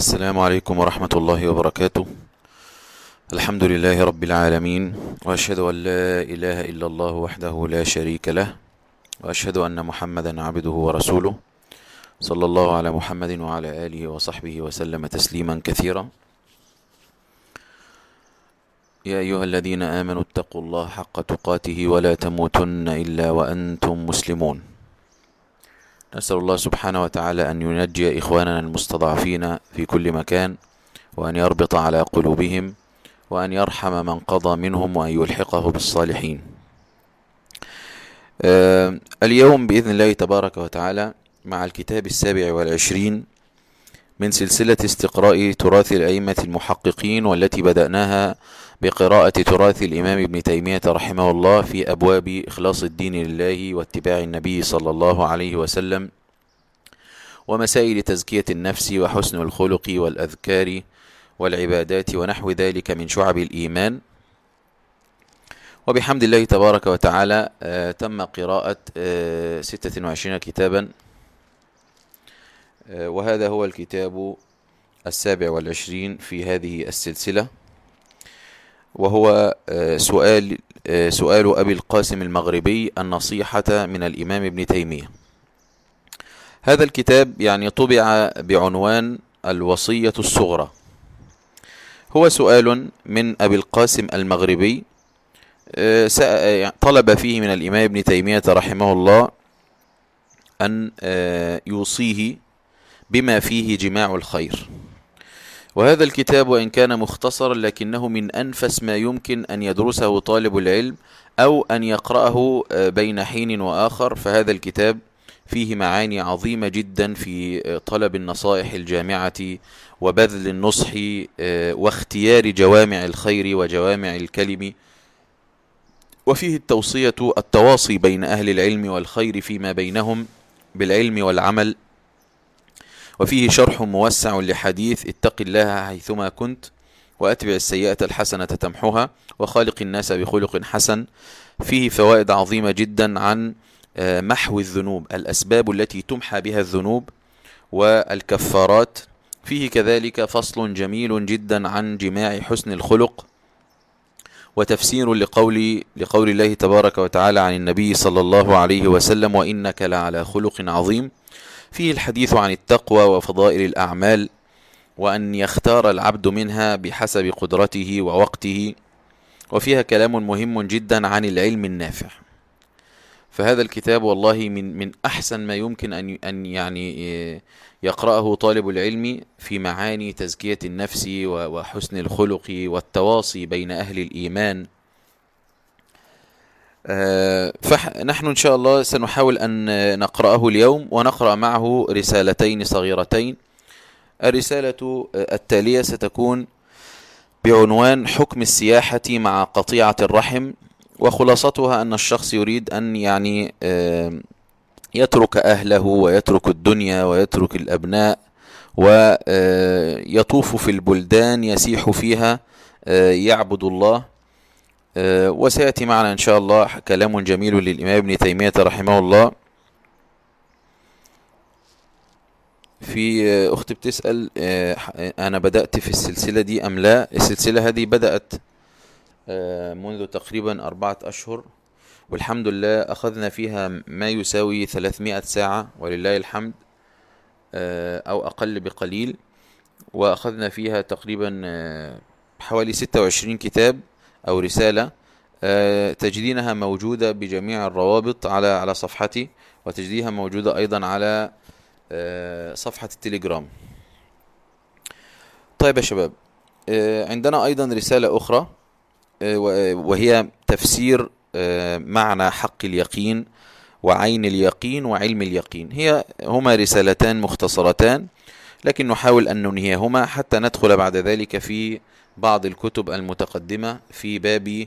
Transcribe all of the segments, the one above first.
السلام عليكم ورحمة الله وبركاته. الحمد لله رب العالمين، وأشهد أن لا إله إلا الله وحده لا شريك له، وأشهد أن محمدا عبده ورسوله، صلى الله على محمد وعلى آله وصحبه وسلم تسليما كثيرا. يا أيها الذين آمنوا اتقوا الله حق تقاته ولا تموتن إلا وأنتم مسلمون. نسأل الله سبحانه وتعالى أن ينجي إخواننا المستضعفين في كل مكان، وأن يربط على قلوبهم، وأن يرحم من قضى منهم، وأن يلحقه بالصالحين. اليوم بإذن الله تبارك وتعالى مع الكتاب 27 من سلسلة استقراء تراث الأئمة المحققين، والتي بدأناها بقراءة تراث الإمام ابن تيمية رحمه الله في أبواب إخلاص الدين لله واتباع النبي صلى الله عليه وسلم، ومسائل تزكية النفس وحسن الخلق والأذكار والعبادات ونحو ذلك من شعب الإيمان. وبحمد الله تبارك وتعالى تم قراءة 26 كتابا، وهذا هو الكتاب 27 في هذه السلسلة، وهو سؤال أبي القاسم المغربي النصيحة من الإمام ابن تيمية. هذا الكتاب يعني طبع بعنوان الوصية الصغرى. هو سؤال من أبي القاسم المغربي طلب فيه من الإمام ابن تيمية رحمه الله أن يوصيه بما فيه جماع الخير. وهذا الكتاب وإن كان مختصرا لكنه من أنفس ما يمكن أن يدرسه طالب العلم أو أن يقرأه بين حين وآخر. فهذا الكتاب فيه معاني عظيمة جدا في طلب النصائح الجامعة وبذل النصح واختيار جوامع الخير وجوامع الكلم، وفيه التواصي بين أهل العلم والخير فيما بينهم بالعلم والعمل، وفيه شرح موسع لحديث اتق الله حيثما كنت وأتبع السيئة الحسنة تمحها وخالق الناس بخلق حسن. فيه فوائد عظيمة جدا عن محو الذنوب، الأسباب التي تمحى بها الذنوب والكفارات. فيه كذلك فصل جميل جدا عن جماع حسن الخلق، وتفسير لقول الله تبارك وتعالى عن النبي صلى الله عليه وسلم وإنك لعلى خلق عظيم. فيه الحديث عن التقوى وفضائل الأعمال، وأن يختار العبد منها بحسب قدرته ووقته. وفيها كلام مهم جدا عن العلم النافع. فهذا الكتاب والله من أحسن ما يمكن أن يعني يقرأه طالب العلم في معاني تزكية النفس وحسن الخلق والتواصي بين أهل الإيمان. فنحن إن شاء الله سنحاول أن نقرأه اليوم، ونقرأ معه رسالتين صغيرتين. الرسالة التالية ستكون بعنوان حكم السياحة مع قطيعة الرحم، وخلاصتها أن الشخص يريد أن يعني يترك أهله ويترك الدنيا ويترك الأبناء ويطوف في البلدان يسيح فيها يعبد الله. وسيأتي معنا إن شاء الله كلام جميل للإمام ابن تيمية رحمه الله. في أخت بتسأل أنا بدأت في السلسلة دي أم لا؟ السلسلة هذه بدأت منذ تقريبا 4 أشهر، والحمد لله أخذنا فيها ما يساوي 300 ساعة ولله الحمد، أو أقل بقليل. وأخذنا فيها تقريبا حوالي 26 كتاب أو رسالة، تجدينها موجودة بجميع الروابط على صفحتي، وتجديها موجودة أيضا على صفحة التليجرام. طيب يا شباب، عندنا أيضا رسالة أخرى، وهي تفسير معنى حق اليقين وعين اليقين وعلم اليقين. هما رسالتان مختصرتان، لكن نحاول أن ننهيهما حتى ندخل بعد ذلك في بعض الكتب المتقدمة في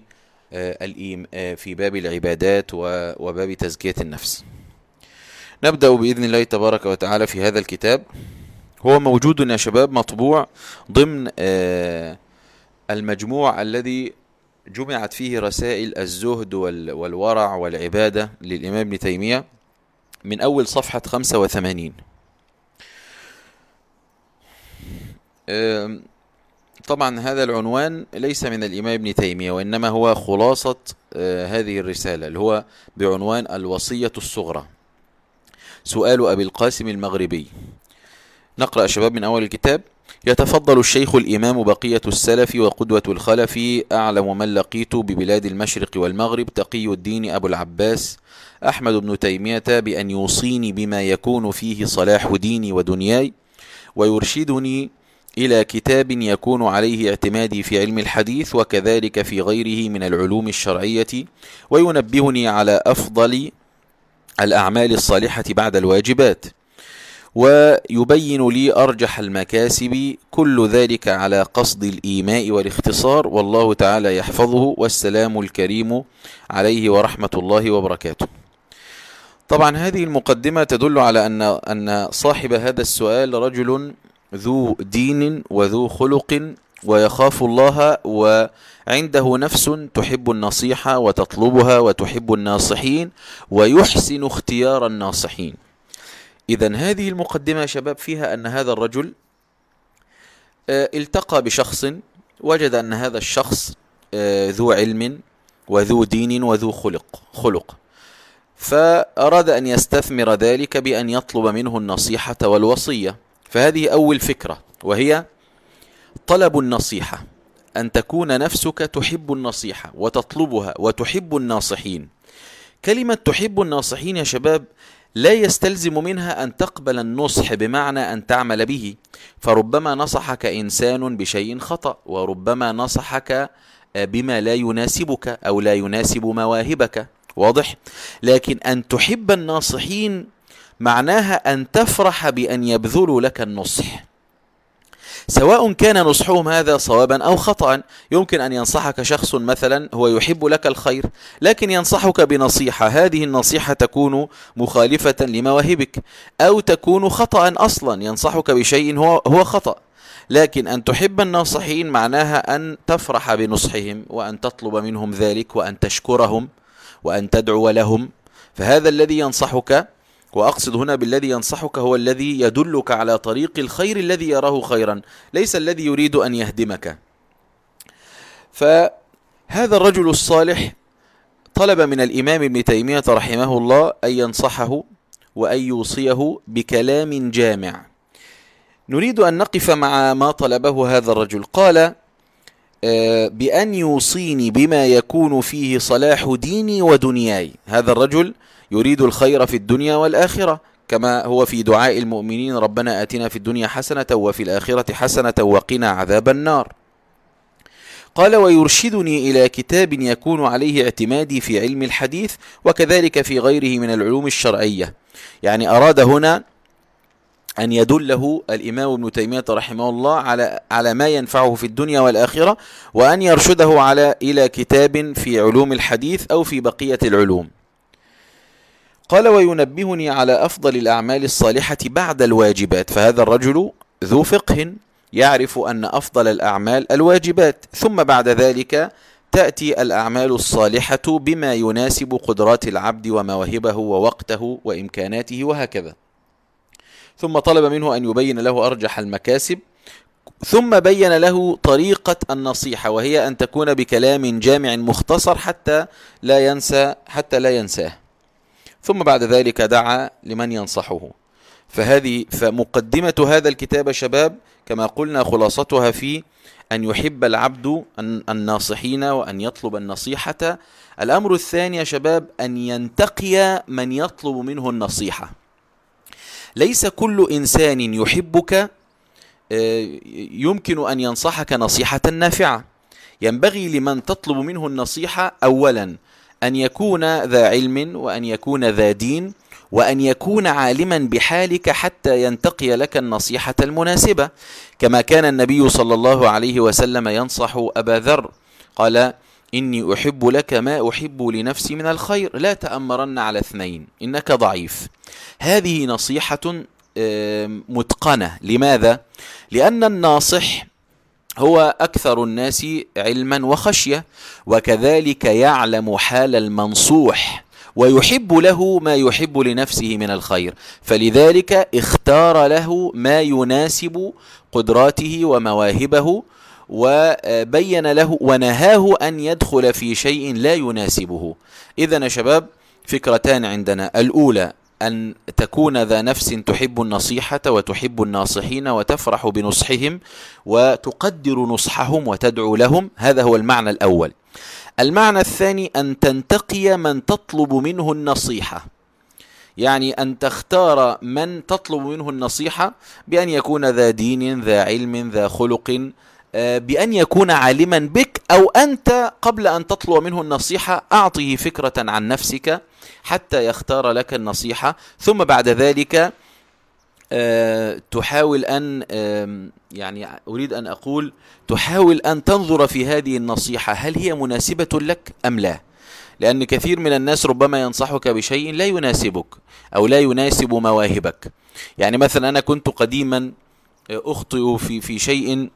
باب العبادات وباب تزكية النفس. نبدأ بإذن الله تبارك وتعالى في هذا الكتاب. هو موجود يا شباب مطبوع ضمن المجموع الذي جمعت فيه رسائل الزهد والورع والعبادة للإمام ابن تيمية من أول صفحة 85. طبعا هذا العنوان ليس من الإمام ابن تيمية، وإنما هو خلاصة هذه الرسالة، اللي هو بعنوان الوصية الصغرى. سؤال أبي القاسم المغربي. نقرأ شباب من أول الكتاب. يتفضل الشيخ الإمام بقية السلف وقدوة الخلف، أعلم من لقيت ببلاد المشرق والمغرب، تقي الدين أبو العباس أحمد بن تيمية، بأن يوصيني بما يكون فيه صلاح ديني ودنياي، ويرشدني إلى كتاب يكون عليه اعتمادي في علم الحديث وكذلك في غيره من العلوم الشرعية، وينبهني على أفضل الأعمال الصالحة بعد الواجبات، ويبين لي أرجح المكاسب، كل ذلك على قصد الإيماء والاختصار، والله تعالى يحفظه، والسلام الكريم عليه ورحمة الله وبركاته. طبعا هذه المقدمة تدل على أن صاحب هذا السؤال رجل ذو دين وذو خلق ويخاف الله، وعنده نفس تحب النصيحة وتطلبها وتحب الناصحين ويحسن اختيار الناصحين. إذن هذه المقدمة يا شباب فيها أن هذا الرجل التقى بشخص، وجد أن هذا الشخص ذو علم وذو دين وذو خلق، فأراد أن يستثمر ذلك بأن يطلب منه النصيحة والوصية. فهذه أول فكرة، وهي طلب النصيحة، أن تكون نفسك تحب النصيحة وتطلبها وتحب الناصحين. كلمة تحب الناصحين يا شباب لا يستلزم منها أن تقبل النصح بمعنى أن تعمل به، فربما نصحك إنسان بشيء خطأ، وربما نصحك بما لا يناسبك أو لا يناسب مواهبك، واضح؟ لكن أن تحب الناصحين معناها أن تفرح بأن يبذلوا لك النصح، سواء كان نصحهم هذا صوابا أو خطأ. يمكن أن ينصحك شخص مثلا هو يحب لك الخير، لكن ينصحك بنصيحة، هذه النصيحة تكون مخالفة لمواهبك، أو تكون خطأ أصلا، ينصحك بشيء هو خطأ. لكن أن تحب الناصحين معناها أن تفرح بنصحهم، وأن تطلب منهم ذلك، وأن تشكرهم، وأن تدعو لهم. فهذا الذي ينصحك، وأقصد هنا بالذي ينصحك هو الذي يدلك على طريق الخير الذي يراه خيرا، ليس الذي يريد أن يهدمك. فهذا الرجل الصالح طلب من الإمام ابن تيمية رحمه الله أن ينصحه وأن يوصيه بكلام جامع. نريد أن نقف مع ما طلبه هذا الرجل. قال بأن يوصيني بما يكون فيه صلاح ديني ودنياي. هذا الرجل يريد الخير في الدنيا والآخرة، كما هو في دعاء المؤمنين: ربنا آتنا في الدنيا حسنة وفي الآخرة حسنة وقنا عذاب النار. قال ويرشدني إلى كتاب يكون عليه اعتمادي في علم الحديث وكذلك في غيره من العلوم الشرعية. يعني أراد هنا أن يدله الإمام ابن تيمية رحمه الله على ما ينفعه في الدنيا والآخرة، وأن يرشده إلى كتاب في علوم الحديث أو في بقية العلوم. قال وينبهني على أفضل الأعمال الصالحة بعد الواجبات. فهذا الرجل ذو فقه يعرف أن أفضل الأعمال الواجبات، ثم بعد ذلك تأتي الأعمال الصالحة بما يناسب قدرات العبد ومواهبه ووقته وإمكاناته وهكذا. ثم طلب منه أن يبين له أرجح المكاسب، ثم بين له طريقة النصيحة، وهي أن تكون بكلام جامع مختصر حتى لا ينساه. ثم بعد ذلك دعا لمن ينصحه. فمقدمة هذا الكتاب شباب كما قلنا خلاصتها في أن يحب العبد الناصحين وأن يطلب النصيحة. الأمر الثاني يا شباب أن ينتقي من يطلب منه النصيحة. ليس كل إنسان يحبك يمكن أن ينصحك نصيحة نافعة. ينبغي لمن تطلب منه النصيحة أولا أن يكون ذا علم، وأن يكون ذا دين، وأن يكون عالما بحالك حتى ينتقي لك النصيحة المناسبة، كما كان النبي صلى الله عليه وسلم ينصح أبا ذر. قال إني أحب لك ما أحب لنفسي من الخير، لا تأمرن على اثنين إنك ضعيف. هذه نصيحة متقنة. لماذا؟ لأن الناصح هو أكثر الناس علما وخشية، وكذلك يعلم حال المنصوح، ويحب له ما يحب لنفسه من الخير، فلذلك اختار له ما يناسب قدراته ومواهبه، وبين له ونهاه أن يدخل في شيء لا يناسبه. إذن يا شباب فكرتان عندنا: الأولى أن تكون ذا نفس تحب النصيحة وتحب الناصحين وتفرح بنصحهم وتقدر نصحهم وتدعو لهم، هذا هو المعنى الأول. المعنى الثاني أن تنتقي من تطلب منه النصيحة، يعني أن تختار من تطلب منه النصيحة بأن يكون ذا دين ذا علم ذا خلق، بأن يكون عالما بك، أو أنت قبل أن تطلب منه النصيحة أعطه فكرة عن نفسك حتى يختار لك النصيحة، ثم بعد ذلك تحاول أن يعني أريد أن أقول تحاول أن تنظر في هذه النصيحة هل هي مناسبة لك أم لا، لأن كثير من الناس ربما ينصحك بشيء لا يناسبك أو لا يناسب مواهبك. يعني مثلا أنا كنت قديما أخطئ في شيء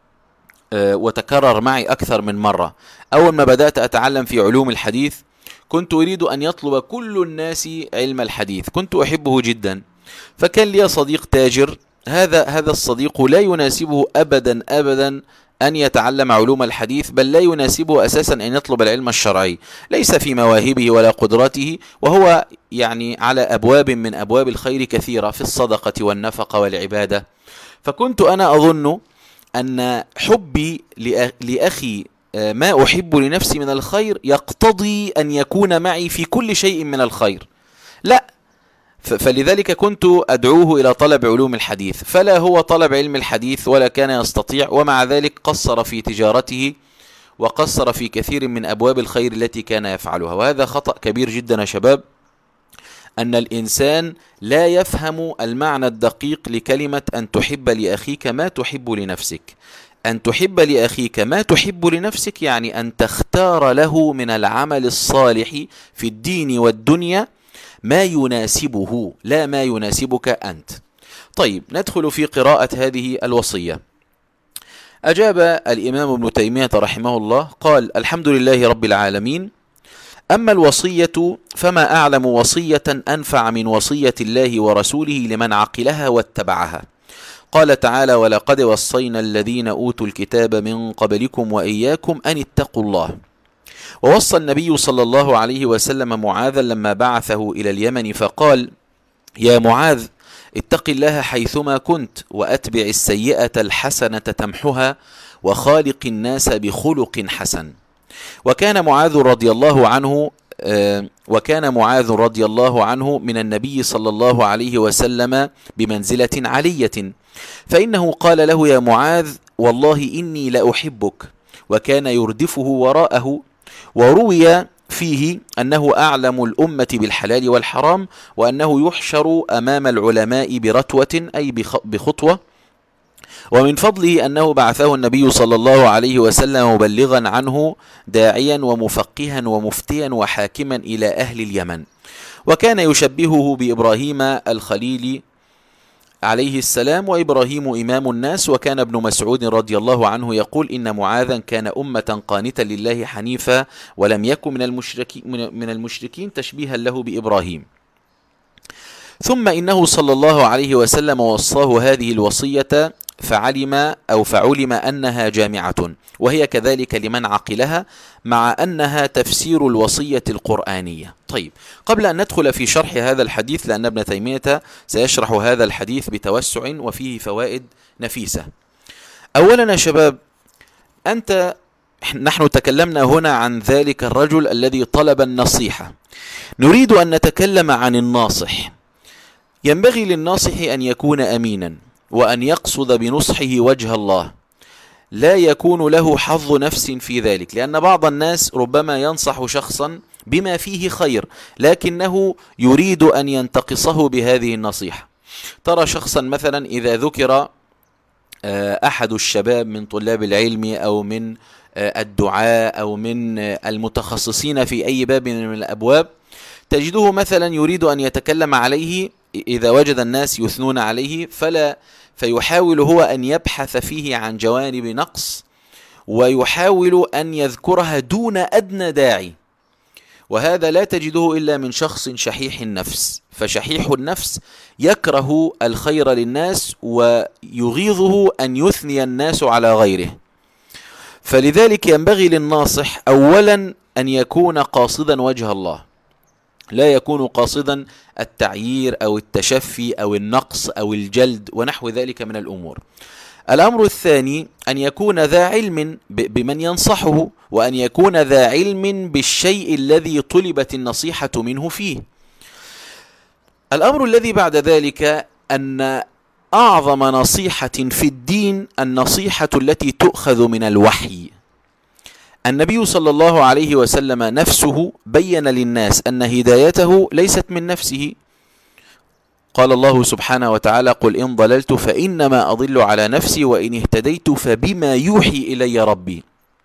وتكرر معي أكثر من مرة. أول ما بدأت أتعلم في علوم الحديث كنت أريد أن يطلب كل الناس علم الحديث، كنت أحبه جدا، فكان لي صديق تاجر، هذا الصديق لا يناسبه أبدا أن يتعلم علوم الحديث، بل لا يناسبه أساسا أن يطلب العلم الشرعي، ليس في مواهبه ولا قدراته، وهو يعني على أبواب من أبواب الخير كثيرة في الصدقة والنفقة والعبادة. فكنت أنا أظن أن حبي لأخي ما أحب لنفسي من الخير يقتضي أن يكون معي في كل شيء من الخير، لا، فلذلك كنت أدعوه إلى طلب علوم الحديث، فلا هو طلب علم الحديث ولا كان يستطيع، ومع ذلك قصر في تجارته وقصر في كثير من أبواب الخير التي كان يفعلها. وهذا خطأ كبير جدا يا شباب، أن الإنسان لا يفهم المعنى الدقيق لكلمة أن تحب لأخيك ما تحب لنفسك. أن تحب لأخيك ما تحب لنفسك يعني أن تختار له من العمل الصالح في الدين والدنيا ما يناسبه، لا ما يناسبك أنت. طيب ندخل في قراءة هذه الوصية. أجاب الإمام ابن تيمية رحمه الله قال: الحمد لله رب العالمين. أما الوصية فما أعلم وصية أنفع من وصية الله ورسوله لمن عقلها واتبعها. قال تعالى: ولقد وصينا الذين أوتوا الكتاب من قبلكم وإياكم أن اتقوا الله. ووصى النبي صلى الله عليه وسلم معاذا لما بعثه إلى اليمن فقال: يا معاذ اتق الله حيثما كنت وأتبع السيئة الحسنة تمحها وخالق الناس بخلق حسن. وكان معاذ رضي الله عنه من النبي صلى الله عليه وسلم بمنزلة علية، فإنه قال له: يا معاذ والله إني لأحبك، وكان يردفه وراءه. وروي فيه أنه أعلم الأمة بالحلال والحرام، وأنه يحشر أمام العلماء برتوة أي بخطوة. ومن فضله أنه بعثه النبي صلى الله عليه وسلم مبلغا عنه داعيا ومفقها ومفتيا وحاكما إلى أهل اليمن. وكان يشبهه بإبراهيم الخليل عليه السلام، وإبراهيم إمام الناس. وكان ابن مسعود رضي الله عنه يقول: إن معاذا كان أمة قانتا لله حنيفا ولم يكن من المشركين تشبيها له بإبراهيم. ثم إنه صلى الله عليه وسلم وصاه هذه الوصية فعلم أنها جامعة، وهي كذلك لمن عقلها، مع أنها تفسير الوصية القرآنية. طيب، قبل أن ندخل في شرح هذا الحديث، لأن ابن تيمية سيشرح هذا الحديث بتوسع وفيه فوائد نفيسة. أولا يا شباب، نحن تكلمنا هنا عن ذلك الرجل الذي طلب النصيحة، نريد أن نتكلم عن الناصح. ينبغي للناصح أن يكون أمينا، وأن يقصد بنصحه وجه الله، لا يكون له حظ نفس في ذلك، لأن بعض الناس ربما ينصح شخصا بما فيه خير لكنه يريد أن ينتقصه بهذه النصيحة. ترى شخصا مثلا إذا ذكر أحد الشباب من طلاب العلم أو من الدعاء أو من المتخصصين في أي باب من الأبواب، تجده مثلا يريد أن يتكلم عليه إذا وجد الناس يثنون عليه، فيحاول هو أن يبحث فيه عن جوانب نقص، ويحاول أن يذكرها دون أدنى داعي، وهذا لا تجده إلا من شخص شحيح النفس، فشحيح النفس يكره الخير للناس ويغيظه أن يثني الناس على غيره. فلذلك ينبغي للناصح أولا أن يكون قاصدا وجه الله، لا يكون قاصدا التعيير أو التشفي أو النقص أو الجلد ونحو ذلك من الأمور. الأمر الثاني أن يكون ذا علم بمن ينصحه، وأن يكون ذا علم بالشيء الذي طلبت النصيحة منه فيه. الأمر الذي بعد ذلك أن أعظم نصيحة في الدين النصيحة التي تؤخذ من الوحي. النبي صلى الله عليه وسلم نفسه بين للناس أن هدايته ليست من نفسه. قال الله سبحانه وتعالى: قل إن ضللت فإنما أضل على نفسي وإن اهتديت فبما يوحي إلي ربي.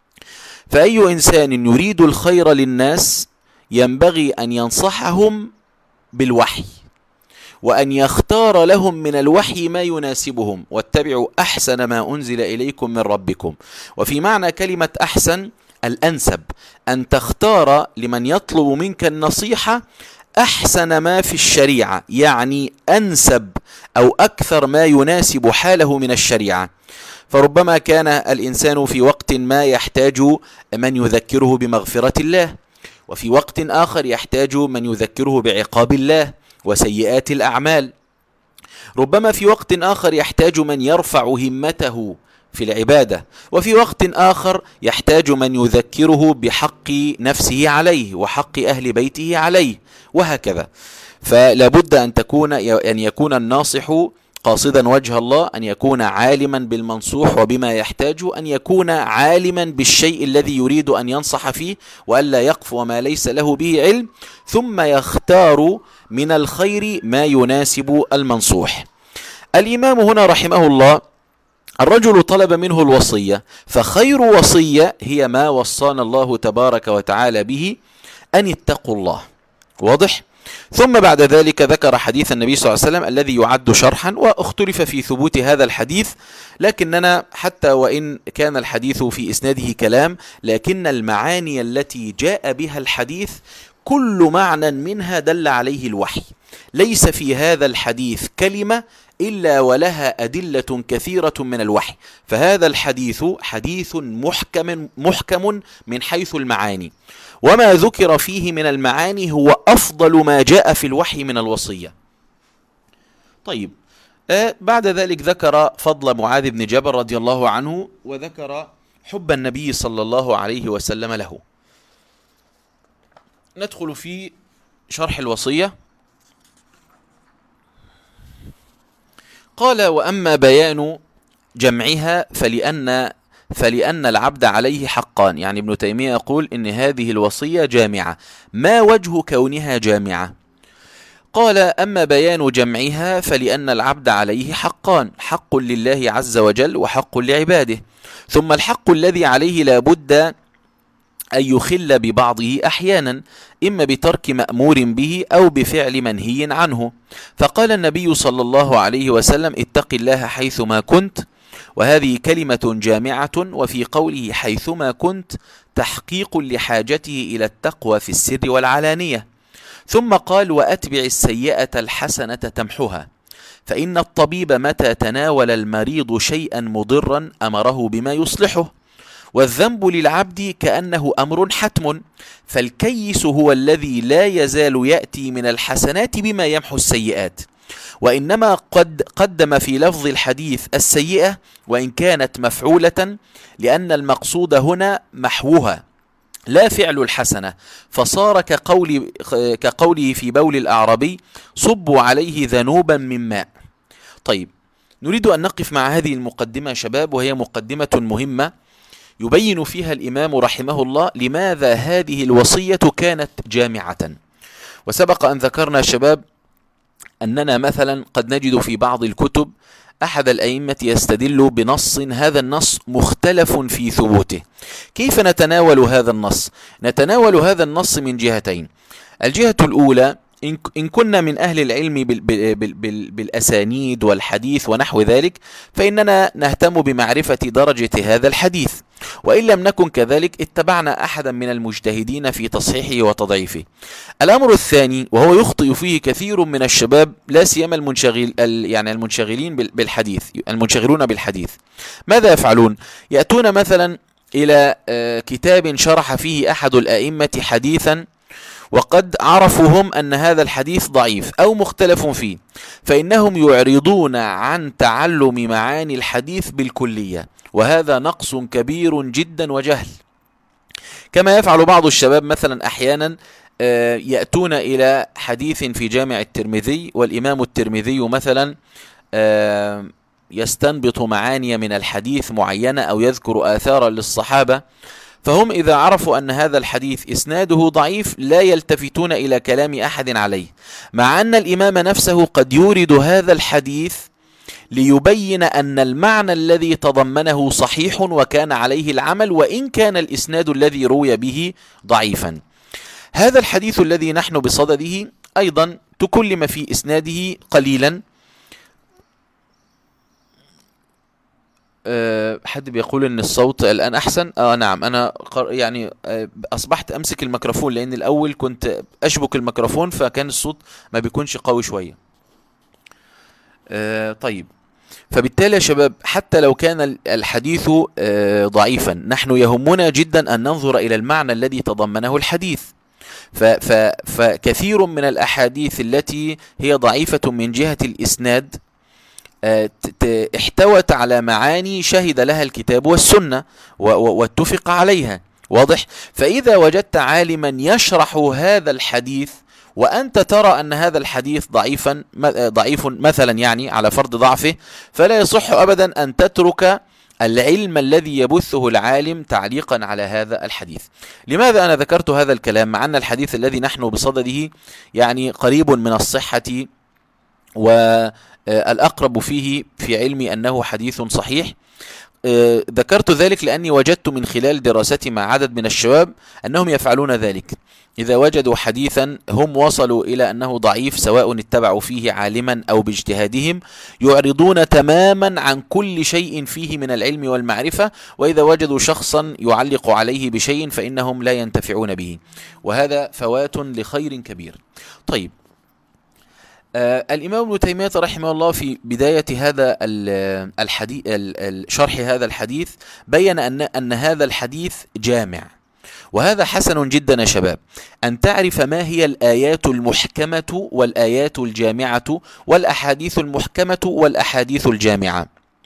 فأي إنسان يريد الخير للناس ينبغي أن ينصحهم بالوحي، وأن يختار لهم من الوحي ما يناسبهم، واتبعوا أحسن ما أنزل إليكم من ربكم. وفي معنى كلمة أحسن الأنسب، أن تختار لمن يطلب منك النصيحة أحسن ما في الشريعة، يعني أنسب أو أكثر ما يناسب حاله من الشريعة. فربما كان الإنسان في وقت ما يحتاج من يذكره بمغفرة الله، وفي وقت آخر يحتاج من يذكره بعقاب الله وسيئات الأعمال. ربما في وقت آخر يحتاج من يرفع همته في العبادة، وفي وقت آخر يحتاج من يذكره بحق نفسه عليه وحق أهل بيته عليه، وهكذا. فلا بد أن يكون الناصح قاصدا وجه الله، أن يكون عالما بالمنصوح وبما يحتاج، أن يكون عالما بالشيء الذي يريد أن ينصح فيه، وألا يقف ما ليس له به علم، ثم يختار من الخير ما يناسب المنصوح. الإمام هنا رحمه الله الرجل طلب منه الوصية، فخير وصية هي ما وصانا الله تبارك وتعالى به، أن اتقوا الله. واضح؟ ثم بعد ذلك ذكر حديث النبي صلى الله عليه وسلم الذي يعد شرحا، واختلف في ثبوت هذا الحديث، لكننا حتى وإن كان الحديث في إسناده كلام، لكن المعاني التي جاء بها الحديث كل معنى منها دل عليه الوحي. ليس في هذا الحديث كلمة إلا ولها أدلة كثيرة من الوحي، فهذا الحديث حديث محكم من حيث المعاني، وما ذكر فيه من المعاني هو أفضل ما جاء في الوحي من الوصية. طيب، بعد ذلك ذكر فضل معاذ بن جبل رضي الله عنه، وذكر حب النبي صلى الله عليه وسلم له. ندخل في شرح الوصية. قال: وأما بيان جمعها فلأن العبد عليه حقان. يعني ابن تيمية يقول إن هذه الوصية جامعة. ما وجه كونها جامعة؟ قال: أما بيان جمعها فلأن العبد عليه حقان، حق لله عز وجل وحق لعباده. ثم الحق الذي عليه لا بد أن يخل ببعضه أحيانا، إما بترك مأمور به أو بفعل منهي عنه. فقال النبي صلى الله عليه وسلم: اتق الله حيثما كنت، وهذه كلمة جامعة. وفي قوله حيثما كنت تحقيق لحاجته إلى التقوى في السر والعلانية. ثم قال: وأتبع السيئة الحسنة تمحها، فإن الطبيب متى تناول المريض شيئا مضرا أمره بما يصلحه، والذنب للعبد كأنه أمر حتم، فالكيس هو الذي لا يزال يأتي من الحسنات بما يمحو السيئات، وإنما قد قدم في لفظ الحديث السيئة وإن كانت مفعولة، لأن المقصود هنا محوها لا فعل الحسنة، فصار كقوله في بول الأعرابي: صبوا عليه ذنوبا من ماء. طيب، نريد أن نقف مع هذه المقدمة شباب، وهي مقدمة مهمة يبين فيها الإمام رحمه الله لماذا هذه الوصية كانت جامعة. وسبق أن ذكرنا شباب أننا مثلا قد نجد في بعض الكتب أحد الأئمة يستدل بنص، هذا النص مختلف في ثبوته. كيف نتناول هذا النص؟ نتناول هذا النص من جهتين. الجهة الأولى، إن كنا من أهل العلم بالأسانيد والحديث ونحو ذلك، فإننا نهتم بمعرفة درجة هذا الحديث. وإن لم نكن كذلك اتبعنا أحدا من المجتهدين في تصحيحه وتضعيفه. الأمر الثاني وهو يخطئ فيه كثير من الشباب، لا سيما المنشغلين بالحديث، المنشغلون بالحديث، ماذا يفعلون؟ يأتون مثلا إلى كتاب شرح فيه أحد الأئمة حديثا وقد عرفوا هم أن هذا الحديث ضعيف أو مختلف فيه، فإنهم يعرضون عن تعلم معاني الحديث بالكلية، وهذا نقص كبير جدا وجهل. كما يفعل بعض الشباب مثلا أحيانا يأتون إلى حديث في جامع الترمذي، والإمام الترمذي مثلا يستنبط معاني من الحديث معينة أو يذكر آثارا للصحابة، فهم إذا عرفوا أن هذا الحديث إسناده ضعيف لا يلتفتون إلى كلام أحد عليه، مع أن الإمام نفسه قد يورد هذا الحديث ليبين أن المعنى الذي تضمنه صحيح وكان عليه العمل، وإن كان الإسناد الذي روي به ضعيفا. هذا الحديث الذي نحن بصدده أيضا تكلم في إسناده قليلا. حد بيقول ان الصوت الان احسن. نعم، انا يعني اصبحت امسك الميكروفون، لان الاول كنت اشبك الميكروفون فكان الصوت ما بيكونش قوي شوية. طيب، فبالتالي يا شباب حتى لو كان الحديث ضعيفا، نحن يهمنا جدا ان ننظر الى المعنى الذي تضمنه الحديث. فكثير من الاحاديث التي هي ضعيفة من جهة الاسناد احتوت على معاني شهد لها الكتاب والسنة واتفق عليها، واضح؟ فإذا وجدت عالما يشرح هذا الحديث وأنت ترى أن هذا الحديث ضعيف مثلا، يعني على فرض ضعفه، فلا يصح أبدا أن تترك العلم الذي يبثه العالم تعليقا على هذا الحديث. لماذا أنا ذكرت هذا الكلام مع أن الحديث الذي نحن بصدده يعني قريب من الصحة والأقرب فيه في علمي أنه حديث صحيح؟ ذكرت ذلك لأني وجدت من خلال دراستي مع عدد من الشباب أنهم يفعلون ذلك. إذا وجدوا حديثا هم وصلوا إلى أنه ضعيف، سواء اتبعوا فيه عالما أو باجتهادهم، يعرضون تماما عن كل شيء فيه من العلم والمعرفة، وإذا وجدوا شخصا يعلق عليه بشيء فإنهم لا ينتفعون به، وهذا فوات لخير كبير. طيب، الإمام ابن تيمية رحمه الله في بداية هذا الحديث، شرح هذا الحديث، بين أن هذا الحديث جامع، وهذا حسن جدا يا شباب، أن تعرف ما هي الآيات المحكمة والآيات الجامعة والأحاديث المحكمة والأحاديث الجامعة.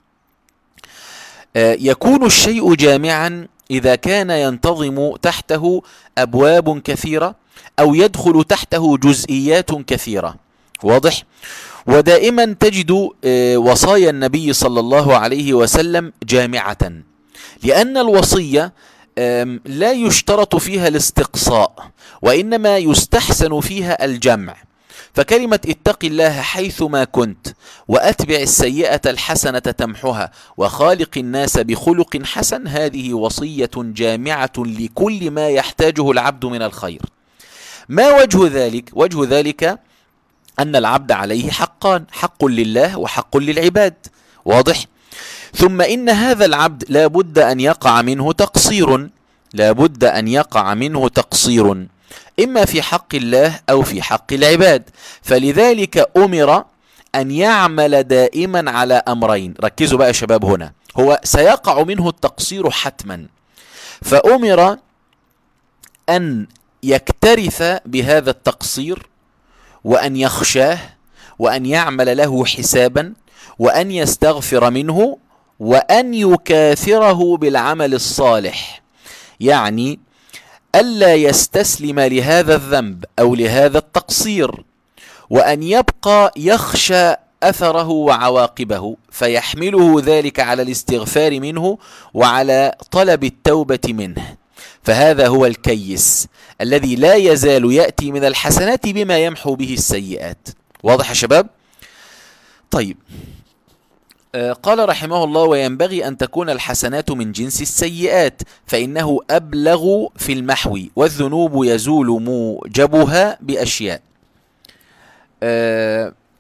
يكون الشيء جامعا إذا كان ينتظم تحته أبواب كثيرة أو يدخل تحته جزئيات كثيرة، واضح؟ ودائما تجد وصايا النبي صلى الله عليه وسلم جامعة، لأن الوصية لا يشترط فيها الاستقصاء، وإنما يستحسن فيها الجمع. فكلمة اتق الله حيثما كنت وأتبع السيئة الحسنة تمحها وخالق الناس بخلق حسن، هذه وصية جامعة لكل ما يحتاجه العبد من الخير. ما وجه ذلك؟ وجه ذلك أن العبد عليه حقان، حق لله وحق للعباد، واضح؟ ثم إن هذا العبد لا بد أن يقع منه تقصير، لا بد أن يقع منه تقصير، إما في حق الله أو في حق العباد. فلذلك أمر أن يعمل دائما على أمرين. ركزوا بقى يا شباب، هنا هو سيقع منه التقصير حتما، فأمر أن يكترث بهذا التقصير، وأن يخشاه، وأن يعمل له حسابا، وأن يستغفر منه، وأن يكاثره بالعمل الصالح، يعني ألا يستسلم لهذا الذنب أو لهذا التقصير، وأن يبقى يخشى أثره وعواقبه، فيحمله ذلك على الاستغفار منه وعلى طلب التوبة منه. فهذا هو الكيس الذي لا يزال يأتي من الحسنات بما يمحو به السيئات. واضح يا شباب؟ طيب، قال رحمه الله: وينبغي أن تكون الحسنات من جنس السيئات، فإنه أبلغ في المحو، والذنوب يزول موجبها بأشياء.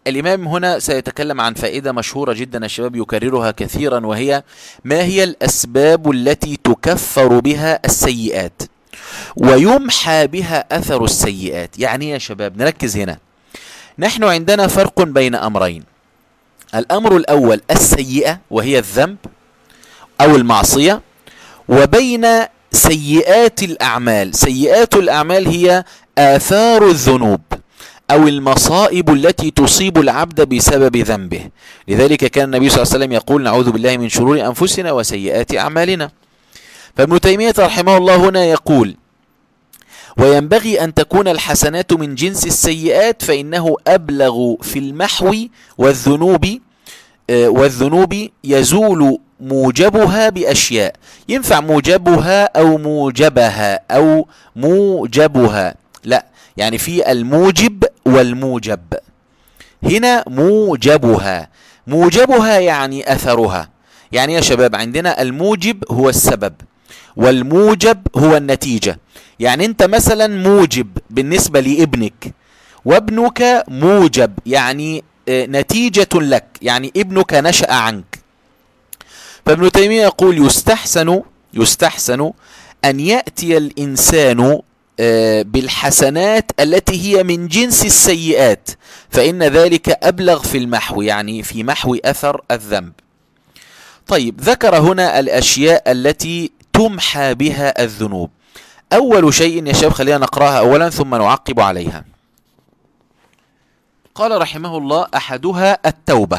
الإمام هنا سيتكلم عن فائدة مشهورة جدا الشباب يكررها كثيرا، وهي ما هي الأسباب التي تكفر بها السيئات ويمحى بها أثر السيئات. يعني يا شباب نركز هنا، نحن عندنا فرق بين أمرين. الأمر الأول السيئة وهي الذنب أو المعصية، وبين سيئات الأعمال. سيئات الأعمال هي آثار الذنوب أو المصائب التي تصيب العبد بسبب ذنبه. لذلك كان النبي صلى الله عليه وسلم يقول: نعوذ بالله من شرور أنفسنا وسيئات أعمالنا. فابن تيمية رحمه الله هنا يقول: وينبغي أن تكون الحسنات من جنس السيئات، فإنه أبلغ في المحو والذنوب يزول موجبها بأشياء. ينفع موجبها أو موجبها أو موجبها، لا، يعني في الموجب والموجب. هنا موجبها يعني أثرها. يعني يا شباب عندنا الموجب هو السبب والموجب هو النتيجة. يعني انت مثلا موجب بالنسبة لابنك، وابنك موجب يعني نتيجة لك، يعني ابنك نشأ عنك. فابن تيمية يقول: يستحسن أن يأتي الإنسان بالحسنات التي هي من جنس السيئات، فإن ذلك أبلغ في المحو، يعني في محو أثر الذنب. طيب، ذكر هنا الأشياء التي تمحى بها الذنوب. أول شيء يا شباب خلينا نقرأها أولا ثم نعقب عليها. قال رحمه الله: أحدها التوبة،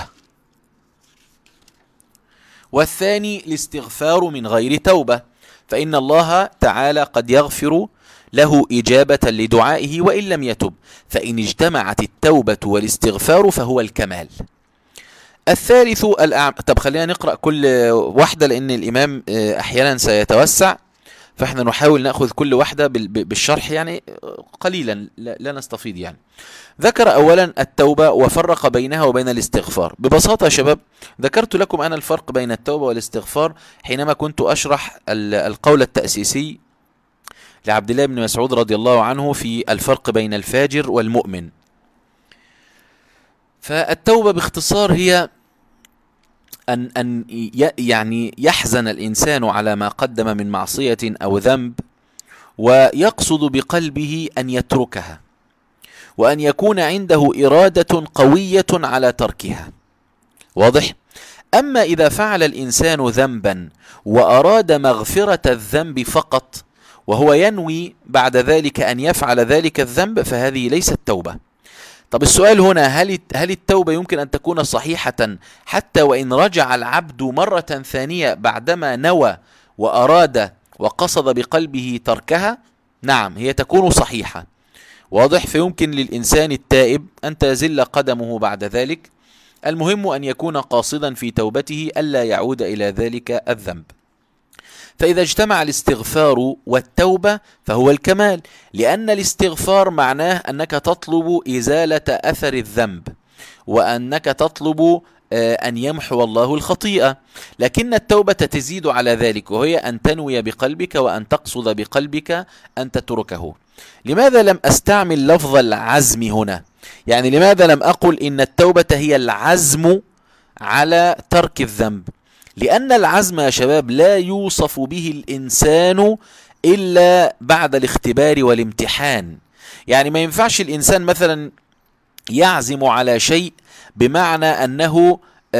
والثاني الاستغفار من غير توبة، فإن الله تعالى قد يغفر له إجابة لدعائه وإن لم يتب، فإن اجتمعت التوبة والاستغفار فهو الكمال. الثالث طب خلينا نقرأ كل واحدة لأن الإمام أحيانا سيتوسع، فإحنا نحاول نأخذ كل واحدة بالشرح يعني قليلا، لا نستفيض يعني. ذكر أولا التوبة وفرق بينها وبين الاستغفار. ببساطة يا شباب ذكرت لكم أنا الفرق بين التوبة والاستغفار حينما كنت أشرح القول التأسيسي لعبد الله بن مسعود رضي الله عنه في الفرق بين الفاجر والمؤمن. فالتوبة باختصار هي أن يعني يحزن الإنسان على ما قدم من معصية أو ذنب، ويقصد بقلبه أن يتركها، وأن يكون عنده إرادة قوية على تركها. واضح؟ أما إذا فعل الإنسان ذنبا وأراد مغفرة الذنب فقط، وهو ينوي بعد ذلك أن يفعل ذلك الذنب، فهذه ليست توبة. طب السؤال هنا: هل التوبة يمكن أن تكون صحيحة حتى وإن رجع العبد مرة ثانية بعدما نوى وأراد وقصد بقلبه تركها؟ نعم، هي تكون صحيحة. واضح؟ فيمكن للإنسان التائب أن تزل قدمه بعد ذلك، المهم أن يكون قاصدا في توبته ألا يعود إلى ذلك الذنب. فإذا اجتمع الاستغفار والتوبة فهو الكمال، لأن الاستغفار معناه أنك تطلب إزالة أثر الذنب، وأنك تطلب أن يمحو الله الخطيئة. لكن التوبة تزيد على ذلك، وهي أن تنوي بقلبك وأن تقصد بقلبك أن تتركه. لماذا لم أستعمل لفظ العزم هنا؟ يعني لماذا لم أقل إن التوبة هي العزم على ترك الذنب؟ لأن العزم يا شباب لا يوصف به الإنسان إلا بعد الاختبار والامتحان. يعني ما ينفعش الإنسان مثلا يعزم على شيء بمعنى أنه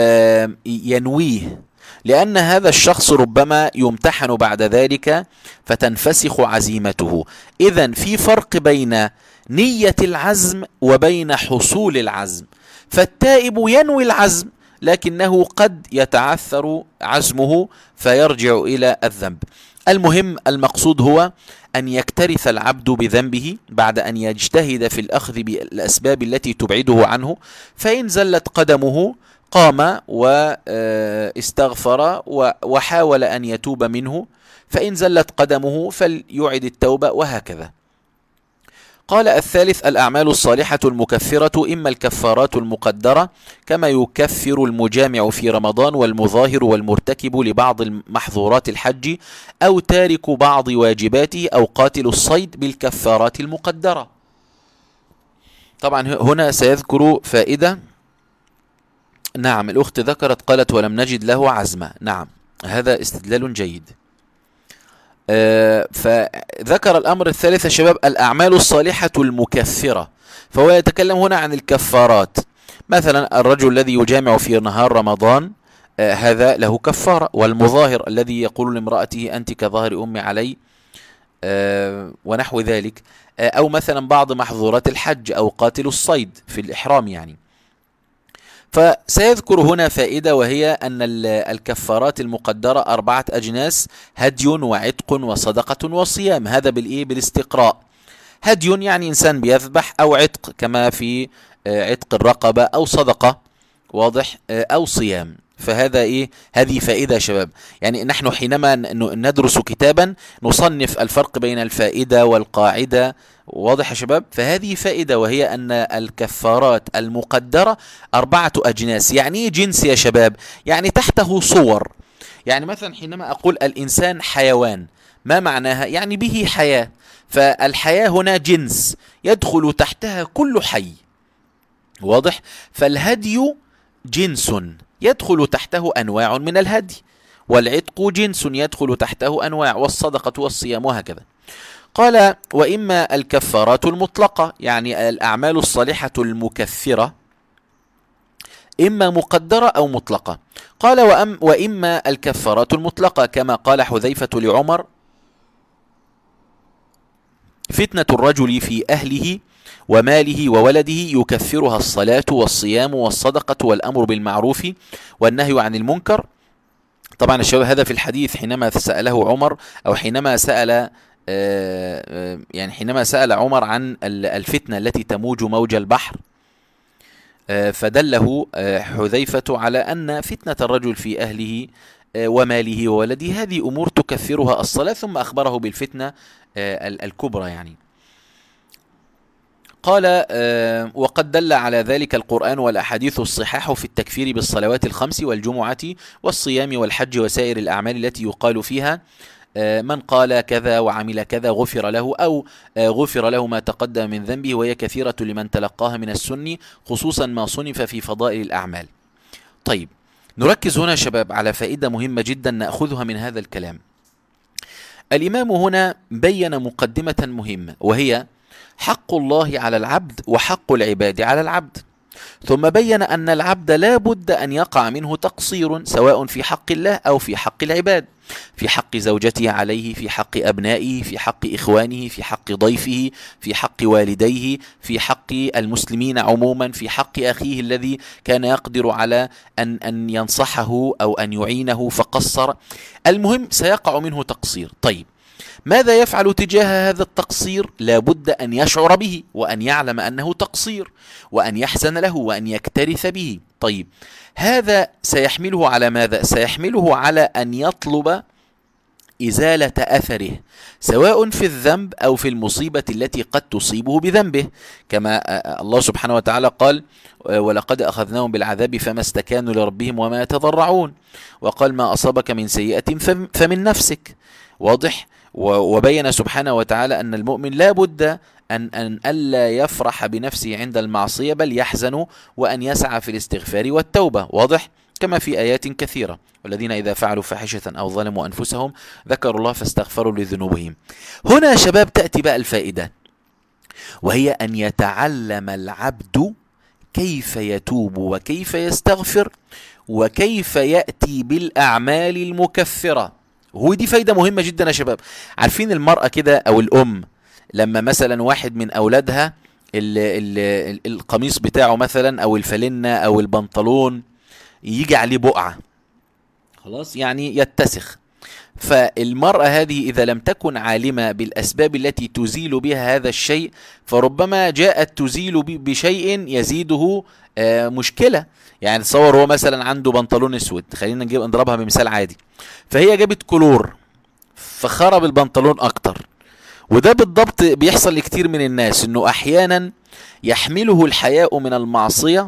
ينويه، لأن هذا الشخص ربما يمتحن بعد ذلك فتنفسخ عزيمته. إذن في فرق بين نية العزم وبين حصول العزم. فالتائب ينوي العزم لكنه قد يتعثر عزمه فيرجع إلى الذنب. المهم المقصود هو أن يكترث العبد بذنبه بعد أن يجتهد في الأخذ بالأسباب التي تبعده عنه، فإن زلت قدمه قام واستغفر وحاول أن يتوب منه، فإن زلت قدمه فليعد التوبة، وهكذا. قال الثالث الأعمال الصالحة المكفرة، إما الكفارات المقدرة كما يكفر المجامع في رمضان والمظاهر والمرتكب لبعض محظورات الحج، أو تارك بعض واجباته، أو قاتل الصيد بالكفارات المقدرة. طبعا هنا سيذكر فائدة نعم، الأخت ذكرت قالت ولم نجد له عزمة. نعم، هذا استدلال جيد. فذكر الأمر الثالث يا شباب الأعمال الصالحة المكفرة، فهو يتكلم هنا عن الكفارات. مثلا الرجل الذي يجامع في نهار رمضان هذا له كفارة، والمظاهر الذي يقول لامرأته أنت كظاهر أمي علي ونحو ذلك، أو مثلا بعض محظورات الحج أو قاتل الصيد في الإحرام يعني. فسيذكر هنا فائدة، وهي أن الكفارات المقدرة 4 أجناس: هدي وعتق وصدقة وصيام. هذا بالاستقراء. هدي يعني إنسان بيذبح، أو عتق كما في عتق الرقبة، أو صدقة واضح، أو صيام. فهذا هذه فائدة يا شباب. يعني نحن حينما ندرس كتابا نصنف الفرق بين الفائدة والقاعدة، واضح يا شباب؟ فهذه فائدة، وهي أن الكفارات المقدرة 4 أجناس. يعني جنس يا شباب؟ يعني تحته صور. يعني مثلا حينما أقول الإنسان حيوان، ما معناها؟ يعني به حياة. فالحياة هنا جنس يدخل تحتها كل حي، واضح؟ فالهدي جنس يدخل تحته أنواع من الهدي، والعتق جنس يدخل تحته أنواع، والصدقة والصيام وهكذا. قال وإما الكفارات المطلقة، يعني الأعمال الصالحة المكفرة، إما مقدرة أو مطلقة. قال وإما الكفارات المطلقة كما قال حذيفة لعمر: فتنة الرجل في أهله وماله وولده يكفرها الصلاة والصيام والصدقة والأمر بالمعروف والنهي عن المنكر. طبعا الشباب هذا في الحديث حينما سأله عمر، أو حينما سأل حينما سأل عمر عن الفتنة التي تموج موج البحر، فدله حذيفة على أن فتنة الرجل في أهله وماله وولده هذه أمور تكفرها الصلاة، ثم أخبره بالفتنة الكبرى يعني. قال وقد دل على ذلك القرآن والأحاديث الصحاح في التكفير بالصلوات ال5 والجمعة والصيام والحج وسائر الأعمال التي يقال فيها من قال كذا وعمل كذا غفر له، أو غفر له ما تقدم من ذنبه، وهي كثيرة لمن تلقاها من السنة، خصوصا ما صنف في فضائل الأعمال. طيب، نركز هنا شباب على فائدة مهمة جدا نأخذها من هذا الكلام. الإمام هنا بين مقدمة مهمة، وهي حق الله على العبد وحق العباد على العبد. ثم بين أن العبد لا بد أن يقع منه تقصير، سواء في حق الله أو في حق العباد، في حق زوجته عليه، في حق أبنائه، في حق إخوانه، في حق ضيفه، في حق والديه، في حق المسلمين عموما، في حق أخيه الذي كان يقدر على أن ينصحه أو أن يعينه فقصر. المهم سيقع منه تقصير. طيب، ماذا يفعل تجاه هذا التقصير؟ لا بد أن يشعر به، وأن يعلم أنه تقصير، وأن يحزن له، وأن يكترث به. طيب، هذا سيحمله على ماذا؟ سيحمله على أن يطلب إزالة أثره، سواء في الذنب أو في المصيبة التي قد تصيبه بذنبه، كما الله سبحانه وتعالى قال: ولقد أخذناهم بالعذاب فما استكانوا لربهم وما يتضرعون. وقال: ما أصابك من سيئة فمن نفسك. واضح؟ وبين سبحانه وتعالى أن المؤمن لا بد أن ألا يفرح بنفسه عند المعصية، بل يحزن، وأن يسعى في الاستغفار والتوبة. واضح؟ كما في آيات كثيرة: والذين إذا فعلوا فاحشة أو ظلموا أنفسهم ذكروا الله فاستغفروا لذنوبهم. هنا يا شباب تأتي بقى الفائدة، وهي أن يتعلم العبد كيف يتوب وكيف يستغفر وكيف يأتي بالأعمال المكفرة. هو دي فايدة مهمة جدا يا شباب. عارفين المرأة كده أو الأم لما مثلا واحد من أولادها القميص بتاعه مثلا أو الفلنة أو البنطلون يجي عليه بقعة، خلاص يعني يتسخ، فالمرأة هذه إذا لم تكن عالمة بالأسباب التي تزيل بها هذا الشيء، فربما جاءت تزيل بشيء يزيده مشكلة. يعني تصور هو مثلا عنده بنطلون اسود، خلينا نضربها بمثال عادي، فهي جابت كلور فخرب البنطلون اكتر. وده بالضبط بيحصل لكتير من الناس، انه احيانا يحمله الحياء من المعصية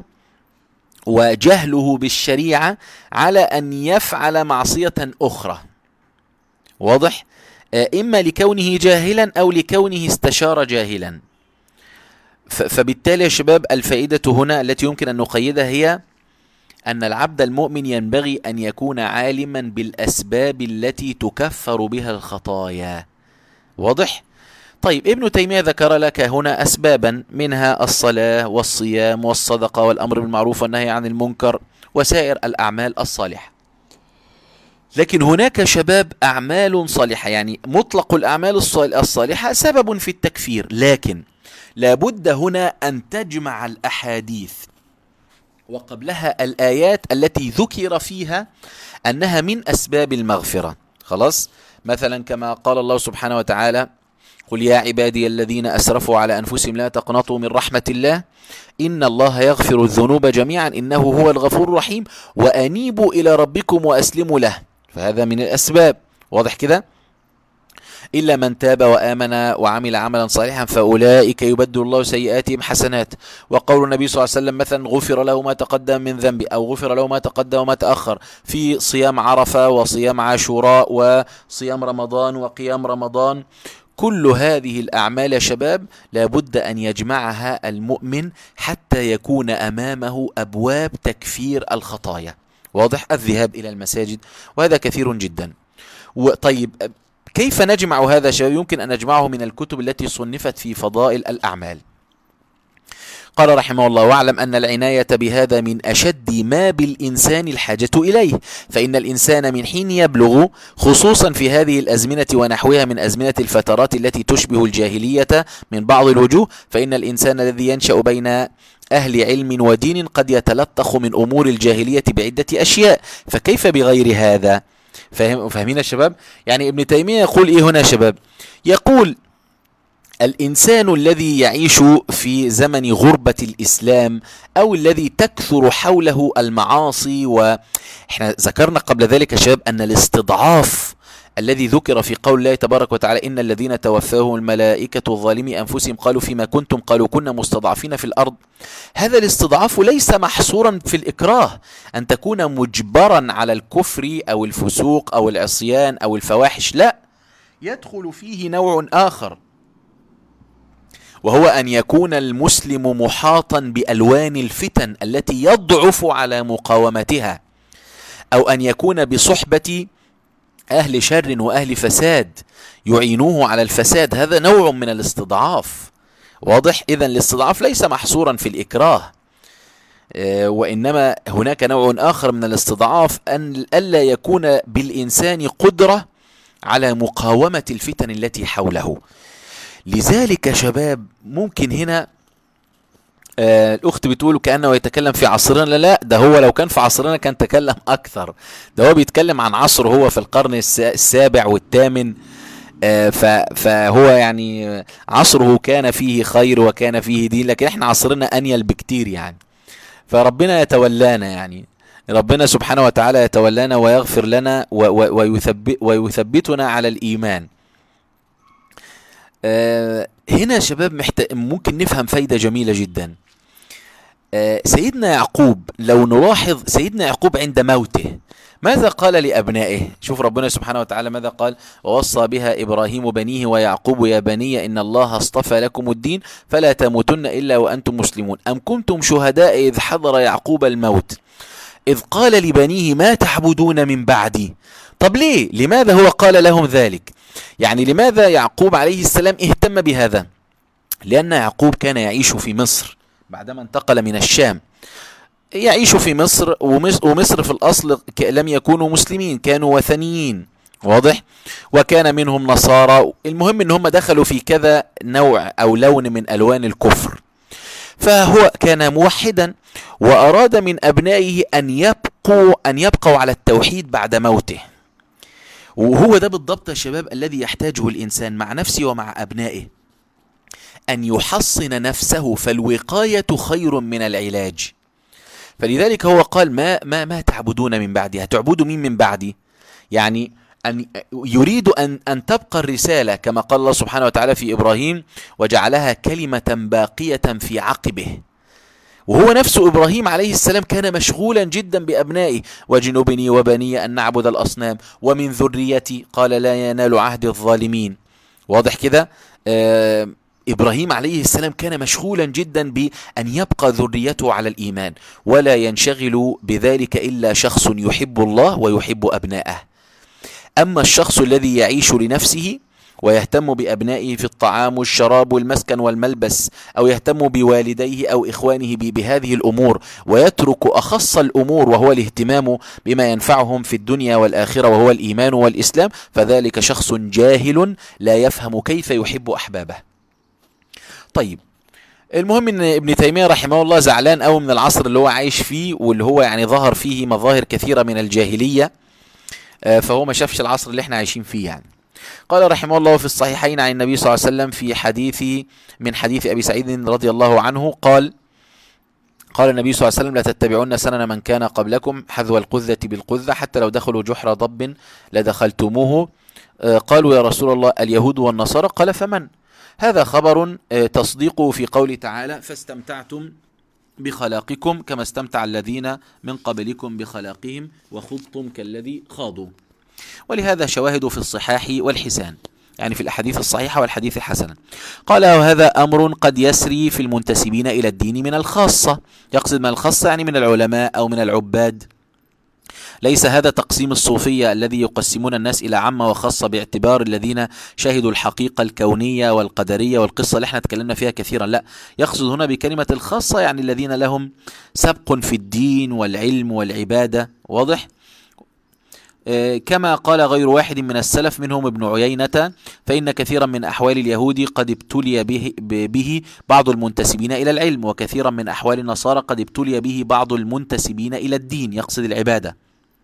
وجهله بالشريعة على ان يفعل معصية اخرى. واضح؟ اما لكونه جاهلا او لكونه استشار جاهلا. فبالتالي يا شباب الفائدة هنا التي يمكن ان نقيدها هي أن العبد المؤمن ينبغي أن يكون عالما بالأسباب التي تكفر بها الخطايا. واضح؟ طيب ابن تيمية ذكر لك هنا أسبابا، منها الصلاة والصيام والصدقة والأمر بالمعروف والنهي عن المنكر وسائر الأعمال الصالحة. لكن هناك شباب أعمال صالحة، يعني مطلق الأعمال الصالحة سبب في التكفير، لكن لابد هنا أن تجمع الأحاديث وقبلها الآيات التي ذكر فيها أنها من أسباب المغفرة. خلاص، مثلا كما قال الله سبحانه وتعالى: قل يا عبادي الذين أسرفوا على أنفسهم لا تقنطوا من رحمة الله إن الله يغفر الذنوب جميعا إنه هو الغفور الرحيم وأنيبوا إلى ربكم وأسلموا له. فهذا من الأسباب. واضح كده؟ إلا من تاب وآمن وعمل عملا صالحا فأولئك يبدل الله سيئاتهم حسنات. وقول النبي صلى الله عليه وسلم مثلا: غفر له ما تقدم من ذنبه، أو غفر له ما تقدم وما تأخر، في صيام عرفة وصيام عاشوراء وصيام رمضان وقيام رمضان. كل هذه الأعمال يا شباب لابد أن يجمعها المؤمن حتى يكون أمامه أبواب تكفير الخطايا. واضح؟ الذهاب إلى المساجد، وهذا كثير جدا. طيب كيف نجمع هذا شباب؟ يمكن أن نجمعه من الكتب التي صنفت في فضائل الأعمال. قال رحمه الله: واعلم أن العناية بهذا من أشد ما بالإنسان الحاجة إليه، فإن الإنسان من حين يبلغ، خصوصا في هذه الأزمنة ونحوها من أزمنة الفترات التي تشبه الجاهلية من بعض الوجوه، فإن الإنسان الذي ينشأ بين أهل علم ودين قد يتلطخ من أمور الجاهلية بعدة أشياء، فكيف بغير هذا؟ فاهمين يا شباب؟ يعني ابن تيمية يقول إيه هنا يا شباب؟ يقول الإنسان الذي يعيش في زمن غربة الإسلام أو الذي تكثر حوله المعاصي، وإحنا ذكرنا قبل ذلك يا شباب أن الاستضعاف الذي ذكر في قول الله تبارك وتعالى: إن الذين توفاهم الملائكة ظالمي أنفسهم قالوا فيما كنتم قالوا كنا مستضعفين في الأرض. هذا الاستضعاف ليس محصورا في الإكراه، أن تكون مجبرا على الكفر أو الفسوق أو العصيان أو الفواحش، لا، يدخل فيه نوع آخر، وهو أن يكون المسلم محاطا بألوان الفتن التي يضعف على مقاومتها، أو أن يكون بصحبة أهل شر وأهل فساد يعينوه على الفساد. هذا نوع من الاستضعاف. واضح؟ إذن الاستضعاف ليس محصورا في الإكراه، وإنما هناك نوع آخر من الاستضعاف أن ألا يكون بالإنسان قدرة على مقاومة الفتن التي حوله. لذلك شباب ممكن هنا الأخت بتقول كأنه يتكلم في عصرنا. لا، ده هو لو كان في عصرنا كان تكلم أكثر، ده هو بيتكلم عن عصر هو في القرن السابع والثامن، فهو يعني عصره كان فيه خير وكان فيه دين، لكن احنا عصرنا أنيل بكتير يعني. فربنا يتولانا، يعني ربنا سبحانه وتعالى يتولانا ويغفر لنا ويثبتنا على الإيمان. هنا شباب ممكن نفهم فايدة جميلة جدا. سيدنا يعقوب، لو نلاحظ سيدنا يعقوب عند موته ماذا قال لأبنائه؟ شوف ربنا سبحانه وتعالى ماذا قال: ووصى بها إبراهيم بنيه ويعقوب يا بني إن الله اصطفى لكم الدين فلا تموتن إلا وأنتم مسلمون أم كنتم شهداء إذ حضر يعقوب الموت إذ قال لبنيه ما تعبدون من بعدي. طب ليه؟ لماذا هو قال لهم ذلك؟ يعني لماذا يعقوب عليه السلام اهتم بهذا؟ لأن يعقوب كان يعيش في مصر بعدما انتقل من الشام، يعيش في مصر، ومصر في الأصل لم يكونوا مسلمين، كانوا وثنيين. واضح؟ وكان منهم نصارى. المهم ان هم دخلوا في كذا نوع أو لون من ألوان الكفر. فهو كان موحدا وأراد من أبنائه أن يبقوا على التوحيد بعد موته. وهو ده بالضبط يا شباب الذي يحتاجه الإنسان مع نفسه ومع أبنائه، أن يحصن نفسه، فالوقاية خير من العلاج. فلذلك هو قال ما تعبدون من بعدي، هتعبدوا مين من بعدي؟ يعني أن يريد أن تبقى الرسالة كما قال الله سبحانه وتعالى في إبراهيم: وجعلها كلمة باقية في عقبه. وهو نفسه إبراهيم عليه السلام كان مشغولا جدا بأبنائه: وجنبني وبني أن نعبد الأصنام ومن ذريتي قال لا ينال عهد الظالمين. واضح كده؟ إبراهيم عليه السلام كان مشغولا جدا بأن يبقى ذريته على الإيمان، ولا ينشغل بذلك إلا شخص يحب الله ويحب أبناءه. أما الشخص الذي يعيش لنفسه ويهتم بأبنائه في الطعام والشراب والمسكن والملبس، أو يهتم بوالديه أو إخوانه بهذه الأمور، ويترك أخص الأمور وهو الاهتمام بما ينفعهم في الدنيا والآخرة وهو الإيمان والإسلام، فذلك شخص جاهل لا يفهم كيف يحب أحبابه. طيب، المهم ان ابن تيمية رحمه الله زعلان قوي من العصر اللي هو عايش فيه، واللي هو يعني ظهر فيه مظاهر كثيرة من الجاهلية، فهو ما شافش العصر اللي احنا عايشين فيه يعني. قال رحمه الله في الصحيحين عن النبي صلى الله عليه وسلم في من حديث أبي سعيد رضي الله عنه قال النبي صلى الله عليه وسلم: لا تتبعون سنن من كان قبلكم حذو القذة بالقذة حتى لو دخلوا جحر ضب لدخلتموه. قالوا: يا رسول الله اليهود والنصارى؟ قال: فمن؟ هذا خبر تصديقه في قوله تعالى: فاستمتعتم بخلاقكم كما استمتع الذين من قبلكم بخلاقهم وخضتم كالذي خاضوا. ولهذا شواهد في الصحاح والحسان، يعني في الأحاديث الصحيحة والحديث الحسن. قال: وهذا أمر قد يسري في المنتسبين إلى الدين من الخاصة، يقصد من الخاصة يعني من العلماء أو من العباد. ليس هذا تقسيم الصوفية الذي يقسمون الناس إلى عامة وخاصة باعتبار الذين شهدوا الحقيقة الكونية والقدرية والقصة اللي احنا تكلمنا فيها كثيرا. لا، يقصد هنا بكلمة الخاصة يعني الذين لهم سبق في الدين والعلم والعبادة. واضح؟ كما قال غير واحد من السلف منهم ابن عيينة: فإن كثيرا من أحوال اليهود قد ابتلي به بعض المنتسبين إلى العلم، وكثيرا من أحوال النصارى قد ابتلي به بعض المنتسبين إلى الدين، يقصد العبادة.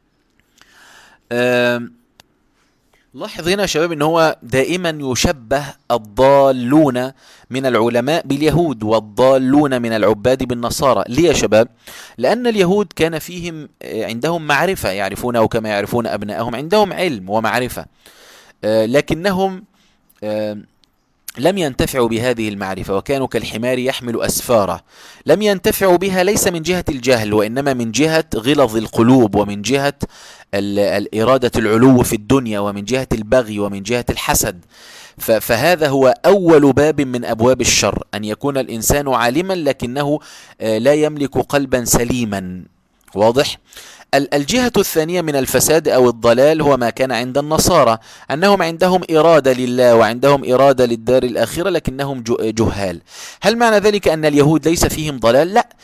لاحظ هنا يا شباب ان هو دائما يشبه الضالون من العلماء باليهود والضالون من العباد بالنصارى. ليه يا شباب؟ لأن اليهود كان فيهم عندهم معرفة يعرفونه كما يعرفون أبنائهم، عندهم علم ومعرفة، لكنهم لم ينتفعوا بهذه المعرفة، وكانوا كالحمار يحمل أسفاره. لم ينتفعوا بها ليس من جهة الجهل، وإنما من جهة غلظ القلوب، ومن جهة الإرادة العلو في الدنيا، ومن جهة البغي، ومن جهة الحسد. فهذا هو أول باب من أبواب الشر، أن يكون الإنسان عالما لكنه لا يملك قلبا سليما. واضح؟ الجهة الثانية من الفساد أو الضلال هو ما كان عند النصارى، أنهم عندهم إرادة لله وعندهم إرادة للدار الآخرة لكنهم جهال. هل معنى ذلك أن اليهود ليس فيهم ضلال؟ لا،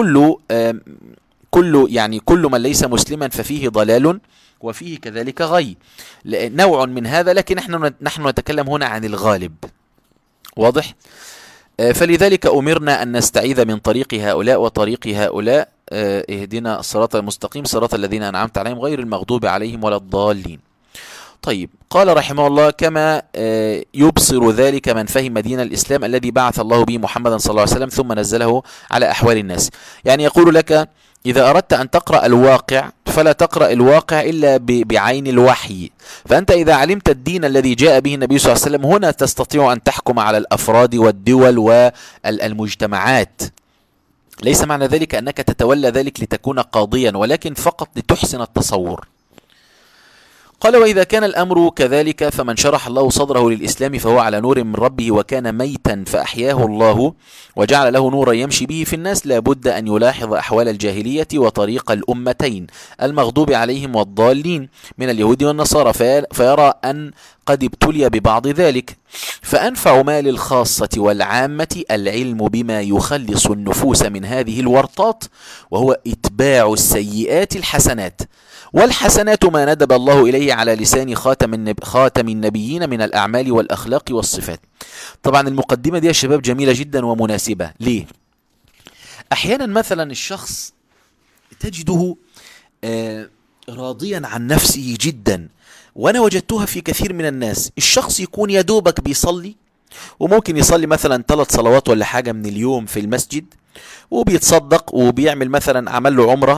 كل من ليس مسلما ففيه ضلال وفيه كذلك غي، نوع من هذا، لكن نحن نتكلم هنا عن الغالب. واضح؟ فلذلك أمرنا أن نستعيذ من طريق هؤلاء وطريق هؤلاء. اهدنا الصراط المستقيم صراط الذين أنعمت عليهم غير المغضوب عليهم ولا الضالين. طيب، قال رحمه الله: كما يبصر ذلك من فهم دين الإسلام الذي بعث الله به محمدا صلى الله عليه وسلم ثم نزله على أحوال الناس. يعني يقول لك: إذا أردت أن تقرأ الواقع فلا تقرأ الواقع إلا بعين الوحي. فأنت إذا علمت الدين الذي جاء به النبي صلى الله عليه وسلم هنا تستطيع أن تحكم على الأفراد والدول والمجتمعات. ليس معنى ذلك أنك تتولى ذلك لتكون قاضيا، ولكن فقط لتحسن التصور. قال: وإذا كان الأمر كذلك فمن شرح الله صدره للإسلام فهو على نور من ربه، وكان ميتا فأحياه الله وجعل له نورا يمشي به في الناس، لا بد أن يلاحظ أحوال الجاهلية وطريق الأمتين المغضوب عليهم والضالين من اليهود والنصارى، فيرى أن قد ابتلي ببعض ذلك. فأنفع ما للخاصة والعامة العلم بما يخلص النفوس من هذه الورطات، وهو إتباع السيئات الحسنات، والحسنات ما ندب الله إليه على لسان خاتم النبيين من الأعمال والأخلاق والصفات. طبعا المقدمة دي يا شباب جميلة جدا ومناسبة. ليه؟ أحيانا مثلا الشخص تجده راضيا عن نفسه جدا، وأنا وجدتها في كثير من الناس. الشخص يكون يدوبك بيصلي، وممكن يصلي مثلا 3 صلوات ولا حاجة من اليوم في المسجد، وبيتصدق وبيعمل مثلا عمل له عمرة،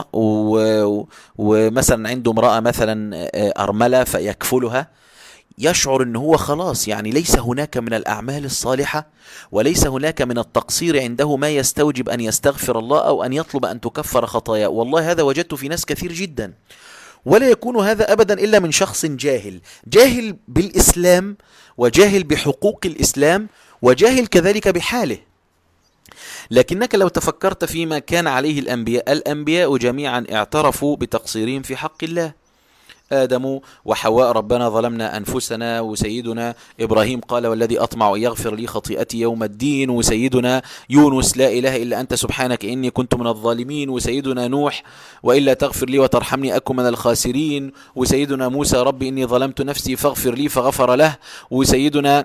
ومثلا عنده امرأة مثلا أرملة فيكفلها، يشعر أنه هو خلاص يعني ليس هناك من الأعمال الصالحة وليس هناك من التقصير عنده ما يستوجب أن يستغفر الله أو أن يطلب أن تكفر خطاياه. والله هذا وجدت في ناس كثير جدا، ولا يكون هذا أبدا إلا من شخص جاهل بالإسلام وجاهل بحقوق الإسلام وجاهل كذلك بحاله. لكنك لو تفكرت فيما كان عليه الأنبياء جميعا اعترفوا بتقصيرهم في حق الله. آدم وحواء ربنا ظلمنا أنفسنا، وسيدنا إبراهيم قال والذي أطمع أن يغفر لي خطيئتي يوم الدين، وسيدنا يونس لا إله إلا أنت سبحانك إني كنت من الظالمين، وسيدنا نوح وإلا تغفر لي وترحمني أكن من الخاسرين، وسيدنا موسى ربي إني ظلمت نفسي فاغفر لي فغفر له، وسيدنا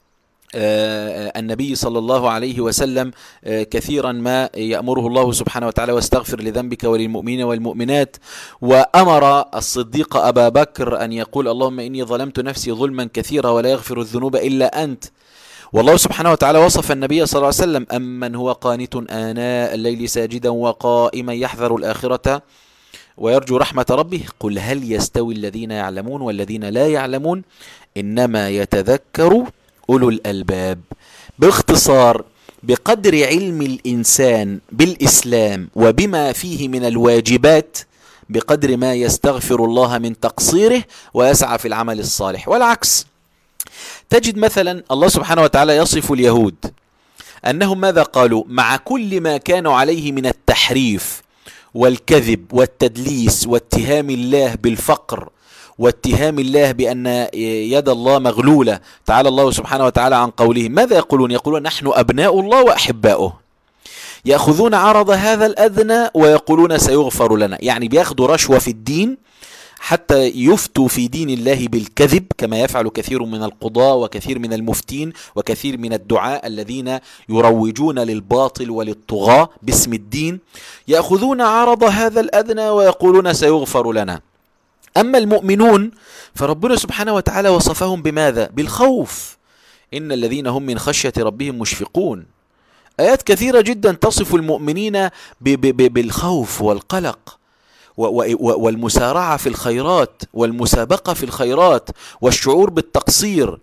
النبي صلى الله عليه وسلم كثيرا ما يأمره الله سبحانه وتعالى واستغفر لذنبك وللمؤمنين والمؤمنات. وأمر الصديق أبا بكر أن يقول اللهم إني ظلمت نفسي ظلما كثيرا ولا يغفر الذنوب إلا أنت. والله سبحانه وتعالى وصف النبي صلى الله عليه وسلم أمن هو قانت آناء الليل ساجدا وقائما يحذر الآخرة ويرجو رحمة ربه قل هل يستوي الذين يعلمون والذين لا يعلمون إنما يتذكر أولو الألباب. باختصار، بقدر علم الإنسان بالإسلام وبما فيه من الواجبات بقدر ما يستغفر الله من تقصيره ويسعى في العمل الصالح. والعكس، تجد مثلا الله سبحانه وتعالى يصف اليهود أنهم ماذا قالوا مع كل ما كانوا عليه من التحريف والكذب والتدليس واتهام الله بالفقر واتهام الله بأن يد الله مغلولة. تعالى الله سبحانه وتعالى عن قولهم، ماذا يقولون؟ يقولون نحن أبناء الله وأحباؤه. يأخذون عرض هذا الأدنى ويقولون سيغفر لنا، يعني بياخدوا رشوة في الدين حتى يفتوا في دين الله بالكذب، كما يفعل كثير من القضاة وكثير من المفتين وكثير من الدعاء الذين يروجون للباطل وللطغاة باسم الدين. يأخذون عرض هذا الأدنى ويقولون سيغفر لنا. أما المؤمنون فربنا سبحانه وتعالى وصفهم بماذا؟ بالخوف، إن الذين هم من خشية ربهم مشفقون. آيات كثيرة جدا تصف المؤمنين بالخوف والقلق والمسارعة في الخيرات والمسابقة في الخيرات والشعور بالتقصير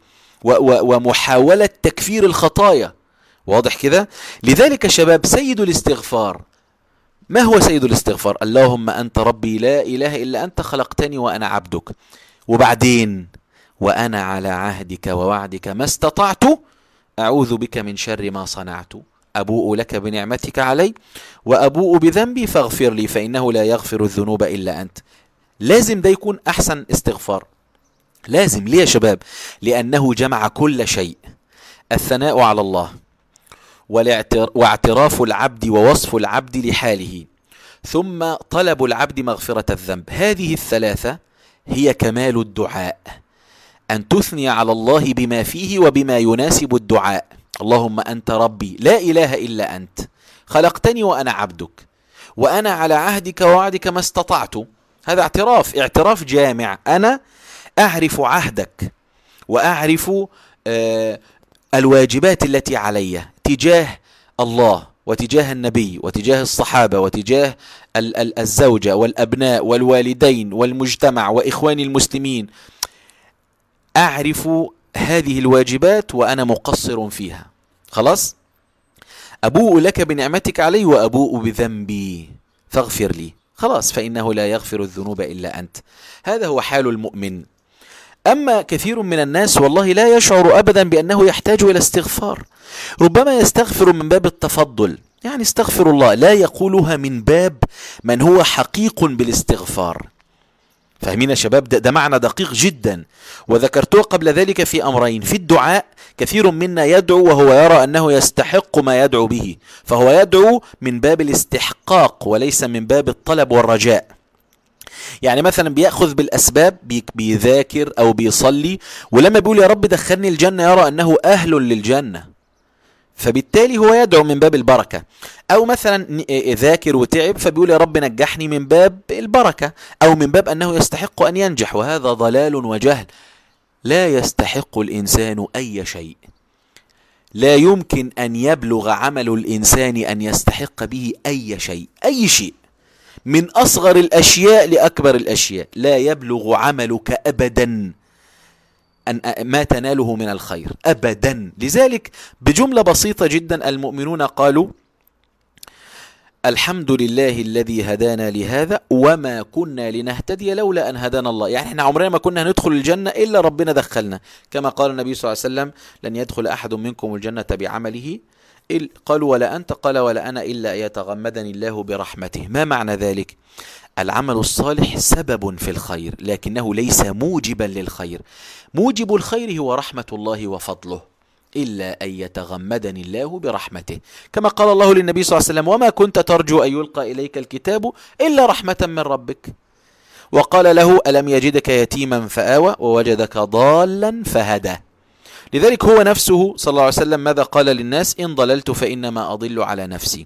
ومحاولة تكفير الخطايا. واضح كده؟ لذلك شباب سيد الاستغفار، ما هو سيد الاستغفار؟ اللهم أنت ربي لا إله إلا أنت خلقتني وأنا عبدك، وبعدين وأنا على عهدك ووعدك ما استطعت أعوذ بك من شر ما صنعت أبوء لك بنعمتك علي وأبوء بذنبي فاغفر لي فإنه لا يغفر الذنوب إلا أنت. لازم ده يكون أحسن استغفار، لازم. ليه يا شباب؟ لأنه جمع كل شيء، الثناء على الله واعتراف العبد ووصف العبد لحاله، ثم طلب العبد مغفرة الذنب. هذه الثلاثة هي كمال الدعاء، أن تثني على الله بما فيه وبما يناسب الدعاء. اللهم أنت ربي لا إله إلا أنت خلقتني وأنا عبدك وأنا على عهدك ووعدك ما استطعت. هذا اعتراف جامع. أنا أعرف عهدك وأعرف الواجبات التي علي تجاه الله وتجاه النبي وتجاه الصحابة وتجاه الزوجة والأبناء والوالدين والمجتمع وإخواني المسلمين. أعرف هذه الواجبات وأنا مقصر فيها. خلاص، أبوء لك بنعمتك علي وأبوء بذنبي فاغفر لي. خلاص، فإنه لا يغفر الذنوب إلا أنت. هذا هو حال المؤمن. أما كثير من الناس والله لا يشعر أبدا بأنه يحتاج إلى استغفار، ربما يستغفر من باب التفضل، يعني استغفر الله، لا يقولها من باب من هو حقيق بالاستغفار. فاهمين يا شباب؟ ده معنى دقيق جدا، وذكرته قبل ذلك في أمرين. في الدعاء كثير منا يدعو وهو يرى أنه يستحق ما يدعو به، فهو يدعو من باب الاستحقاق وليس من باب الطلب والرجاء. يعني مثلا بيأخذ بالأسباب، بيذاكر أو بيصلي، ولما بيقول يا رب دخلني الجنة يرى أنه أهل للجنة، فبالتالي هو يدعو من باب البركة. أو مثلا ذاكر وتعب فبيقول يا رب نجحني من باب البركة، أو من باب أنه يستحق أن ينجح، وهذا ضلال وجهل. لا يستحق الإنسان أي شيء، لا يمكن أن يبلغ عمل الإنسان أن يستحق به أي شيء، أي شيء من أصغر الأشياء لأكبر الأشياء. لا يبلغ عملك أبدا أن ما تناله من الخير أبدا. لذلك بجملة بسيطة جدا المؤمنون قالوا الحمد لله الذي هدانا لهذا وما كنا لنهتدي لولا أن هدانا الله. يعني احنا عمرنا ما كنا هندخل الجنة إلا ربنا دخلنا، كما قال النبي صلى الله عليه وسلم: لن يدخل أحد منكم الجنة بعمله. قالوا: ولا أنت؟ قال: ولا أنا، إلا يتغمدني الله برحمته. ما معنى ذلك؟ العمل الصالح سبب في الخير، لكنه ليس موجبا للخير. موجب الخير هو رحمة الله وفضله، إلا أن يتغمدني الله برحمته، كما قال الله للنبي صلى الله عليه وسلم: وما كنت ترجو أن يلقى إليك الكتاب إلا رحمة من ربك. وقال له: ألم يجدك يتيما فآوى ووجدك ضالا فهدى. لذلك هو نفسه صلى الله عليه وسلم ماذا قال للناس؟ إن ضللت فإنما أضل على نفسي.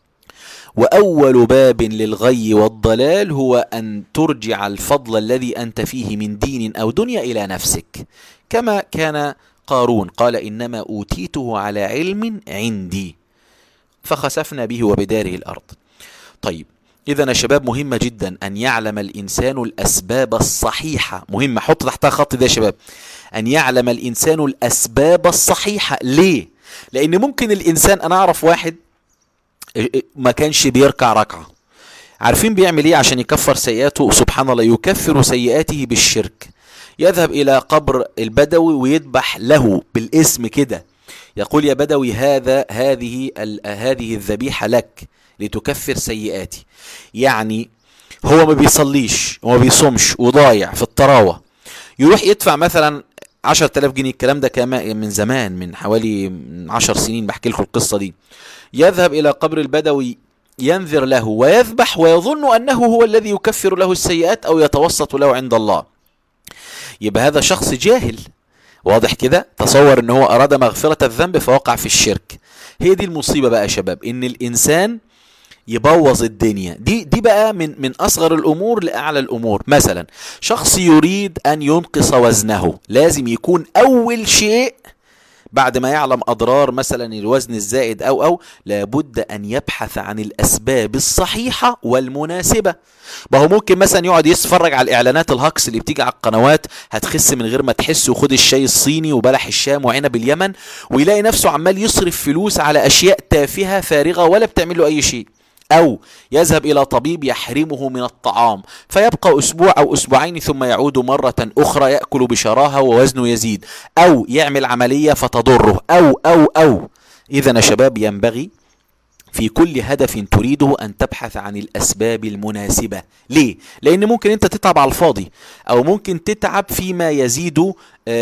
وأول باب للغي والضلال هو أن ترجع الفضل الذي أنت فيه من دين أو دنيا إلى نفسك، كما كان قارون قال: إنما أوتيته على علم عندي فخسفنا به وبداره الأرض. طيب، إذن يا شباب مهمة جدا أن يعلم الإنسان الأسباب الصحيحة. مهمة، حط تحتها خط ده يا شباب، أن يعلم الإنسان الأسباب الصحيحة. ليه؟ لأن ممكن الإنسان، أنا أعرف واحد ما كانش بيركع ركعة، عارفين بيعمل ايه عشان يكفر سيئاته؟ سبحان الله، يكفر سيئاته بالشرك. يذهب الى قبر البدوي ويذبح له بالاسم كده، يقول: يا بدوي هذه الذبيحة لك لتكفر سيئاتي. يعني هو ما بيصليش وما بيصومش وضايع في الطراوة، يروح يدفع مثلا 10,000 جنيه. الكلام ده كان من زمان، من حوالي 10 سنين بحكي لكم القصة دي. يذهب إلى قبر البدوي ينذر له ويذبح، ويظن أنه هو الذي يكفر له السيئات أو يتوسط له عند الله. يبقى هذا شخص جاهل، واضح كده؟ تصور أنه هو أراد مغفرة الذنب فوقع في الشرك. هي دي المصيبة بقى يا شباب، إن الإنسان يبوظ الدنيا دي بقى من أصغر الأمور لأعلى الأمور. مثلا شخص يريد أن ينقص وزنه، لازم يكون أول شيء بعد ما يعلم أضرار مثلا الوزن الزائد أو لابد أن يبحث عن الأسباب الصحيحة والمناسبة. ما هو ممكن مثلا يقعد يتفرج على الإعلانات الهكس اللي بتيجي على القنوات: هتخس من غير ما تحس، وخد الشاي الصيني وبلح الشام وعنب اليمن، ويلاقي نفسه عمال يصرف فلوس على أشياء تافهة فارغة ولا بتعمل له أي شيء. أو يذهب إلى طبيب يحرمه من الطعام فيبقى أسبوع أو أسبوعين ثم يعود مرة أخرى يأكل بشراهة ووزنه يزيد، أو يعمل عملية فتضره أو. إذن يا شباب ينبغي في كل هدف تريده أن تبحث عن الأسباب المناسبة. ليه؟ لأن ممكن أنت تتعب على الفاضي، أو ممكن تتعب فيما يزيد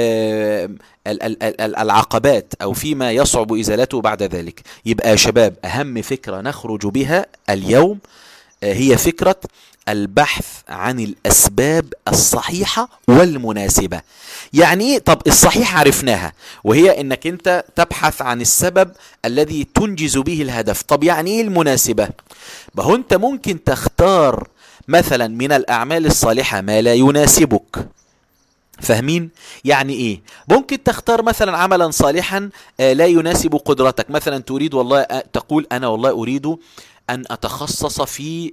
العقبات، أو فيما يصعب إزالته بعد ذلك. يبقى يا شباب أهم فكرة نخرج بها اليوم هي فكرة البحث عن الأسباب الصحيحة والمناسبة. يعني إيه؟ طب الصحيحة عرفناها، وهي إنك أنت تبحث عن السبب الذي تنجز به الهدف. طب يعني إيه المناسبة؟ ما أنت ممكن تختار مثلا من الأعمال الصالحة ما لا يناسبك. فاهمين؟ يعني ايه؟ ممكن تختار مثلا عملا صالحا لا يناسب قدرتك. مثلا تريد والله، تقول انا والله اريد ان اتخصص في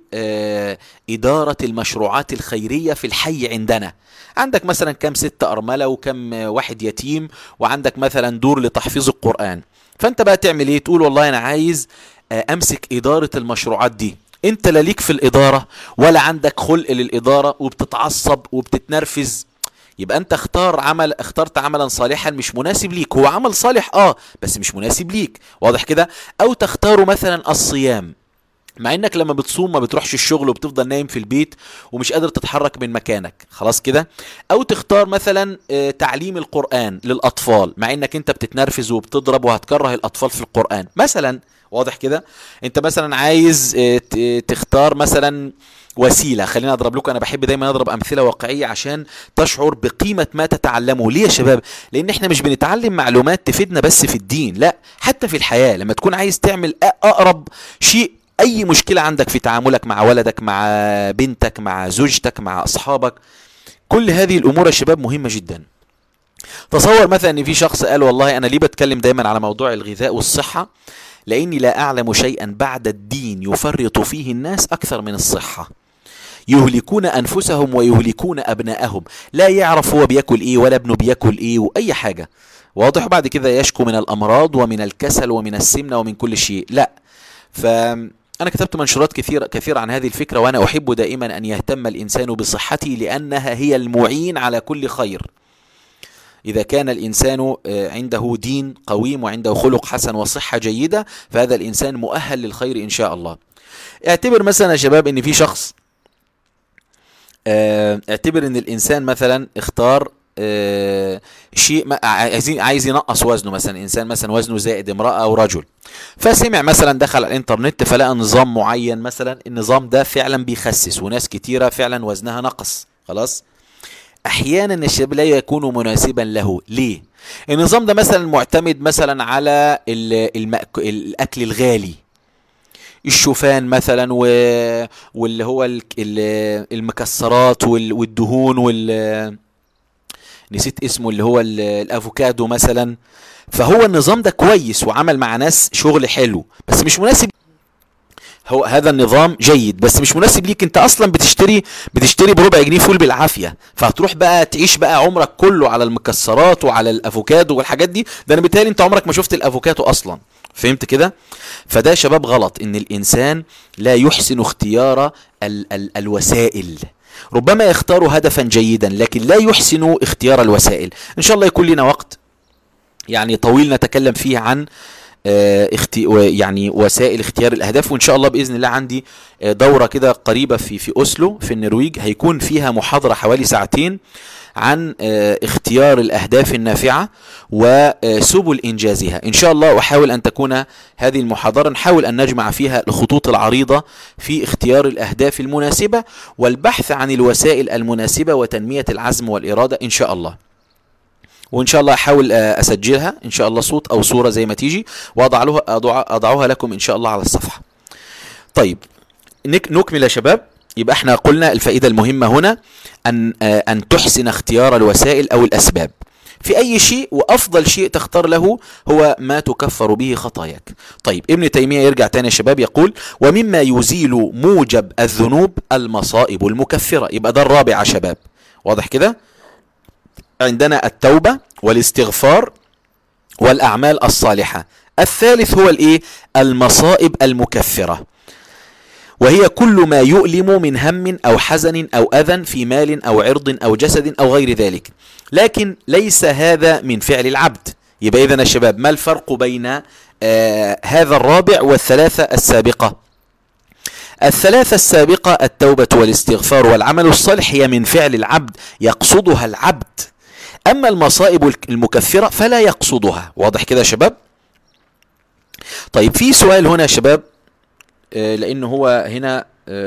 ادارة المشروعات الخيرية في الحي عندنا. عندك مثلا كم ست ارملة وكم واحد يتيم، وعندك مثلا دور لتحفيظ القرآن. فانت بقى تعمل ايه؟ تقول والله انا عايز امسك ادارة المشروعات دي. انت لا ليك في الادارة ولا عندك خلق للادارة، وبتتعصب وبتتنرفز. يبقى انت اخترت عملا صالحا مش مناسب ليك. هو عمل صالح بس مش مناسب ليك، واضح كده؟ او تختار مثلا الصيام، مع انك لما بتصوم ما بتروحش الشغل وبتفضل نايم في البيت ومش قادر تتحرك من مكانك، خلاص كده. او تختار مثلا تعليم القرآن للأطفال، مع انك انت بتتنرفز وبتضرب وهتكره الأطفال في القرآن مثلا، واضح كده؟ انت مثلا عايز تختار مثلا وسيلة. خلينا اضرب لكم، انا بحب دايما اضرب امثلة واقعية عشان تشعر بقيمة ما تتعلمه. ليه يا شباب؟ لان احنا مش بنتعلم معلومات تفيدنا بس في الدين، لا، حتى في الحياة. لما تكون عايز تعمل اقرب شيء، اي مشكلة عندك في تعاملك مع ولدك، مع بنتك، مع زوجتك، مع اصحابك، كل هذه الامور يا شباب مهمة جدا. تصور مثلا ان في شخص قال والله انا ليه بتكلم دايما على موضوع الغذاء والصحة؟ لاني لا اعلم شيئا بعد الدين يفرط فيه الناس اكثر من الصحة. يهلكون انفسهم ويهلكون ابناءهم، لا يعرف هو بياكل ايه ولا ابنه بياكل ايه واي حاجة، واضح؟ بعد كده يشكو من الامراض ومن الكسل ومن السمنة ومن كل شيء. لا، أنا كتبت منشورات كثيرة عن هذه الفكرة، وأنا أحب دائما أن يهتم الإنسان بصحته لأنها هي المعين على كل خير. إذا كان الإنسان عنده دين قويم وعنده خلق حسن وصحة جيدة، فهذا الإنسان مؤهل للخير إن شاء الله. اعتبر مثلا يا شباب إن في شخص، اعتبر إن الإنسان مثلا اختار شيء عايز ينقص وزنه، مثلا إنسان مثلا وزنه زائد، امرأة أو رجل، فسمع مثلا دخل على الإنترنت فلقى نظام معين، مثلا النظام ده فعلا بيخسس وناس كتيرة فعلا وزنها نقص. خلاص، احيانا الشباب لا يكون مناسبا له. ليه؟ النظام ده مثلا معتمد مثلا على الاكل الغالي، الشوفان مثلا واللي هو المكسرات والدهون نسيت اسمه، اللي هو الافوكادو مثلا. فهو النظام ده كويس وعمل مع ناس شغل حلو، بس مش مناسب. هو هذا النظام جيد بس مش مناسب ليك. انت اصلا بتشتري بربع جنيه فول بالعافيه، فهتروح بقى تعيش بقى عمرك كله على المكسرات وعلى الافوكادو والحاجات دي. ده انا بيتهيألي انت عمرك ما شفت الافوكادو اصلا. فهمت كده؟ فده شباب غلط، ان الانسان لا يحسن اختيار الوسائل. ربما يختار هدفا جيدا لكن لا يحسن اختيار الوسائل. ان شاء الله يكون لنا وقت يعني طويل نتكلم فيه عن يعني وسائل اختيار الاهداف. وان شاء الله باذن الله عندي دوره كده قريبه في اوسلو في النرويج، هيكون فيها محاضره حوالي ساعتين عن اختيار الاهداف النافعه وسبل انجازها ان شاء الله. واحاول ان تكون هذه المحاضره نحاول ان نجمع فيها الخطوط العريضه في اختيار الاهداف المناسبه والبحث عن الوسائل المناسبه وتنميه العزم والاراده ان شاء الله. وان شاء الله احاول اسجلها ان شاء الله صوت او صورة زي ما تيجي واضعها لكم ان شاء الله على الصفحة. طيب نكمل يا شباب. يبقى احنا قلنا الفائدة المهمة هنا ان تحسن اختيار الوسائل او الاسباب في اي شيء، وافضل شيء تختار له هو ما تكفر به خطاياك. طيب ابن تيمية يرجع تاني يا شباب يقول: ومما يزيل موجب الذنوب المصائب المكفرة. يبقى ده الرابع يا شباب، واضح كده؟ عندنا التوبة والاستغفار والأعمال الصالحة. الثالث هو الايه؟ المصائب المكفرة، وهي كل ما يؤلم من هم أو حزن أو أذى في مال أو عرض أو جسد أو غير ذلك، لكن ليس هذا من فعل العبد. يبقى إذن يا شباب ما الفرق بين هذا الرابع والثلاثة السابقة؟ الثلاثة السابقة التوبة والاستغفار والعمل الصالح هي من فعل العبد يقصدها العبد، أما المصائب المكفرة فلا يقصدها. واضح كده يا شباب؟ طيب في سؤال هنا يا شباب، لأنه هو هنا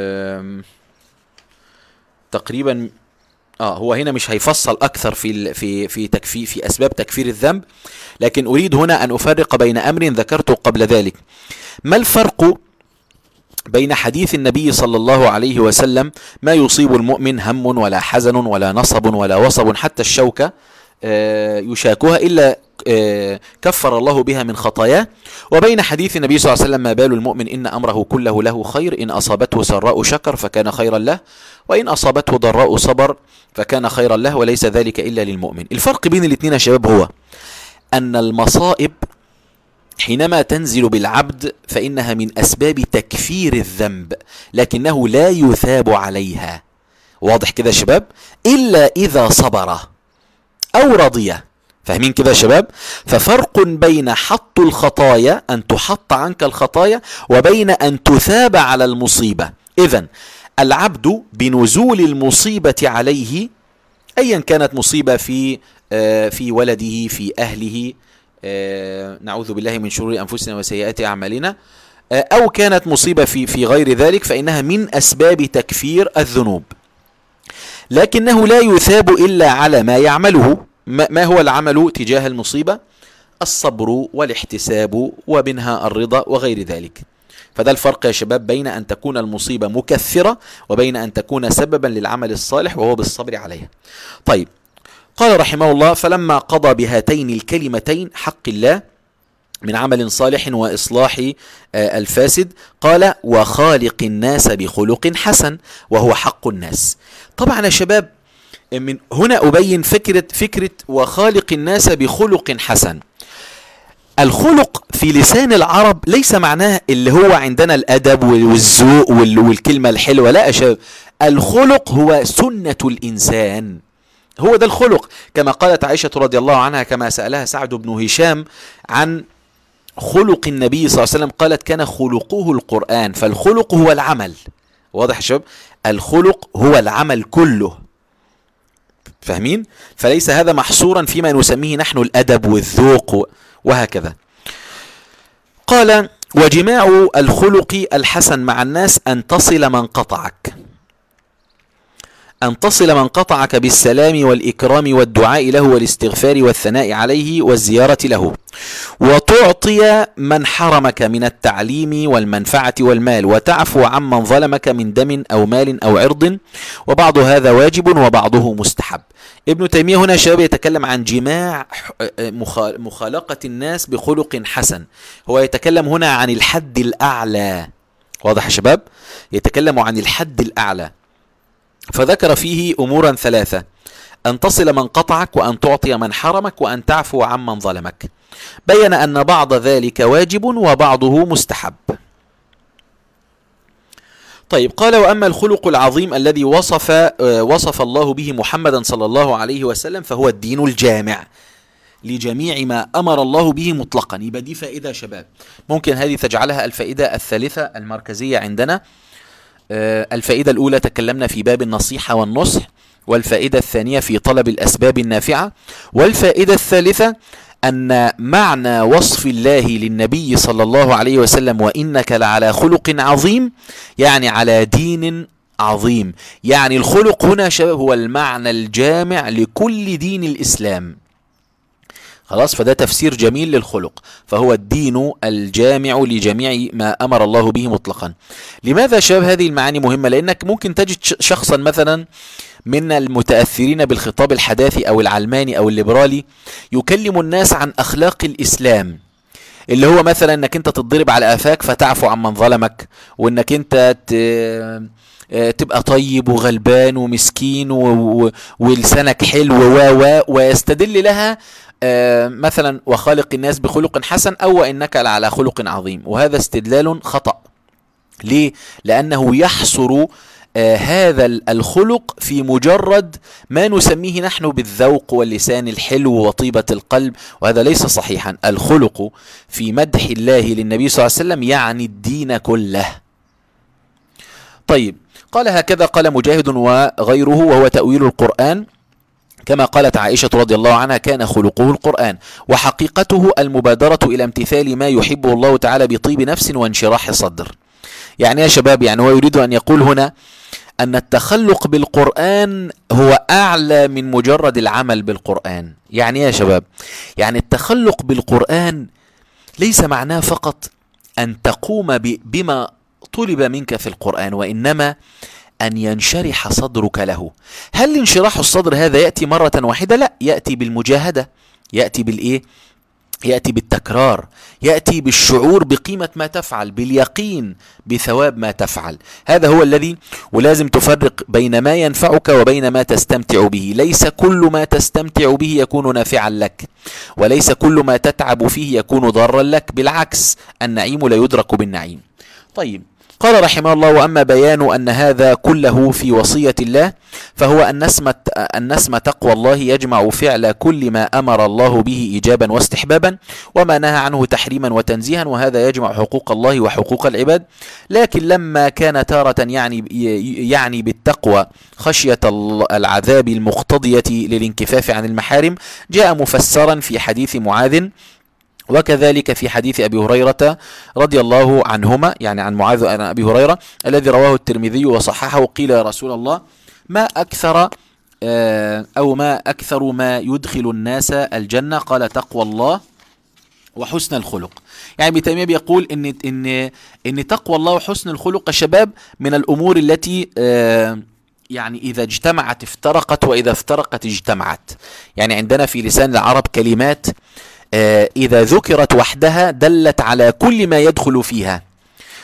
تقريبا هو هنا مش هيفصل أكثر في أسباب تكفير الذنب، لكن أريد هنا أن أفرق بين أمر ذكرته قبل ذلك. ما الفرق بين حديث النبي صلى الله عليه وسلم: ما يصيب المؤمن هم ولا حزن ولا نصب ولا وصب حتى الشوكة يشاكها إلا كفر الله بها من خطاياه، وبين حديث النبي صلى الله عليه وسلم: ما بال المؤمن إن أمره كله له خير، إن أصابته سراء شكر فكان خيرا له، وإن أصابته ضراء صبر فكان خيرا له، وليس ذلك إلا للمؤمن. الفرق بين الاثنين يا شباب هو أن المصائب حينما تنزل بالعبد فإنها من أسباب تكفير الذنب، لكنه لا يثاب عليها. واضح كده يا شباب؟ إلا إذا صبر أو رضي. فاهمين كده يا شباب؟ ففرق بين حط الخطايا، أن تحط عنك الخطايا، وبين أن تثاب على المصيبة. إذن العبد بنزول المصيبة عليه، أيا كانت مصيبة في ولده، في أهله، نعوذ بالله من شرور أنفسنا وسيئات أعمالنا، أو كانت مصيبة في غير ذلك، فإنها من أسباب تكفير الذنوب، لكنه لا يثاب إلا على ما يعمله. ما هو العمل تجاه المصيبة؟ الصبر والاحتساب ومنها الرضا وغير ذلك. فده الفرق يا شباب بين أن تكون المصيبة مكثرة وبين أن تكون سببا للعمل الصالح وهو بالصبر عليها. طيب قال رحمه الله: فلما قضى بهاتين الكلمتين حق الله من عمل صالح وإصلاح الفاسد، قال: وخالق الناس بخلق حسن، وهو حق الناس. طبعا يا شباب من هنا أبين فكرة وخالق الناس بخلق حسن. الخلق في لسان العرب ليس معناه اللي هو عندنا الأدب والذوق والكلمة الحلوة، لا يا شباب، الخلق هو سنة الإنسان، هو ده الخلق. كما قالت عائشة رضي الله عنها كما سألها سعد بن هشام عن خلق النبي صلى الله عليه وسلم، قالت كان خلقه القرآن. فالخلق هو العمل، واضح يا شباب؟ الخلق هو العمل كله، فاهمين؟ فليس هذا محصورا فيما نسميه نحن الأدب والذوق وهكذا. قال وجماع الخلق الحسن مع الناس أن تصل من قطعك، أن تصل من قطعك بالسلام والإكرام والدعاء له والاستغفار والثناء عليه والزيارة له، وتعطي من حرمك من التعليم والمنفعة والمال، وتعفو عمن ظلمك من دم أو مال أو عرض، وبعض هذا واجب وبعضه مستحب. ابن تيمية هنا شباب يتكلم عن جماع مخالقة الناس بخلق حسن، هو يتكلم هنا عن الحد الأعلى، واضح يا شباب؟ يتكلم عن الحد الأعلى، فذكر فيه أمورا ثلاثة: أن تصل من قطعك، وأن تعطي من حرمك، وأن تعفو عمن ظلمك. بين أن بعض ذلك واجب وبعضه مستحب. طيب، قال وأما الخلق العظيم الذي وصف الله به محمدا صلى الله عليه وسلم فهو الدين الجامع لجميع ما أمر الله به مطلقا. يبقى دي فائدة شباب ممكن هذه تجعلها الفائدة الثالثة المركزية عندنا. الفائدة الأولى تكلمنا في باب النصيحة والنصح، والفائدة الثانية في طلب الأسباب النافعة، والفائدة الثالثة أن معنى وصف الله للنبي صلى الله عليه وسلم وإنك لعلى خلق عظيم يعني على دين عظيم، يعني الخلق هنا شباب هو المعنى الجامع لكل دين الإسلام. خلاص، فده تفسير جميل للخلق، فهو الدين الجامع لجميع ما أمر الله به مطلقا. لماذا شباب هذه المعاني مهمة؟ لأنك ممكن تجد شخصا مثلا من المتأثرين بالخطاب الحداثي أو العلماني أو الليبرالي يكلم الناس عن أخلاق الإسلام، اللي هو مثلا أنك أنت تضرب على قفاك فتعفو عمن ظلمك، وأنك أنت تبقى طيب وغلبان ومسكين ولسانك حلو ويستدل لها مثلا وخالق الناس بخلق حسن أو وإنك لعلى خلق عظيم. وهذا استدلال خطأ. ليه؟ لأنه يحصر هذا الخلق في مجرد ما نسميه نحن بالذوق واللسان الحلو وطيبة القلب، وهذا ليس صحيحا. الخلق في مدح الله للنبي صلى الله عليه وسلم يعني الدين كله. طيب، قال هكذا قال مجاهد وغيره وهو تأويل القرآن، كما قالت عائشة رضي الله عنها كان خلقه القرآن، وحقيقته المبادرة إلى امتثال ما يحبه الله تعالى بطيب نفس وانشراح صدر. يعني يا شباب، يعني هو يريد أن يقول هنا أن التخلق بالقرآن هو أعلى من مجرد العمل بالقرآن. يعني يا شباب، يعني التخلق بالقرآن ليس معناه فقط أن تقوم بما طلب منك في القرآن، وإنما أن ينشرح صدرك له. هل انشراح الصدر هذا يأتي مرة واحدة؟ لا، يأتي بالمجاهدة، يأتي بالإيه؟ يأتي بالتكرار، يأتي بالشعور بقيمة ما تفعل، باليقين بثواب ما تفعل. هذا هو الذي، ولازم تفرق بين ما ينفعك وبين ما تستمتع به. ليس كل ما تستمتع به يكون نافعا لك، وليس كل ما تتعب فيه يكون ضارا لك، بالعكس النعيم لا يدرك بالنعيم. طيب، قال رحمه الله وأما بيان أن هذا كله في وصية الله فهو أن اسم تقوى الله يجمع فعل كل ما أمر الله به إيجابا واستحبابا، وما نهى عنه تحريما وتنزيها، وهذا يجمع حقوق الله وحقوق العباد. لكن لما كان تارة يعني بالتقوى خشية العذاب المقتضية للانكفاف عن المحارم جاء مفسرا في حديث معاذ، وكذلك في حديث أبي هريرة رضي الله عنهما، يعني عن معاذ وعن أبي هريرة الذي رواه الترمذي وصححه. قيل يا رسول الله ما أكثر أو ما أكثر ما يدخل الناس الجنة؟ قال تقوى الله وحسن الخلق. يعني ابن تيمية بيقول إن تقوى الله وحسن الخلق يا شباب من الأمور التي يعني إذا اجتمعت افترقت، وإذا افترقت اجتمعت. يعني عندنا في لسان العرب كلمات إذا ذكرت وحدها دلت على كل ما يدخل فيها.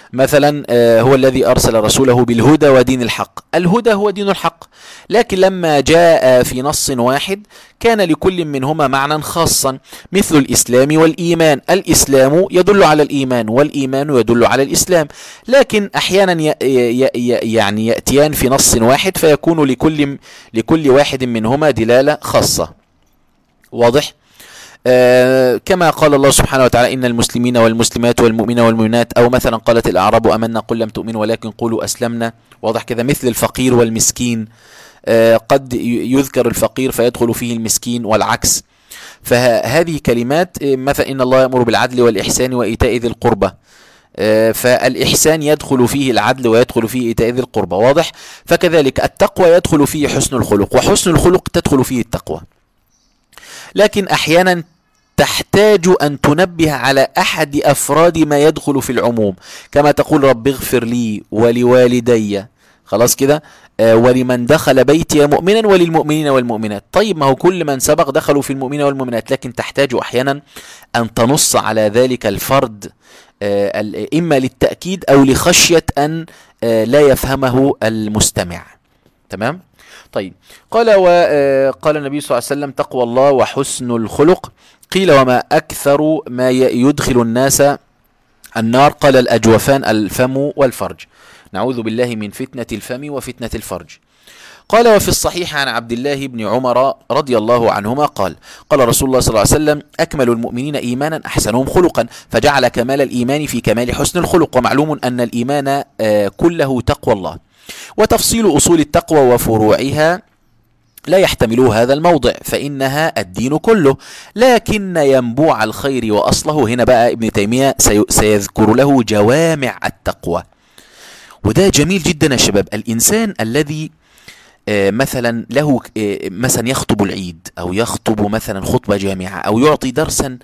مثلا هو الذي أرسل رسوله بالهدى ودين الحق. الهدى هو دين الحق، لكن لما جاء في نص واحد كان لكل منهما معنى خاصا، مثل الإسلام والإيمان. الإسلام يدل على الإيمان، والإيمان يدل على الإسلام، لكن أحيانا يعني يأتيان في نص واحد فيكون لكل واحد منهما دلالة خاصة. واضح؟ كما قال الله سبحانه وتعالى: إن المسلمين والمسلمات والمؤمنين والمؤمنات، أو مثلا قالت الأعراب آمنا قل لم تؤمنوا ولكن قولوا أسلمنا. واضح كذا؟ مثل الفقير والمسكين، قد يذكر الفقير فيدخل فيه المسكين والعكس. فهذه كلمات مثلا إن الله يأمر بالعدل والإحسان وإيتاء ذي القربى، فالإحسان يدخل فيه العدل ويدخل فيه إيتاء ذي القربى. واضح؟ فكذلك التقوى يدخل فيه حسن الخلق، وحسن الخلق تدخل فيه التقوى. لكن أحيانا تحتاج أن تنبه على أحد أفراد ما يدخل في العموم، كما تقول: رب اغفر لي ولوالدي، خلاص كده، ولمن دخل بيتي مؤمنا وللمؤمنين والمؤمنات. طيب، ما هو كل من سبق دخلوا في المؤمنين والمؤمنات، لكن تحتاج أحيانا أن تنص على ذلك الفرد، إما للتأكيد أو لخشية أن لا يفهمه المستمع. تمام؟ طيب، قال النبي صلى الله عليه وسلم: تقوى الله وحسن الخلق. قيل: وما أكثر ما يدخل الناس النار؟ قال: الأجوفان، الفم والفرج. نعوذ بالله من فتنة الفم وفتنة الفرج. قال: وفي الصحيح عن عبد الله بن عمر رضي الله عنهما قال: قال رسول الله صلى الله عليه وسلم: أكمل المؤمنين إيمانا أحسنهم خلقا، فجعل كمال الإيمان في كمال حسن الخلق. ومعلوم أن الإيمان كله تقوى الله. وتفصيل أصول التقوى وفروعها لا يحتمل هذا الموضع، فإنها الدين كله، لكن ينبوع الخير وأصله. هنا بقى ابن تيمية سيذكر له جوامع التقوى، وده جميل جدا يا شباب. الإنسان الذي مثلا له مثلا يخطب العيد، أو يخطب مثلا خطبة جامعة، أو يعطي درسا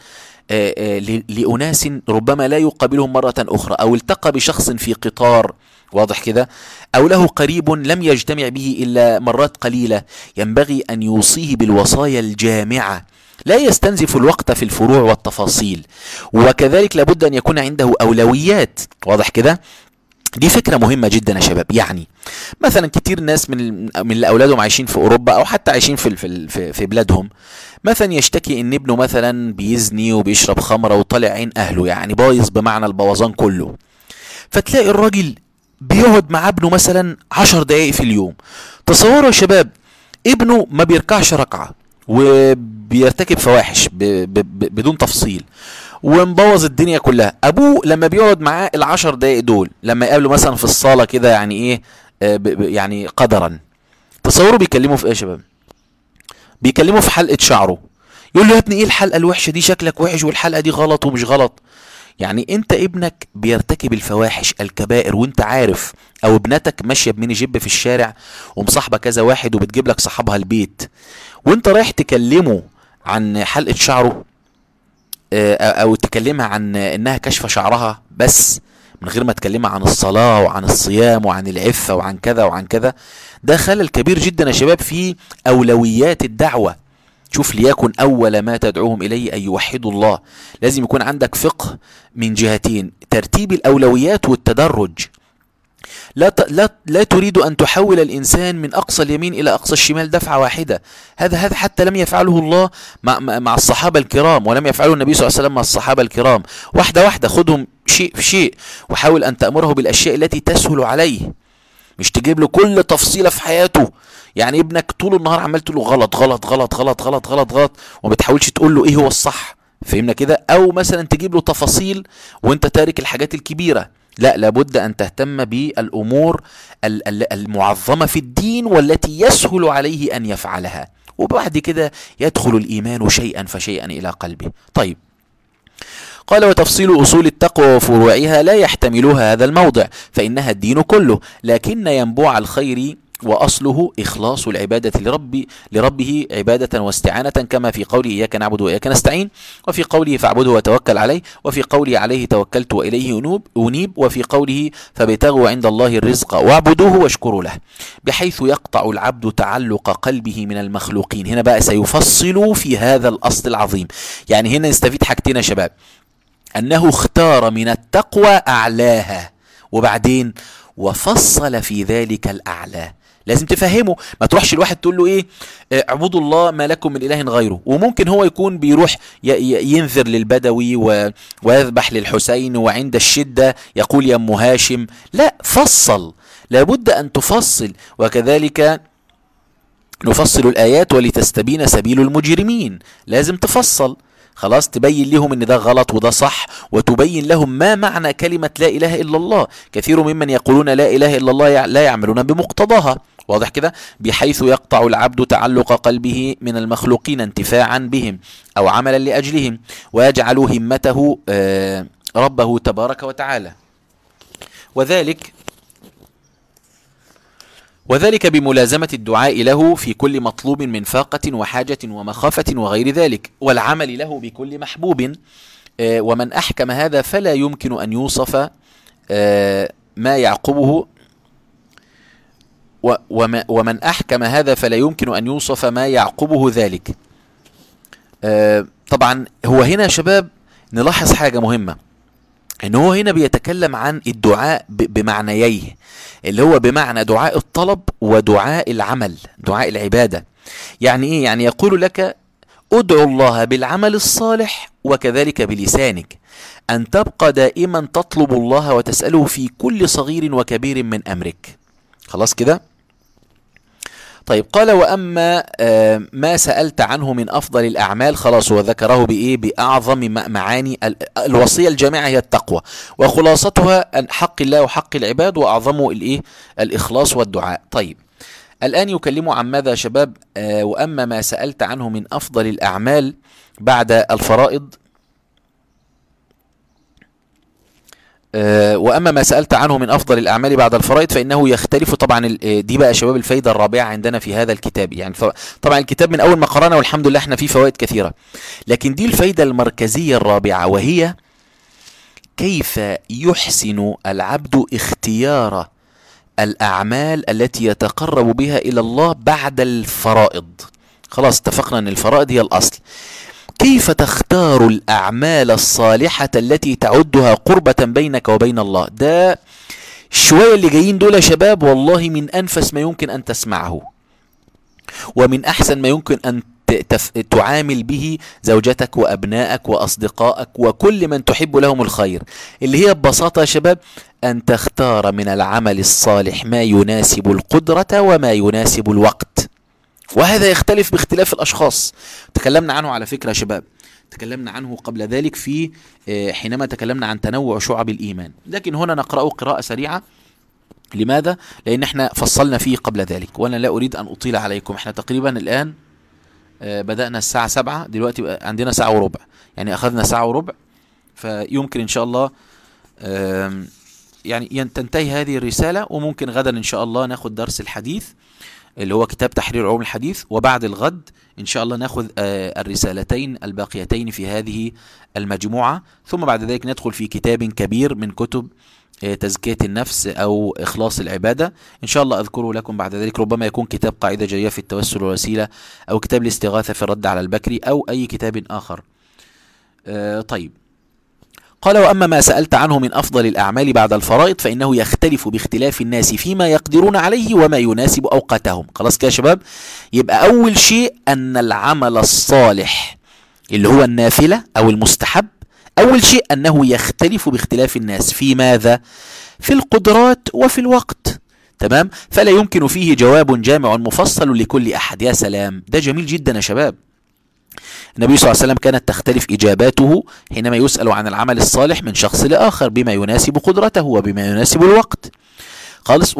لأناس ربما لا يقابلهم مرة أخرى، أو التقى بشخص في قطار، واضح كده، أو له قريب لم يجتمع به إلا مرات قليلة، ينبغي أن يوصيه بالوصايا الجامعة، لا يستنزف الوقت في الفروع والتفاصيل. وكذلك لابد أن يكون عنده أولويات، واضح كده. دي فكرة مهمة جدا يا شباب. يعني مثلا كتير ناس من أولادهم عايشين في أوروبا، أو حتى عايشين في بلادهم، مثلا يشتكي إن ابنه مثلا بيزني وبيشرب خمرة وطالع عين أهله، يعني بايظ بمعنى البوظان كله. فتلاقي الراجل بيقعد مع ابنه مثلا 10 دقايق في اليوم. تصوروا يا شباب، ابنه ما بيركعش ركعة، وبيرتكب فواحش بدون تفصيل، ومبوظ الدنيا كلها. ابوه لما بيقعد معاه ال10 دقايق دول، لما يقابله مثلا في الصالة كده، يعني ايه، يعني قدرا، تصوروا بيكلموا في ايه يا شباب؟ بيكلموا في حلقة شعره. يقول له: يا ابني ايه الحلقة الوحشة دي؟ شكلك وحش، والحلقة دي غلط ومش غلط. يعني انت ابنك بيرتكب الفواحش الكبائر وانت عارف، او ابنتك ماشية بميني جيب في الشارع ومصاحبة كذا واحد وبتجيب لك صحابها البيت، وانت رايح تكلمه عن حلقة شعره، او تكلمها عن انها كشف شعرها بس، من غير ما تكلمها عن الصلاة وعن الصيام وعن العفة وعن كذا وعن كذا. ده خلل كبير جدا يا شباب في اولويات الدعوة. شوف: ليكن أول ما تدعوهم إليه أن يوحدوا الله. لازم يكون عندك فقه من جهتين: ترتيب الأولويات والتدرج. لا تريد أن تحول الإنسان من أقصى اليمين إلى أقصى الشمال دفعة واحدة. هذا حتى لم يفعله الله مع الصحابة الكرام، ولم يفعله النبي صلى الله عليه وسلم مع الصحابة الكرام. واحدة واحدة، خذهم شيء في شيء، وحاول أن تأمره بالأشياء التي تسهل عليه، مش تجيب له كل تفصيلة في حياته. يعني ابنك طول النهار عمال تقول له غلط غلط غلط غلط غلط غلط غلط، وما بتحاولش تقول له ايه هو الصح. فهمنا كده؟ او مثلا تجيب له تفاصيل وانت تارك الحاجات الكبيرة. لا، لابد ان تهتم بالامور المعظمة في الدين والتي يسهل عليه ان يفعلها، وبعد كده يدخل الايمان شيئا فشيئا الى قلبه. طيب، قال: وتفصيل أصول التقوى وفروعها لا يحتملها هذا الموضع، فإنها الدين كله، لكن ينبوع الخير وأصله إخلاص العبادة لربه عبادة واستعانة، كما في قوله: إياك نعبد وإياك نستعين، وفي قوله: فاعبده وتوكل عليه، وفي قوله: عليه توكلت وإليه أنيب، وفي قوله: فابتغوا عند الله الرزق واعبدوه واشكروا له، بحيث يقطع العبد تعلق قلبه من المخلوقين. هنا بقى سيفصل في هذا الأصل العظيم. يعني هنا نستفيد حاجتين يا شباب: أنه اختار من التقوى أعلاها، وبعدين وفصل في ذلك الأعلى. لازم تفهمه، ما تروحش الواحد تقول له ايه اعبدوا الله ما لكم من اله غيره، وممكن هو يكون بيروح ينذر للبدوي ويذبح للحسين، وعند الشدة يقول يا ام هاشم. لا، فصل، لابد ان تفصل. وكذلك نفصل الآيات ولتستبين سبيل المجرمين، لازم تفصل، خلاص، تبين لهم ان ده غلط وده صح، وتبين لهم ما معنى كلمة لا اله الا الله. كثير ممن يقولون لا اله الا الله لا يعملون بمقتضاها، واضح كده، بحيث يقطع العبد تعلق قلبه من المخلوقين انتفاعا بهم او عملا لاجلهم، ويجعل همته ربه تبارك وتعالى. وذلك بملازمة الدعاء له في كل مطلوب من فاقة وحاجة ومخافة وغير ذلك، والعمل له بكل محبوب. ومن أحكم هذا فلا يمكن أن يوصف ما يعقبه ومن أحكم هذا فلا يمكن أن يوصف ما يعقبه ذلك. طبعا هو هنا يا شباب نلاحظ حاجة مهمة، ان هو هنا بيتكلم عن الدعاء بمعنييه، اللي هو بمعنى دعاء الطلب ودعاء العمل، دعاء العبادة. يعني ايه؟ يعني يقول لك ادعو الله بالعمل الصالح وكذلك بلسانك، ان تبقى دائما تطلب الله وتسأله في كل صغير وكبير من امرك. خلاص كده؟ طيب، قال وأما ما سألت عنه من أفضل الأعمال، خلاص هو ذكره بإيه؟ بأعظم معاني الوصية الجامعة هي التقوى، وخلاصتها أن حق الله وحق العباد، وأعظمه الإيه؟ الإخلاص والدعاء. طيب، الآن يكلموا عن ماذا يا شباب؟ وأما ما سألت عنه من أفضل الأعمال بعد الفرائض، وأما ما سألت عنه من أفضل الأعمال بعد الفرائض فإنه يختلف. طبعا دي بقى شباب الفايدة الرابعة عندنا في هذا الكتاب. يعني طبعا الكتاب من أول ما قرأنا والحمد لله احنا فيه فوائد كثيرة، لكن دي الفايدة المركزية الرابعة، وهي كيف يحسن العبد اختيار الأعمال التي يتقرب بها إلى الله بعد الفرائض. خلاص اتفقنا أن الفرائض هي الأصل. كيف تختار الأعمال الصالحة التي تعدها قربة بينك وبين الله؟ ده شوية اللي جايين دول يا شباب والله من أنفس ما يمكن أن تسمعه، ومن أحسن ما يمكن أن تعامل به زوجتك وأبنائك وأصدقائك وكل من تحب لهم الخير، اللي هي ببساطة يا شباب أن تختار من العمل الصالح ما يناسب القدرة وما يناسب الوقت. وهذا يختلف باختلاف الأشخاص، تكلمنا عنه على فكرة يا شباب، تكلمنا عنه قبل ذلك في حينما تكلمنا عن تنوع شعب الإيمان، لكن هنا نقرأه قراءة سريعة. لماذا؟ لأن احنا فصلنا فيه قبل ذلك، وأنا لا أريد أن أطيل عليكم. احنا تقريبا الآن بدأنا الساعة 7، دلوقتي عندنا ساعة وربع، يعني أخذنا ساعة وربع، فيمكن إن شاء الله يعني تنتهي هذه الرسالة، وممكن غدا إن شاء الله ناخد درس الحديث اللي هو كتاب تحرير علوم الحديث، وبعد الغد إن شاء الله ناخذ الرسالتين الباقيتين في هذه المجموعة، ثم بعد ذلك ندخل في كتاب كبير من كتب تزكية النفس أو إخلاص العبادة إن شاء الله أذكره لكم بعد ذلك. ربما يكون كتاب قاعدة جريئة في التوسل والوسيلة، أو كتاب الاستغاثة في الرد على البكري، أو أي كتاب آخر. طيب، قال وأما ما سألت عنه من أفضل الأعمال بعد الفرائض فإنه يختلف باختلاف الناس فيما يقدرون عليه وما يناسب أوقاتهم. خلاص كده يا شباب؟ يبقى أول شيء أن العمل الصالح اللي هو النافلة أو المستحب، أول شيء أنه يختلف باختلاف الناس في ماذا؟ في القدرات وفي الوقت. تمام؟ فلا يمكن فيه جواب جامع مفصل لكل أحد. يا سلام، ده جميل جدا يا شباب. النبي صلى الله عليه وسلم كانت تختلف إجاباته حينما يسأل عن العمل الصالح من شخص لآخر بما يناسب قدرته وبما يناسب الوقت. خالص.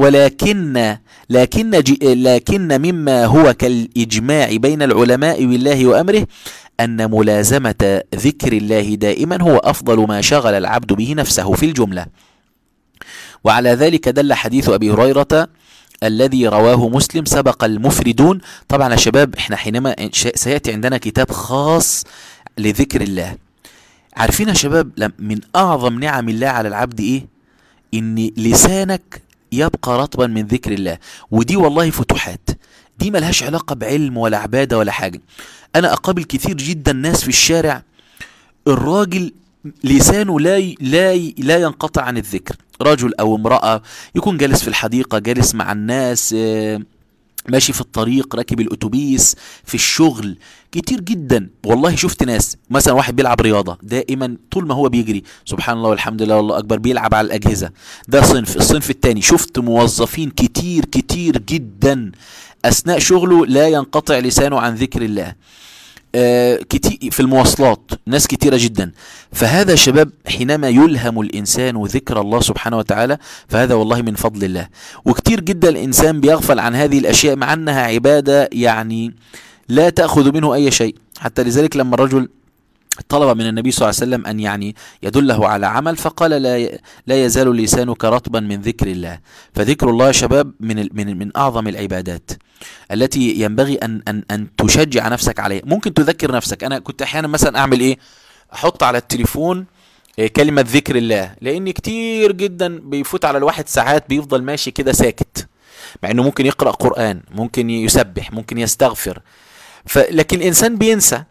لكن مما هو كالإجماع بين العلماء بالله وأمره أن ملازمة ذكر الله دائما هو أفضل ما شغل العبد به نفسه في الجملة. وعلى ذلك دل حديث أبي هريرة الذي رواه مسلم سبق المفردون. طبعا يا شباب احنا حينما سيأتي عندنا كتاب خاص لذكر الله. عارفين يا شباب من أعظم نعم الله على العبد إيه؟ إن لسانك يبقى رطبا من ذكر الله، ودي والله فتوحات، دي ملهاش علاقة بعلم ولا عبادة ولا حاجة. أنا أقابل كثير جدا ناس في الشارع الراجل لسانه لا ينقطع عن الذكر، رجل أو امرأة يكون جالس في الحديقة، جالس مع الناس، ماشي في الطريق، راكب الأتوبيس، في الشغل، كتير جدا. والله شفت ناس مثلا واحد بيلعب رياضة دائما طول ما هو بيجري، سبحان الله والحمد لله والله أكبر، بيلعب على الأجهزة. ده صنف. الصنف التاني شفت موظفين كتير كتير جدا أثناء شغله لا ينقطع لسانه عن ذكر الله. كتير في المواصلات، ناس كتيرة جدا. فهذا شباب حينما يلهم الإنسان ذكر الله سبحانه وتعالى فهذا والله من فضل الله. وكتير جدا الإنسان بيغفل عن هذه الأشياء مع أنها عبادة يعني لا تأخذ منه أي شيء. حتى لذلك لما الرجل طلب من النبي صلى الله عليه وسلم أن يعني يدله على عمل فقال لا يزال لسانك رطبا من ذكر الله. فذكر الله يا شباب من أعظم العبادات التي ينبغي أن تشجع نفسك عليها. ممكن تذكر نفسك. أنا كنت أحيانا مثلا أعمل إيه، أحط على التليفون كلمة ذكر الله، لأن كتير جدا بيفوت على الواحد ساعات بيفضل ماشي كده ساكت، مع أنه ممكن يقرأ قرآن، ممكن يسبح، ممكن يستغفر، لكن الإنسان بينسى.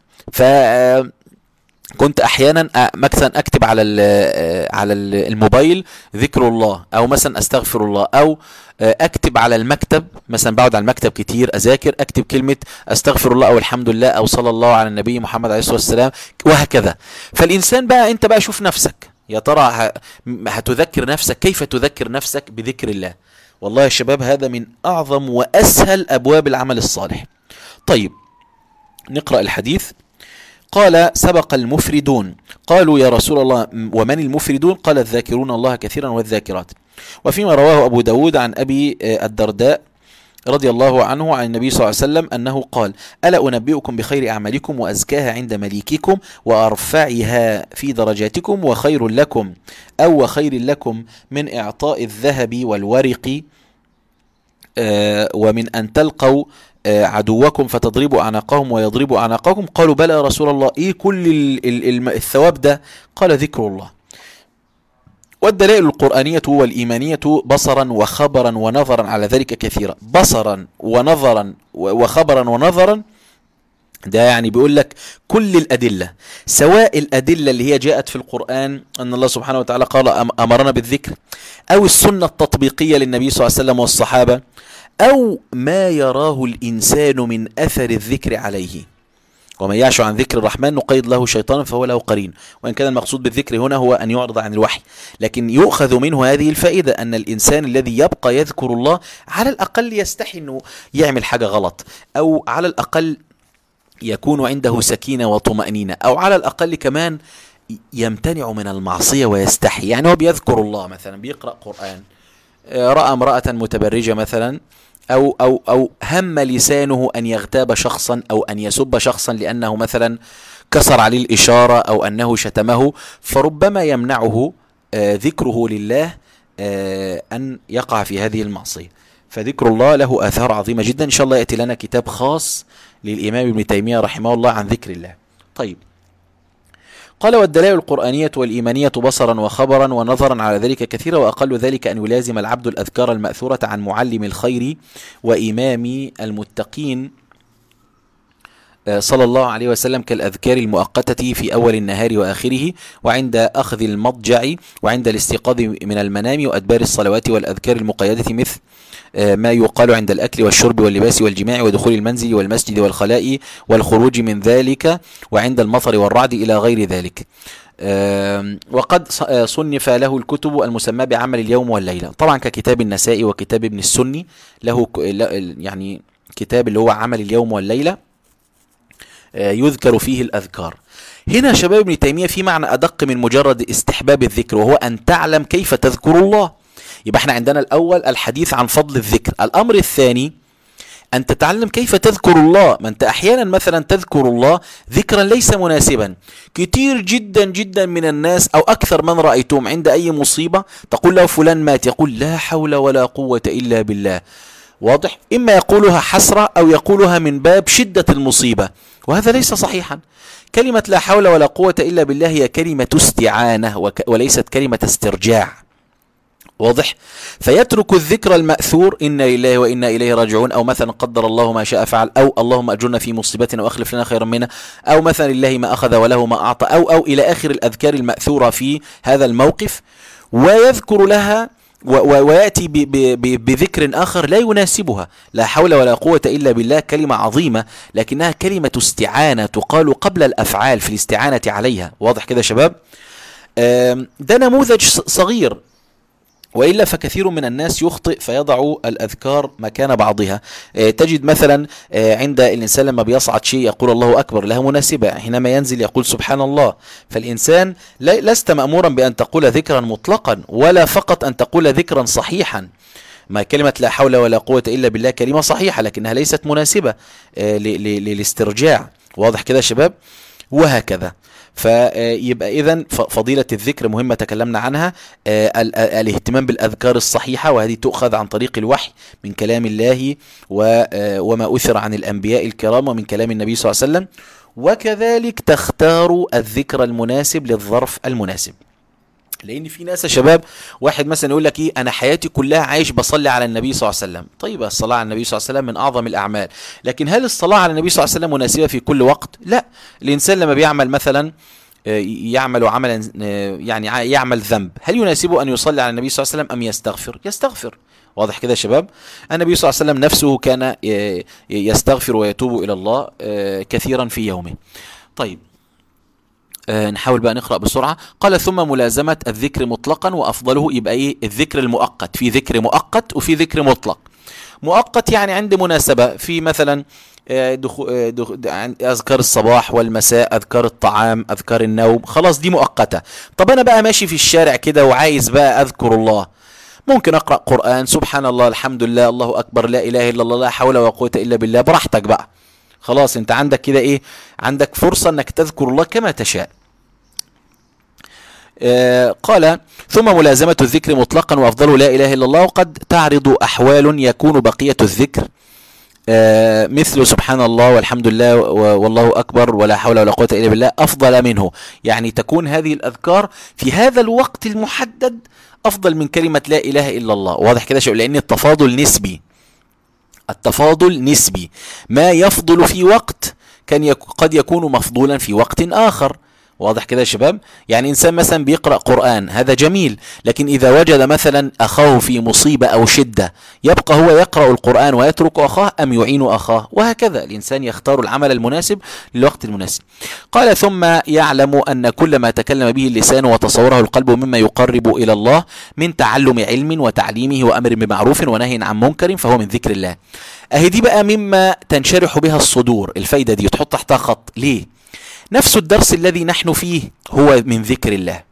كنت احيانا مثلا اكتب على الموبايل ذكر الله، او مثلا استغفر الله، او اكتب على المكتب، مثلا بقعد على المكتب كتير اذاكر، اكتب كلمة استغفر الله او الحمد لله او صلى الله على النبي محمد عليه الصلاة والسلام، وهكذا. فالانسان بقى انت بقى شوف نفسك يا ترى هتذكر نفسك، كيف تذكر نفسك بذكر الله. والله يا شباب هذا من اعظم واسهل ابواب العمل الصالح. طيب نقرأ الحديث. قال سبق المفردون. قالوا يا رسول الله ومن المفردون؟ قال الذاكرون الله كثيرا والذاكرات. وفيما رواه أبو داود عن أبي الدرداء رضي الله عنه عن النبي صلى الله عليه وسلم أنه قال ألا أنبئكم بخير أعمالكم وأزكاها عند مليككم وأرفعها في درجاتكم وخير لكم أو وخير لكم من إعطاء الذهب والورق ومن أن تلقوا عدوكم فتضربوا أعناقهم ويضربوا أعناقكم؟ قالوا بلى يا رسول الله، إيه كل الثواب ده؟ قال ذكر الله. والدلائل القرآنية والإيمانية بصرا وخبرا ونظرا على ذلك كثيرا. بصرا ونظرا وخبرا ونظرا ده يعني بيقول لك كل الأدلة، سواء الأدلة اللي هي جاءت في القرآن أن الله سبحانه وتعالى قال أمرنا بالذكر، أو السنة التطبيقية للنبي صلى الله عليه وسلم والصحابة، أو ما يراه الإنسان من أثر الذكر عليه. ومن يعش عن ذكر الرحمن نقيض له شيطانا فهو له قرين. وإن كان المقصود بالذكر هنا هو أن يعرض عن الوحي، لكن يؤخذ منه هذه الفائدة أن الإنسان الذي يبقى يذكر الله على الأقل يستحي أنه يعمل حاجة غلط، أو على الأقل يكون عنده سكينة وطمأنينة، أو على الأقل كمان يمتنع من المعصية ويستحي. يعني هو بيذكر الله مثلا، بيقرأ قرآن، رأى امرأة متبرجة مثلا، أو هم لسانه أن يغتاب شخصا أو أن يسب شخصا لأنه مثلا كسر عليه الإشارة أو أنه شتمه، فربما يمنعه ذكره لله أن يقع في هذه المعصية. فذكر الله له آثار عظيمة جدا. إن شاء الله يأتي لنا كتاب خاص للإمام ابن تيمية رحمه الله عن ذكر الله. طيب قال والدلائل القرآنية والإيمانية بصرا وخبرا ونظرا على ذلك كثيرا، وأقل ذلك أن يلازم العبد الأذكار المأثورة عن معلم الخير وإمام المتقين صلى الله عليه وسلم، كالأذكار المؤقتة في أول النهار وآخره، وعند أخذ المضجع، وعند الاستيقاظ من المنام، وأدبار الصلوات، والأذكار المقيدة مثل ما يقال عند الأكل والشرب واللباس والجماع ودخول المنزل والمسجد والخلاء والخروج من ذلك، وعند المطر والرعد إلى غير ذلك. وقد صنف له الكتب المسمى بعمل اليوم والليلة، طبعا ككتاب النسائي وكتاب ابن السني له يعني كتاب اللي هو عمل اليوم والليلة يذكر فيه الأذكار. هنا شباب ابن تيمية في معنى أدق من مجرد استحباب الذكر، وهو أن تعلم كيف تذكر الله. يبقى احنا عندنا الأول الحديث عن فضل الذكر، الأمر الثاني أن تتعلم كيف تذكر الله. ما أنت أحيانا مثلا تذكر الله ذكرا ليس مناسبا. كتير جدا جدا من الناس أو أكثر من رأيتهم عند أي مصيبة تقول له فلان مات، يقول لا حول ولا قوة إلا بالله. واضح؟ إما يقولها حسرة أو يقولها من باب شدة المصيبة، وهذا ليس صحيحا. كلمة لا حول ولا قوة إلا بالله هي كلمة استعانة وليست كلمة استرجاع. واضح؟ فيترك الذكر المأثور إنا لله وإنا إليه راجعون، أو مثلا قدر الله ما شاء فعل، أو اللهم أجرنا في مصيبتنا وأخلف لنا خيرا منها، أو مثلا لله ما أخذ وله ما أعطى، أو إلى آخر الأذكار المأثورة في هذا الموقف. ويذكر لها ويأتي بذكر آخر لا يناسبها. لا حول ولا قوة إلا بالله كلمة عظيمة، لكنها كلمة استعانة تقال قبل الأفعال في الاستعانة عليها. واضح كده يا شباب؟ ده نموذج صغير، وإلا فكثير من الناس يخطئ فيضع الأذكار مكان بعضها. تجد مثلا عند الإنسان لما بيصعد شيء يقول الله أكبر، لها مناسبة. حينما ينزل يقول سبحان الله. فالإنسان لست مأمورا بأن تقول ذكرا مطلقا، ولا فقط أن تقول ذكرا صحيحا. ما كلمة لا حول ولا قوة إلا بالله كلمة صحيحة، لكنها ليست مناسبة للاسترجاع. واضح كده يا شباب؟ وهكذا. فيبقى إذن فضيلة الذكر مهمة تكلمنا عنها. الاهتمام بالأذكار الصحيحة، وهذه تؤخذ عن طريق الوحي من كلام الله وما أثر عن الأنبياء الكرام ومن كلام النبي صلى الله عليه وسلم. وكذلك تختار الذكر المناسب للظرف المناسب. لان في ناس يا شباب، واحد مثلا يقول لك ايه، انا حياتي كلها عايش بصلي على النبي صلى الله عليه وسلم. طيب الصلاه على النبي صلى الله عليه وسلم من اعظم الاعمال، لكن هل الصلاه على النبي صلى الله عليه وسلم مناسبه في كل وقت؟ لا. الانسان لما بيعمل مثلا يعمل عملا، يعني يعمل ذنب، هل يناسبه ان يصلي على النبي صلى الله عليه وسلم ام يستغفر؟ واضح كده يا شباب؟ النبي صلى الله عليه وسلم نفسه كان يستغفر ويتوب الى الله كثيرا في يومه. طيب نحاول بقى نقرأ بسرعة. قال ثم ملازمة الذكر مطلقا وأفضله. يبقى إيه؟ الذكر المؤقت، في ذكر مؤقت وفي ذكر مطلق. مؤقت يعني عند مناسبة، في مثلا أذكار الصباح والمساء، أذكار الطعام، أذكار النوم، خلاص دي مؤقتة. طب أنا بقى ماشي في الشارع كده وعايز بقى أذكر الله، ممكن أقرأ قرآن، سبحان الله، الحمد لله، الله أكبر، لا إله إلا الله، لا حول ولا قوة إلا بالله، براحتك بقى. خلاص انت عندك كده ايه، عندك فرصة انك تذكر الله كما تشاء. قال ثم ملازمة الذكر مطلقا وأفضل لا إله إلا الله. وقد تعرض أحوال يكون بقية الذكر مثل سبحان الله والحمد لله والله أكبر ولا حول ولا قوة إلا بالله أفضل منه. يعني تكون هذه الأذكار في هذا الوقت المحدد أفضل من كلمة لا إله إلا الله. واضح كده شيء؟ لأن التفاضل نسبي. التفاضل نسبي، ما يفضل في وقت قد يكون مفضولا في وقت آخر. واضح كده يا شباب؟ يعني إنسان مثلا بيقرأ قرآن، هذا جميل، لكن إذا وجد مثلا أخاه في مصيبة أو شدة، يبقى هو يقرأ القرآن ويترك أخاه أم يعين أخاه؟ وهكذا الإنسان يختار العمل المناسب للوقت المناسب. قال ثم يعلم أن كل ما تكلم به اللسان وتصوره القلب مما يقرب إلى الله من تعلم علم وتعليمه وأمر بمعروف ونهي عن منكر فهو من ذكر الله. أهي دي بقى مما تنشرح بها الصدور. الفايدة دي تحط تحتها خط. ليه؟ نفس الدرس الذي نحن فيه هو من ذكر الله،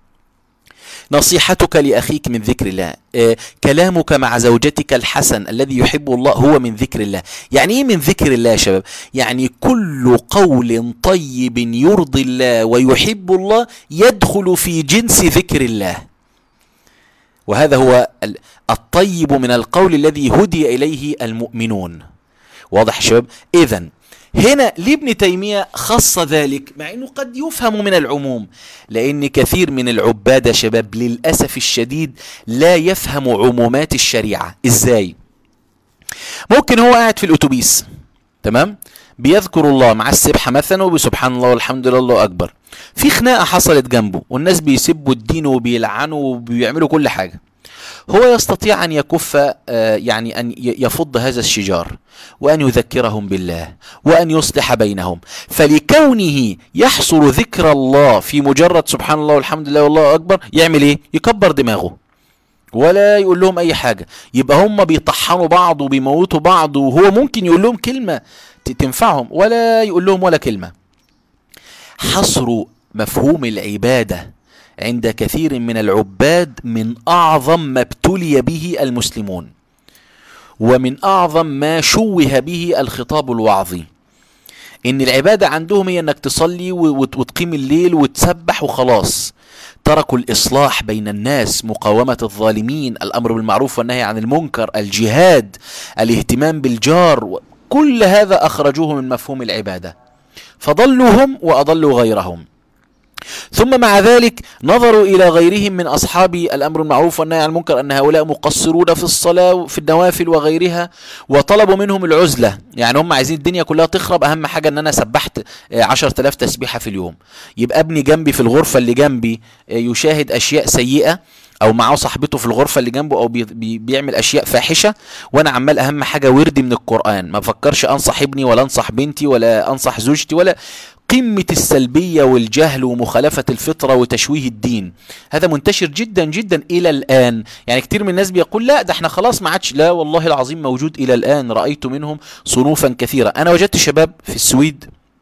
نصيحتك لأخيك من ذكر الله، كلامك مع زوجتك الحسن الذي يحب الله هو من ذكر الله. يعني ايه من ذكر الله يا شباب؟ يعني كل قول طيب يرضي الله ويحب الله يدخل في جنس ذكر الله، وهذا هو الطيب من القول الذي هدي إليه المؤمنون. واضح يا شباب؟ إذن هنا لابن تيمية خص ذلك، مع انه قد يفهم من العموم، لان كثير من العباد يا شباب للأسف الشديد لا يفهم عمومات الشريعة. ازاي؟ ممكن هو قاعد في الاتوبيس، تمام، بيذكر الله مع السبحة مثلا وبسبحان الله والحمد لله الله اكبر، في خناقة حصلت جنبه والناس بيسبوا الدين وبيلعنوا وبيعملوا كل حاجة، هو يستطيع أن يكف، يعني أن يفض هذا الشجار وأن يذكرهم بالله وأن يصلح بينهم. فلكونه يحصل ذكر الله في مجرد سبحان الله والحمد لله والله أكبر، يعمل إيه؟ يكبر دماغه ولا يقول لهم أي حاجة. يبقى هم بيطحنوا بعض وبيموتوا بعض، وهو ممكن يقول لهم كلمة تنفعهم ولا يقول لهم ولا كلمة. حصر مفهوم العبادة عند كثير من العباد من أعظم ما ابتلي به المسلمون، ومن أعظم ما شوه به الخطاب الوعظي. إن العبادة عندهم هي أنك تصلي وتقيم الليل وتسبح وخلاص. تركوا الإصلاح بين الناس، مقاومة الظالمين، الأمر بالمعروف والنهي عن المنكر، الجهاد، الاهتمام بالجار، كل هذا أخرجوه من مفهوم العبادة، فضلوا هم وأضلوا غيرهم. ثم مع ذلك نظروا إلى غيرهم من أصحاب الأمر المعروف والنهي عن المنكر أن هؤلاء مقصرون في الصلاة في النوافل وغيرها، وطلبوا منهم العزلة. يعني هم عايزين الدنيا كلها تخرب، أهم حاجة أن أنا سبحت 10,000 تسبيحة في اليوم. يبقى ابني جنبي في الغرفة اللي جنبي يشاهد أشياء سيئة، او معاه صاحبته في الغرفة اللي جنبه، او بيعمل اشياء فاحشة، وانا عمال اهم حاجة وردي من القرآن، ما بفكرش انصح ابني ولا انصح بنتي ولا انصح زوجتي، ولا قمة السلبية والجهل ومخالفة الفطرة وتشويه الدين. هذا منتشر جدا جدا الى الان. يعني كتير من الناس بيقول لا ده احنا خلاص ما عادش، لا والله العظيم موجود الى الان، رأيت منهم صنوفا كثيرة. انا وجدت شباب في السويد،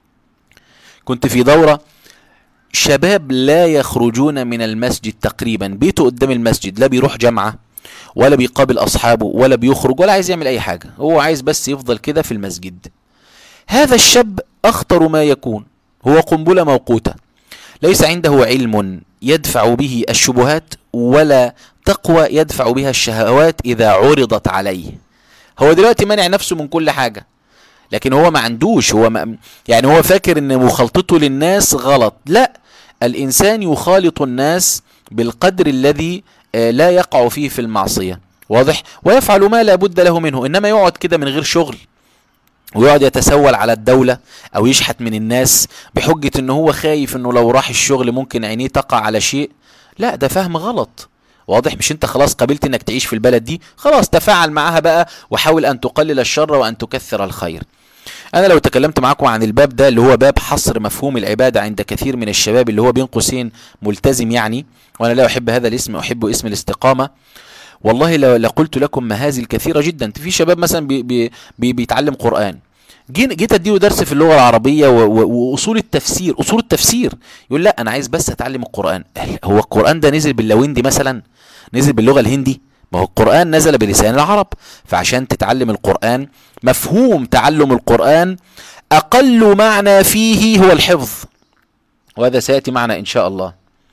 كنت في دورة، شباب لا يخرجون من المسجد تقريبا، بيته قدام المسجد، لا بيروح جامعة ولا بيقابل أصحابه ولا بيخرج ولا عايز يعمل أي حاجة، هو عايز بس يفضل كده في المسجد. هذا الشاب أخطر ما يكون، هو قنبلة موقوتة، ليس عنده علم يدفع به الشبهات ولا تقوى يدفع بها الشهوات إذا عرضت عليه. هو دلوقتي منع نفسه من كل حاجة، لكن هو ما عندوش، يعني هو فاكر ان مخالطته للناس غلط. لا، الانسان يخالط الناس بالقدر الذي لا يقع فيه في المعصية، واضح، ويفعل ما لا بد له منه. انما يقعد كده من غير شغل ويقعد يتسول على الدولة او يشحت من الناس بحجة انه هو خايف انه لو راح الشغل ممكن عينيه تقع على شيء، لا ده فهم غلط، واضح. مش انت خلاص قبلت انك تعيش في البلد دي، خلاص تفاعل معها بقى وحاول ان تقلل الشر وان تكثر الخير. انا لو تكلمت معكم عن الباب ده اللي هو باب حصر مفهوم العبادة عند كثير من الشباب، اللي هو بين قوسين ملتزم يعني، وانا لا احب هذا الاسم، احب اسم الاستقامة، والله لقلت لكم مهازل كثيرة جدا. في شباب مثلا بيتعلم قرآن، جيت اديله درس في اللغة العربية واصول التفسير، اصول التفسير، يقول لا انا عايز بس اتعلم القرآن. هو القرآن ده نزل باللويندي مثلا؟ نزل باللغة الهندي؟ ما هو القرآن نزل بلسان العرب. فعشان تتعلم القرآن، مفهوم تعلم القرآن أقل معنى فيه هو الحفظ، وهذا سيأتي معنا إن شاء الله.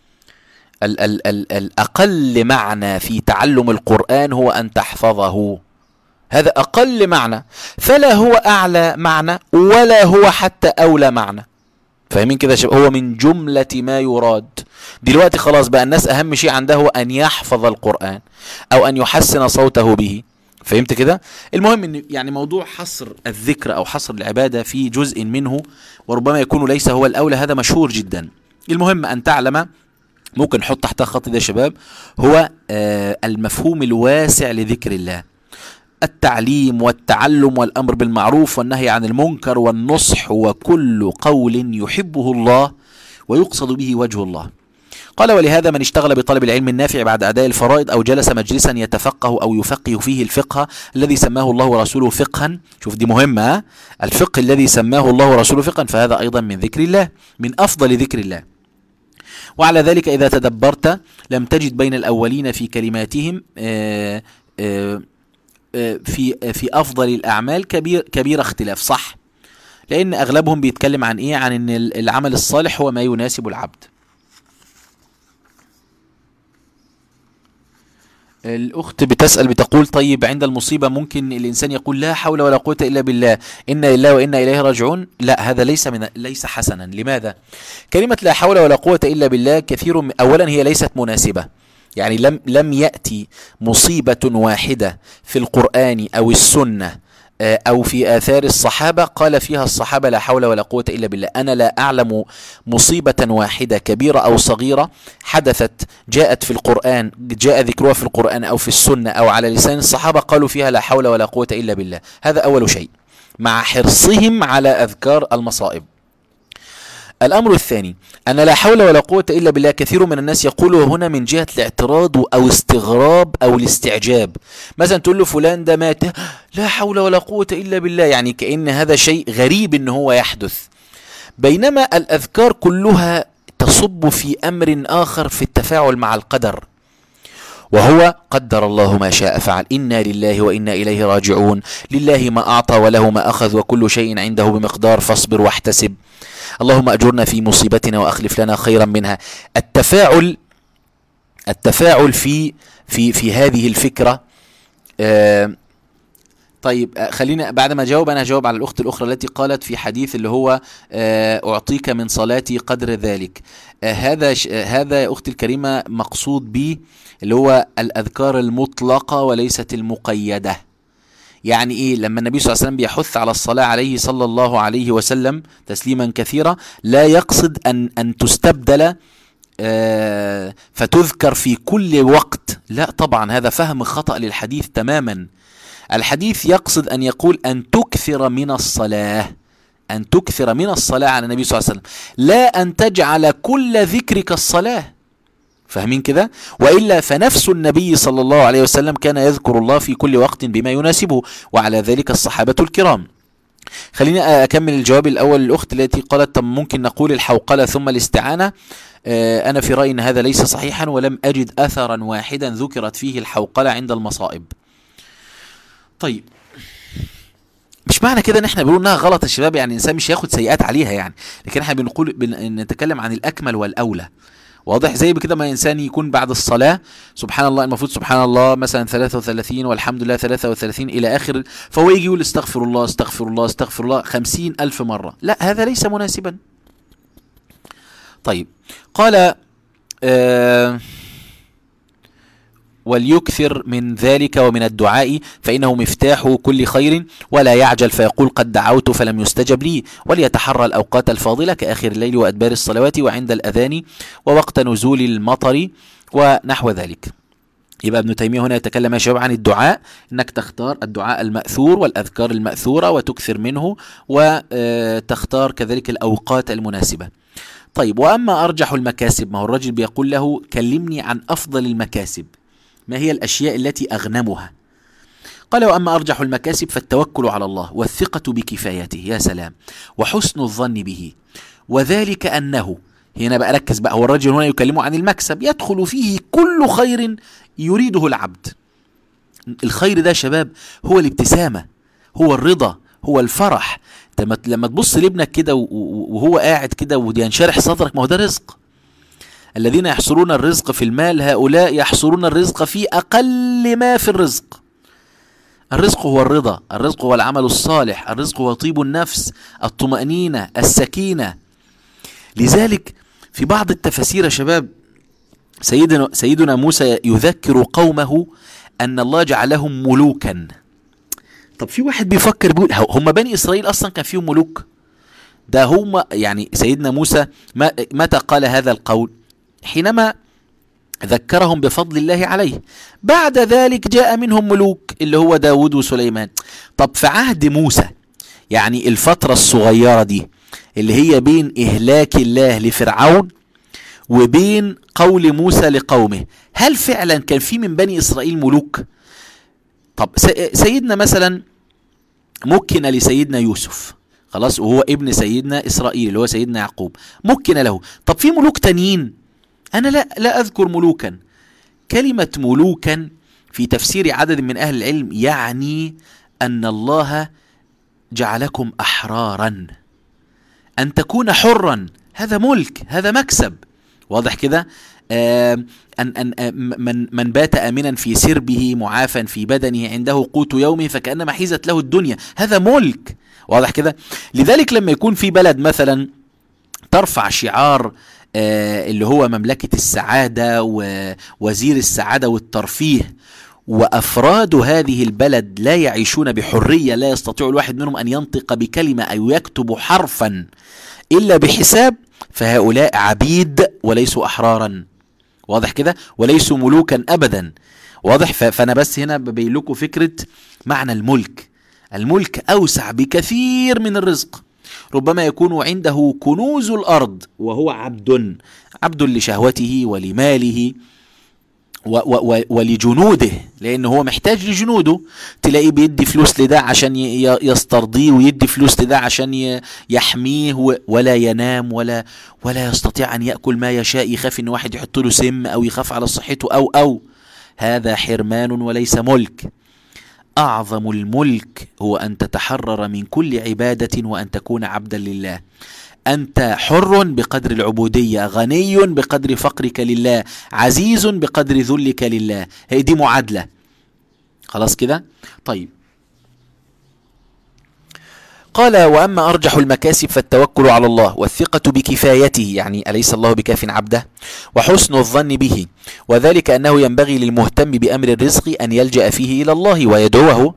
الأقل معنى في تعلم القرآن هو أن تحفظه، هذا أقل معنى، فلا هو أعلى معنى ولا هو حتى أولى معنى. فاهمين كده شباب؟ هو من جملة ما يراد. دلوقتي خلاص بقى الناس أهم شيء عندها هو أن يحفظ القرآن أو أن يحسن صوته به. فهمت كده؟ المهم ان يعني موضوع حصر الذكر او حصر العبادة في جزء منه وربما يكون ليس هو الاولى، هذا مشهور جدا. المهم ان تعلم، ممكن نحط تحتها خط ده يا شباب، هو المفهوم الواسع لذكر الله، التعليم والتعلم والامر بالمعروف والنهي عن المنكر والنصح وكل قول يحبه الله ويقصد به وجه الله. قال ولهذا من اشتغل بطلب العلم النافع بعد أداء الفرائض أو جلس مجلسا يتفقه أو يفقه فيه الفقه الذي سماه الله ورسوله فقها، شوف دي مهمة، الفقه الذي سماه الله ورسوله فقها، فهذا أيضا من ذكر الله، من أفضل ذكر الله. وعلى ذلك إذا تدبرت لم تجد بين الأولين في كلماتهم في أفضل الأعمال كبير اختلاف، صح، لأن أغلبهم بيتكلم عن إيه؟ عن أن العمل الصالح هو ما يناسب العبد. الأخت بتسأل بتقول طيب عند المصيبة ممكن الإنسان يقول لا حول ولا قوة إلا بالله، إنا لله وإنا إليه راجعون؟ لا، هذا ليس حسنا. لماذا؟ كلمة لا حول ولا قوة إلا بالله أولا هي ليست مناسبة، يعني لم يأتي مصيبة واحدة في القرآن أو السنة أو في آثار الصحابة قال فيها الصحابة لا حول ولا قوة إلا بالله. أنا لا أعلم مصيبة واحدة كبيرة أو صغيرة حدثت جاءت في القرآن، جاء ذكرها في القرآن أو في السنة أو على لسان الصحابة قالوا فيها لا حول ولا قوة إلا بالله. هذا أول شيء، مع حرصهم على أذكار المصائب. الأمر الثاني أن لا حول ولا قوة إلا بالله كثير من الناس يقولوا هنا من جهة الاعتراض أو استغراب أو الاستعجاب. مثلا تقول له فلان ده مات، لا حول ولا قوة إلا بالله، يعني كأن هذا شيء غريب إن هو يحدث، بينما الأذكار كلها تصب في أمر آخر، في التفاعل مع القدر، وهو قدر الله ما شاء فعل، إنا لله وإنا إليه راجعون، لله ما أعطى وله ما أخذ وكل شيء عنده بمقدار فاصبر واحتسب، اللهم أجرنا في مصيبتنا وأخلف لنا خيرا منها. التفاعل في هذه الفكرة طيب خلينا بعد ما أجاوب أنا أجاوب على الأخت الأخرى التي قالت في حديث اللي هو أعطيك من صلاتي قدر ذلك. هذا يا أختي الكريمة مقصود به اللي هو الأذكار المطلقة وليست المقيدة. يعني إيه؟ لما النبي صلى الله عليه وسلم بيحث على الصلاة عليه صلى الله عليه وسلم تسليما كثيرا، لا يقصد أن تستبدل فتذكر في كل وقت، لا طبعا هذا فهم خطأ للحديث تماما. الحديث يقصد أن يقول أن تكثر من الصلاة، أن تكثر من الصلاة على النبي صلى الله عليه وسلم، لا أن تجعل كل ذكرك الصلاة. فاهمين كده؟ وإلا فنفس النبي صلى الله عليه وسلم كان يذكر الله في كل وقت بما يناسبه، وعلى ذلك الصحابة الكرام. خليني أكمل الجواب الأول للأخت التي قالت طب ممكن نقول الحوقلة ثم الاستعانة. أنا في رأيي أن هذا ليس صحيحا، ولم أجد أثرا واحدا ذكرت فيه الحوقلة عند المصائب. طيب مش معنى كده ان احنا بنقول انها غلط يا شباب، يعني الانسان مش هياخد سيئات عليها يعني، لكن احنا بنقول نتكلم عن الاكمل والاولى. واضح؟ زي بكده ما انسان يكون بعد الصلاة سبحان الله، المفروض سبحان الله مثلا 33 والحمد لله 33 الى اخر، فهو يجي يقول استغفر الله استغفر الله استغفر الله 50,000 مرة، لا هذا ليس مناسبا. طيب قال وليكثر من ذلك ومن الدعاء فإنه مفتاح كل خير، ولا يعجل فيقول قد دعوت فلم يستجب لي، وليتحرى الأوقات الفاضلة كآخر الليل وأدبار الصلوات وعند الأذان ووقت نزول المطر ونحو ذلك. يبقى ابن تيمية هنا يتكلم يا شباب عن الدعاء، انك تختار الدعاء المأثور والأذكار المأثورة وتكثر منه، وتختار كذلك الأوقات المناسبة. طيب وأما أرجح المكاسب، ما هو الرجل بيقول له كلمني عن أفضل المكاسب، ما هي الأشياء التي أغنمها؟ قال وأما أرجح المكاسب فالتوكل على الله والثقة بكفايته، يا سلام، وحسن الظن به، وذلك أنه، هنا بقى ركز بقى، هو الرجل هنا يكلمه عن المكسب يدخل فيه كل خير يريده العبد. الخير ده شباب هو الابتسامة، هو الرضا، هو الفرح. لما تبص لابنك كده وهو قاعد كده وينشرح صدرك، ما هو ده رزق. الذين يحصرون الرزق في المال هؤلاء يحصرون الرزق في أقل ما في الرزق. الرزق هو الرضا، الرزق هو العمل الصالح، الرزق هو طيب النفس، الطمأنينة، السكينة. لذلك في بعض التفاسير يا شباب سيدنا موسى يذكر قومه أن الله جعلهم ملوكا. طب في واحد بيفكر بيقول هم بني إسرائيل أصلا كان فيهم ملوك؟ ده هم يعني سيدنا موسى متى قال هذا القول؟ حينما ذكرهم بفضل الله عليه. بعد ذلك جاء منهم ملوك اللي هو داود وسليمان. طب في عهد موسى، يعني الفترة الصغيرة دي اللي هي بين إهلاك الله لفرعون وبين قول موسى لقومه، هل فعلا كان في من بني إسرائيل ملوك؟ طب سيدنا مثلا مكن لسيدنا يوسف خلاص، وهو ابن سيدنا إسرائيل اللي هو سيدنا يعقوب، مكن له. طب في ملوك تانيين؟ أنا لا أذكر ملوكا. كلمة ملوكا في تفسير عدد من أهل العلم يعني أن الله جعلكم أحرارا، أن تكون حرا، هذا ملك، هذا مكسب. واضح كده؟ من بات آمنا في سربه معافا في بدنه عنده قوت يومه فكأنما حيزت له الدنيا، هذا ملك. واضح كده؟ لذلك لما يكون في بلد مثلا ترفع شعار اللي هو مملكة السعادة ووزير السعادة والترفيه، وأفراد هذه البلد لا يعيشون بحرية، لا يستطيع الواحد منهم أن ينطق بكلمة أو يكتب حرفا إلا بحساب، فهؤلاء عبيد وليسوا أحرارا. واضح كده؟ وليسوا ملوكا أبدا. واضح؟ فأنا بس هنا ببين لكم فكرة معنى الملك. الملك أوسع بكثير من الرزق. ربما يكون عنده كنوز الأرض وهو عبد لشهوته ولماله ولجنوده، لأنه هو محتاج لجنوده. تلاقيه بيدي فلوس لده عشان يسترضيه، ويدي فلوس لده عشان يحميه، ولا ينام ولا يستطيع أن يأكل ما يشاء، يخاف إن واحد يحط له سم أو يخاف على صحته أو هذا حرمان وليس ملك. أعظم الملك هو أن تتحرر من كل عبادة وأن تكون عبدا لله. أنت حر بقدر العبودية، غني بقدر فقرك لله، عزيز بقدر ذلك لله. هي دي معادلة. خلاص كده؟ طيب قال وأما أرجح المكاسب فالتوكل على الله والثقة بكفايته، يعني أليس الله بكاف عبده، وحسن الظن به، وذلك أنه ينبغي للمهتم بأمر الرزق أن يلجأ فيه إلى الله ويدعوه،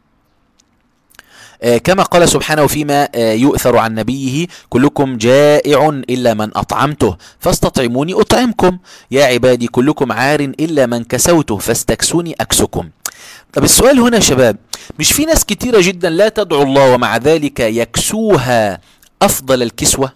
كما قال سبحانه فيما يؤثر عن نبيه: كلكم جائع إلا من أطعمته فاستطعموني أطعمكم، يا عبادي كلكم عار إلا من كسوته فاستكسوني أكسكم. طب السؤال هنا يا شباب، مش في ناس كتيرة جدا لا تدعو الله ومع ذلك يكسوها أفضل الكسوة؟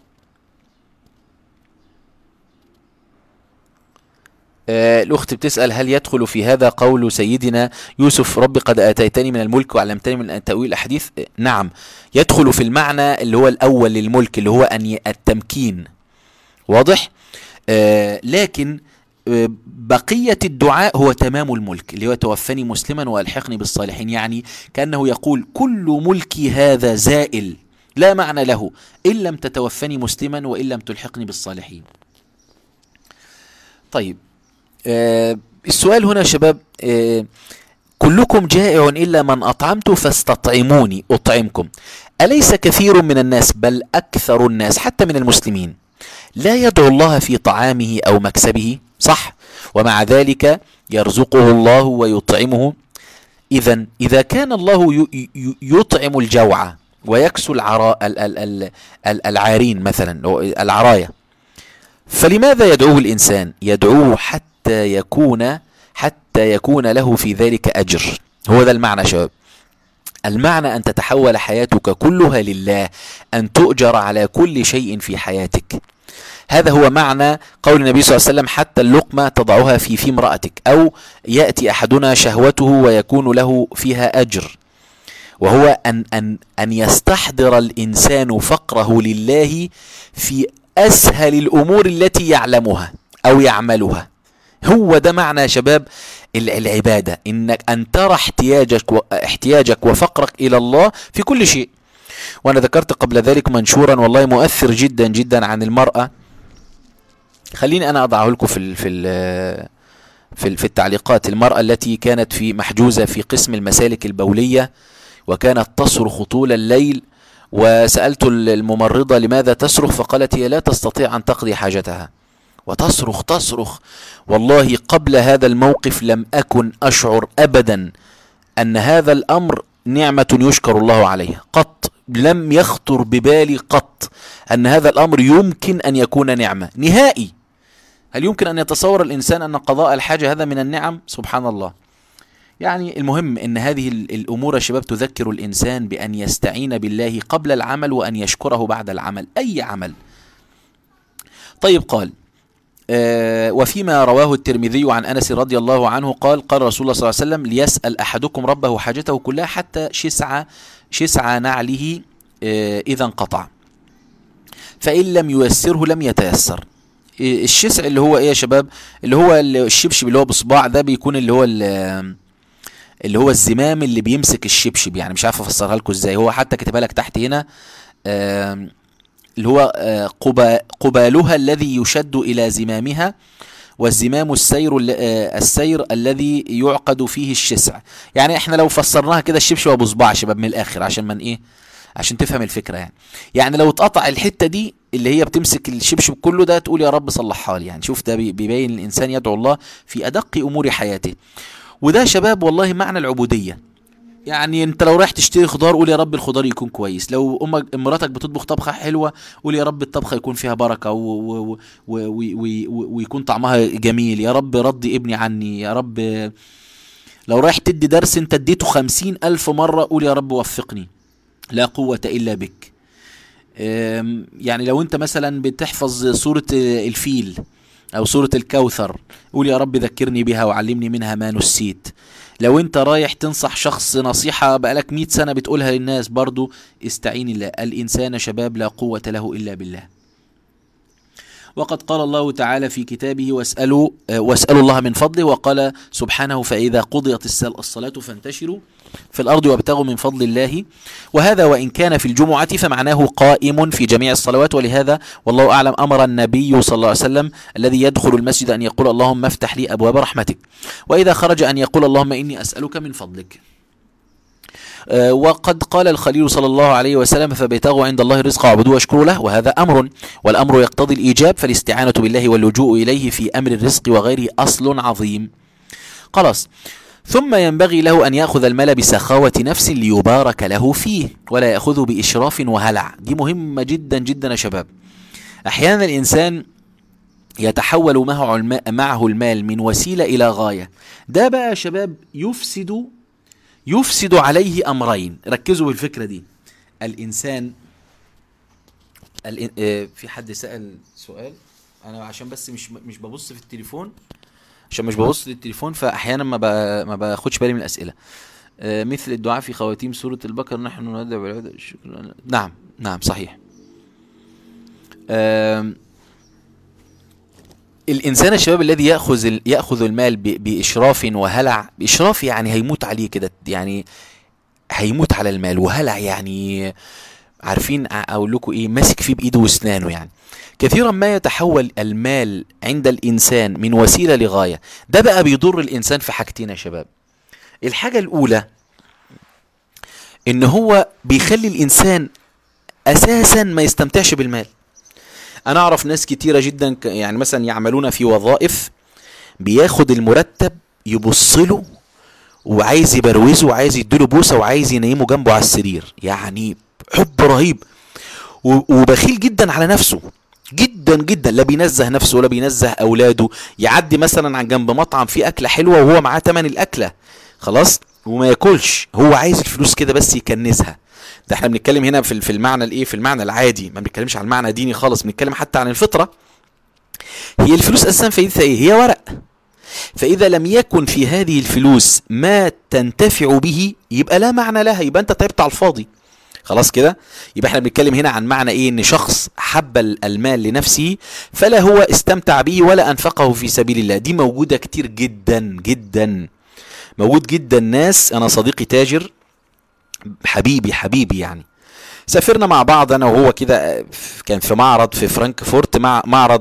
الأخت بتسأل: هل يدخل في هذا قول سيدنا يوسف: رب قد آتيتني من الملك وعلمتني من تأويل الأحاديث؟ نعم، يدخل في المعنى اللي هو الأول للملك، اللي هو أن التمكين، واضح؟ لكن بقية الدعاء هو تمام الملك، اللي هو توفني مسلما وألحقني بالصالحين، يعني كأنه يقول: كل ملكي هذا زائل لا معنى له إن لم تتوفني مسلما وإن لم تلحقني بالصالحين. طيب، السؤال هنا يا شباب: كلكم جائع إلا من أطعمته فاستطعموني أطعمكم. أليس كثير من الناس، بل أكثر الناس حتى من المسلمين، لا يدعو الله في طعامه أو مكسبه؟ صح، ومع ذلك يرزقه الله ويطعمه. إذا كان الله يطعم الجوع ويكسو العارين مثلا، العراية، فلماذا يدعوه الإنسان؟ يدعوه حتى يكون له في ذلك أجر. هو ذا المعنى شباب، المعنى أن تتحول حياتك كلها لله، أن تؤجر على كل شيء في حياتك. هذا هو معنى قول النبي صلى الله عليه وسلم: حتى اللقمة تضعها في امرأتك، أو يأتي أحدنا شهوته ويكون له فيها أجر، وهو أن يستحضر الإنسان فقره لله في أسهل الأمور التي يعلمها أو يعملها. هو ده معنى يا شباب العبادة، إنك أن ترى احتياجك وفقرك إلى الله في كل شيء. وأنا ذكرت قبل ذلك منشورا والله مؤثر جدا جدا عن المرأة، خليني أنا أضعه لكم في التعليقات. المرأة التي كانت محجوزة في قسم المسالك البولية، وكانت تصرخ طول الليل، وسألت الممرضة لماذا تصرخ، فقالت هي لا تستطيع أن تقضي حاجتها، وتصرخ. والله قبل هذا الموقف لم أكن أشعر أبدا أن هذا الأمر نعمة يشكر الله عليها قط، لم يخطر ببالي قط أن هذا الأمر يمكن أن يكون نعمة نهائي. هل يمكن أن يتصور الإنسان أن قضاء الحاجة هذا من النعم؟ سبحان الله. يعني المهم أن هذه الأمور يا شباب تذكر الإنسان بأن يستعين بالله قبل العمل وأن يشكره بعد العمل، أي عمل. طيب، قال: وفيما رواه الترمذي عن أنس رضي الله عنه قال: قال رسول الله صلى الله عليه وسلم: ليسأل أحدكم ربه حاجته كلها حتى شسع نعله إذا انقطع، فإن لم ييسره لم يتيسر. الشسع اللي هو إيه يا شباب؟ اللي هو الشبشب اللي هو بصباع ده، بيكون اللي هو الزمام اللي بيمسك الشبشب، يعني مش عارف أفسرها لكم إزاي. هو حتى كتبها لك تحت هنا، اللي هو قبالها الذي يشد إلى زمامها، والزمام السير الذي يعقد فيه الشسع. يعني احنا لو فسرناها كده، الشبشب ابو صباع شباب من الاخر، عشان من ايه، عشان تفهم الفكرة. يعني لو اتقطع الحتة دي اللي هي بتمسك الشبشب كله ده، تقول يا رب صلحها لي. يعني شوف، ده بيبين الانسان يدعو الله في ادق امور حياته. وده شباب والله معنى العبودية. يعني انت لو رايح تشتري خضار، قول يا رب الخضار يكون كويس. لو مراتك بتطبخ طبخة حلوة، قول يا رب الطبخة يكون فيها بركة ويكون طعمها جميل. يا رب رضي ابني عني، يا رب. لو رايح تدي درس انت اديته 50,000 مرة، قول يا رب وفقني، لا قوة إلا بك. يعني لو انت مثلا بتحفظ سورة الفيل أو سورة الكوثر، قول يا رب ذكرني بها وعلمني منها ما نسيت. لو انت رايح تنصح شخص نصيحة بقالك 100 سنة بتقولها للناس، برضو استعين الله. الإنسان شباب لا قوة له إلا بالله. وقد قال الله تعالى في كتابه: واسألوا الله من فضله، وقال سبحانه: فإذا قضيت الصلاة فانتشروا في الأرض وابتغوا من فضل الله. وهذا وإن كان في الجمعة فمعناه قائم في جميع الصلوات. ولهذا والله أعلم أمر النبي صلى الله عليه وسلم الذي يدخل المسجد أن يقول: اللهم افتح لي أبواب رحمتك. وإذا خرج أن يقول: اللهم إني أسألك من فضلك. وقد قال الخليل صلى الله عليه وسلم: فابتغوا عند الله الرزق واعبدوه واشكروا له. وهذا أمر، والأمر يقتضي الإيجاب، فالاستعانة بالله واللجوء إليه في أمر الرزق وغيره أصل عظيم. خلاص. ثم ينبغي له أن يأخذ المال بسخاوة نفس ليبارك له فيه، ولا يأخذه بإشراف وهلع. دي مهمة جدا جدا يا شباب. أحيانا الإنسان يتحول معه المال من وسيلة إلى غاية. ده بقى يا شباب يفسد عليه أمرين. ركزوا بالفكرة دي. الإنسان في حد سأل سؤال، أنا عشان بس مش ببص في التليفون، عشان مش ببص للتليفون فأحيانا ما باخدش بالي من الأسئلة. مثل الدعاء في خواتيم سورة البقرة: نحن ندعو بالعبادة. نعم صحيح. الإنسان الشباب الذي يأخذ المال بإشراف وهلع. بإشراف يعني هيموت عليه كده، يعني هيموت على المال، وهلع يعني عارفين أقول لكم إيه، ماسك فيه بإيده وأسنانه. يعني كثيرا ما يتحول المال عند الإنسان من وسيلة لغاية. ده بقى بيضر الإنسان في حاجتين يا شباب. الحاجة الأولى إن هو بيخلي الإنسان أساسا ما يستمتعش بالمال. أنا أعرف ناس كتيرة جدا يعني مثلا يعملون في وظائف، بياخد المرتب يبصله وعايز يبروزه وعايز يديله بوسة وعايز ينيمه جنبه على السرير. يعني حب رهيب، وبخيل جدا على نفسه جدا جدا. لا بينزه نفسه ولا بينزه أولاده. يعدي مثلا عن جنب مطعم فيه أكلة حلوة وهو معاه تمن الأكلة، خلاص، وما ياكلش. هو عايز الفلوس كده بس يكنزها. ده احنا بنتكلم هنا في المعنى الايه، في المعنى العادي، ما بنتكلمش عن المعنى ديني خالص، بنتكلم حتى عن الفطرة. هي الفلوس اساسا فايدتها ايه؟ هي ورق. فاذا لم يكن في هذه الفلوس ما تنتفع به يبقى لا معنى لها، يبقى انت تعبت على الفاضي. خلاص كده. يبقى احنا بنتكلم هنا عن معنى ايه، ان شخص حب المال لنفسه فلا هو استمتع به ولا انفقه في سبيل الله. دي موجودة كتير جدا جدا، موجود جدا. ناس، انا صديقي تاجر حبيبي يعني، سافرنا مع بعض انا وهو كده، كان في معرض في فرانكفورت، مع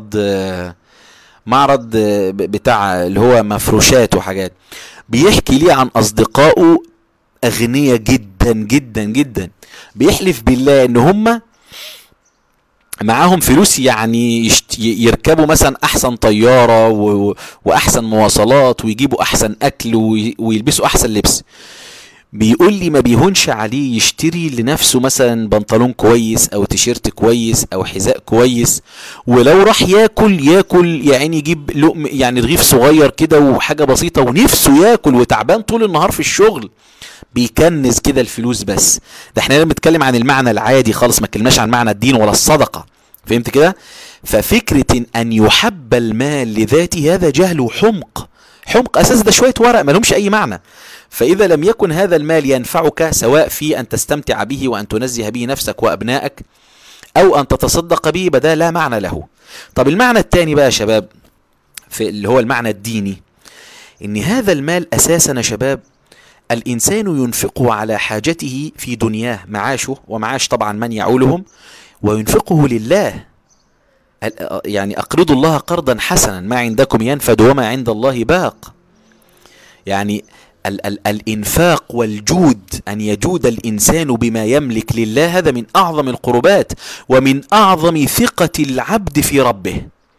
معرض بتاع اللي هو مفروشات وحاجات. بيحكي لي عن اصدقائه اغنياء جدا جدا جدا، بيحلف بالله ان هم معاهم فلوس يعني يركبوا مثلا احسن طيارة واحسن مواصلات ويجيبوا احسن اكل ويلبسوا احسن لبس. بيقول لي ما بيهونش عليه يشتري لنفسه مثلا بنطلون كويس او تيشيرت كويس او حذاء كويس، ولو راح ياكل يعني يجيب لقم يعني رغيف صغير كده وحاجة بسيطة ونفسه ياكل وتعبان طول النهار في الشغل، بيكنز كده الفلوس بس. ده احنا بنتكلم عن المعنى العادي خالص، ما اتكلمناش عن معنى الدين ولا الصدقة. فهمت كده؟ ففكرة ان يحب المال لذاته هذا جهل وحمق، حمق اساس. ده شوية ورق ما لهمش اي معنى. فاذا لم يكن هذا المال ينفعك سواء في ان تستمتع به وان تنزه به نفسك وابنائك او ان تتصدق به، بدا لا معنى له. طب المعنى الثاني بقى يا شباب، في اللي هو المعنى الديني، ان هذا المال اساسا يا شباب الانسان ينفقه على حاجته في دنياه، معاشه ومعاش طبعا من يعولهم، وينفقه لله. يعني اقرضوا الله قرضا حسنا، ما عندكم ينفد وما عند الله باق. يعني الانفاق والجود، ان يجود الانسان بما يملك لله، هذا من اعظم القربات ومن اعظم ثقة العبد في ربه.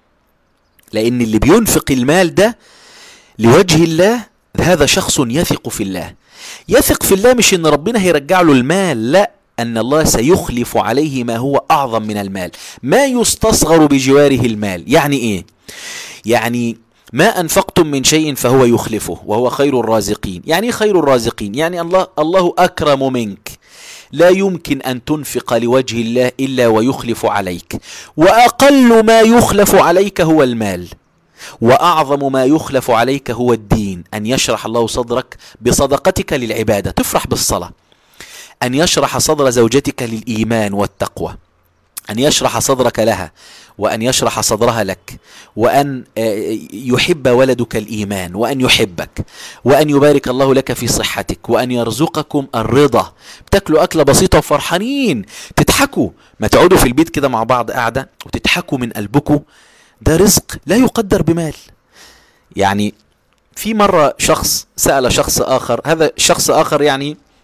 لان اللي بينفق المال ده لوجه الله هذا شخص يثق في الله. يثق في الله مش ان ربنا هيرجع له المال، لا، ان الله سيخلف عليه ما هو اعظم من المال، ما يستصغر بجواره المال. يعني ايه؟ يعني ما أنفقتم من شيء فهو يخلفه وهو خير الرازقين. يعني خير الرازقين يعني الله أكرم منك، لا يمكن أن تنفق لوجه الله إلا ويخلف عليك. وأقل ما يخلف عليك هو المال، وأعظم ما يخلف عليك هو الدين. أن يشرح الله صدرك بصدقتك للعبادة، تفرح بالصلاة. أن يشرح صدر زوجتك للإيمان والتقوى، أن يشرح صدرك لها وأن يشرح صدرها لك، وأن يحب ولدك الإيمان وأن يحبك، وأن يبارك الله لك في صحتك، وأن يرزقكم الرضا. بتاكلوا أكلة بسيطة وفرحانين، تضحكوا، ما تقعدوا في البيت كده مع بعض قاعدة وتضحكوا من قلبكم، ده رزق لا يقدر بمال. يعني في مرة شخص سأل شخص آخر، هذا شخص آخر يعني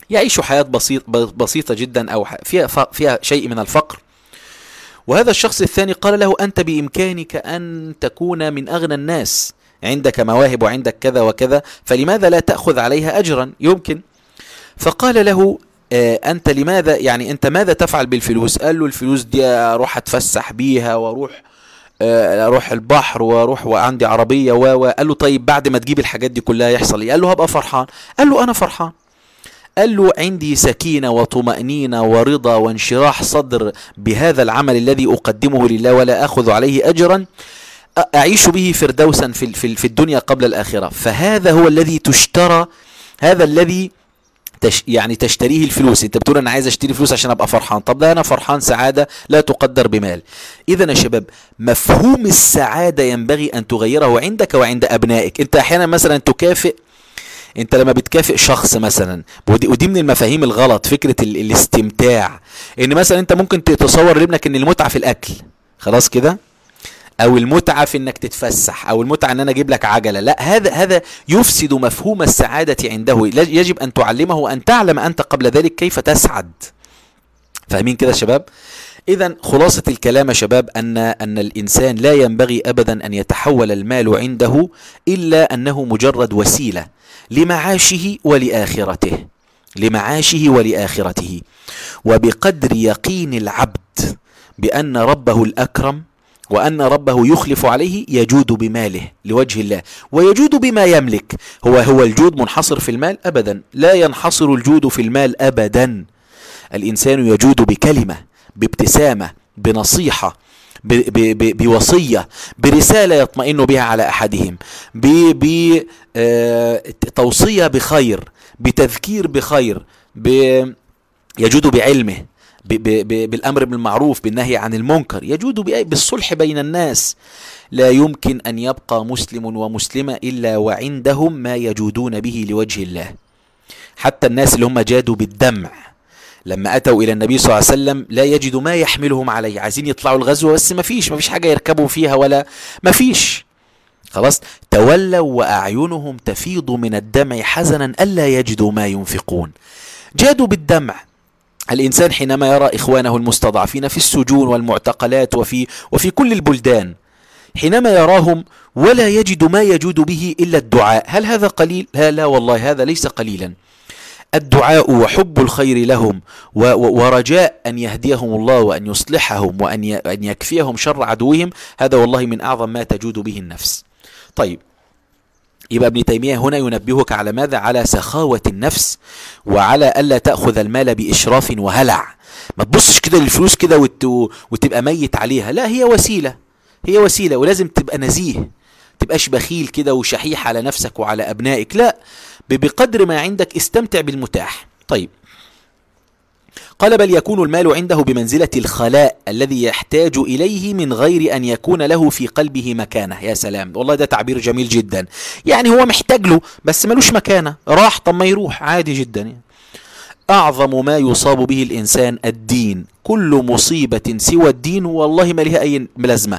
يعيش حياة بسيطة جدا أو فيها شيء من الفقر. وهذا الشخص الثاني قال له: أنت بإمكانك أن تكون من أغنى الناس، عندك مواهب وعندك كذا وكذا، فلماذا لا تأخذ عليها أجرا؟ يمكن. فقال له: أنت لماذا، يعني أنت ماذا تفعل بالفلوس؟ قال له: الفلوس دي أروح أتفسح بيها، وأروح أروح البحر، وأروح وعندي عربية قال له: طيب بعد ما تجيب الحاجات دي كلها يحصل إيه؟ قال له: هبقى فرحان. قال له: أنا فرحان. قال له: عندي سكينة وطمأنينة ورضا وانشراح صدر بهذا العمل الذي أقدمه لله ولا أخذ عليه أجرا، أعيش به فردوسا في الدنيا قبل الآخرة. فهذا هو الذي تشترى، هذا الذي يعني تشتريه الفلوس. انت بتقول انا عايز اشتري فلوس عشان ابقى فرحان، طب ده انا فرحان سعادة لا تقدر بمال. اذا يا شباب، مفهوم السعادة ينبغي ان تغيره عندك وعند ابنائك. انت احيانا مثلا تكافئ، انت لما بتكافئ شخص مثلا، ودي من المفاهيم الغلط، فكرة الاستمتاع، ان مثلا انت ممكن تتصور لابنك ان المتعة في الاكل، خلاص كده، او المتعة في انك تتفسح، او المتعة ان انا اجيب لك عجلة. لا، هذا يفسد مفهوم السعادة عنده. يجب ان تعلمه وان تعلم انت قبل ذلك كيف تسعد. فاهمين كده يا شباب؟ اذا خلاصة الكلام يا شباب ان الانسان لا ينبغي ابدا ان يتحول المال عنده الا انه مجرد وسيلة لمعاشه ولآخرته، لمعاشه ولآخرته. وبقدر يقين العبد بأن ربه الأكرم وأن ربه يخلف عليه يجود بماله لوجه الله، ويجود بما يملك. هو الجود منحصر في المال؟ أبدا، لا ينحصر الجود في المال أبدا. الإنسان يجود بكلمة، بابتسامة، بنصيحة، بوصية، برسالة يطمئن بها على أحدهم، بتوصية بخير، بتذكير بخير، يجود بعلمه، بالأمر بالمعروف، بالنهي عن المنكر، يجود بالصلح بين الناس. لا يمكن أن يبقى مسلم ومسلمة إلا وعندهم ما يجودون به لوجه الله. حتى الناس اللي هم جادوا بالدمع لما أتوا إلى النبي صلى الله عليه وسلم لا يجدوا ما يحملهم عليه، عايزين يطلعوا الغزوة بس ما فيش حاجة يركبوا فيها ولا ما فيش، خلاص، تولوا وأعينهم تفيض من الدمع حزنا ألا يجدوا ما ينفقون. جادوا بالدمع. الإنسان حينما يرى إخوانه المستضعفين في السجون والمعتقلات وفي كل البلدان، حينما يراهم ولا يجد ما يجود به إلا الدعاء، هل هذا قليل؟ لا والله، هذا ليس قليلا. الدعاء وحب الخير لهم ورجاء أن يهديهم الله وأن يصلحهم وأن يكفيهم شر عدوهم، هذا والله من أعظم ما تجود به النفس. طيب، يبقى ابن تيمية هنا ينبهك على ماذا؟ على سخاوة النفس، وعلى ألا تأخذ المال بإشراف وهلع. ما تبصش كده للفلوس كده وتبقى ميت عليها، لا، هي وسيلة، هي وسيلة، ولازم تبقى نزيه، تبقاش بخيل كده وشحيح على نفسك وعلى أبنائك، لا، بقدر ما عندك استمتع بالمتاح. طيب، قال: بل يكون المال عنده بمنزلة الخلاء الذي يحتاج إليه من غير أن يكون له في قلبه مكانة. يا سلام، والله ده تعبير جميل جدا. يعني هو محتاج له بس ملوش مكانة، راح، طب ما يروح عادي جدا يعني. أعظم ما يصاب به الإنسان الدين، كل مصيبة سوى الدين والله ما لها أي لازمة،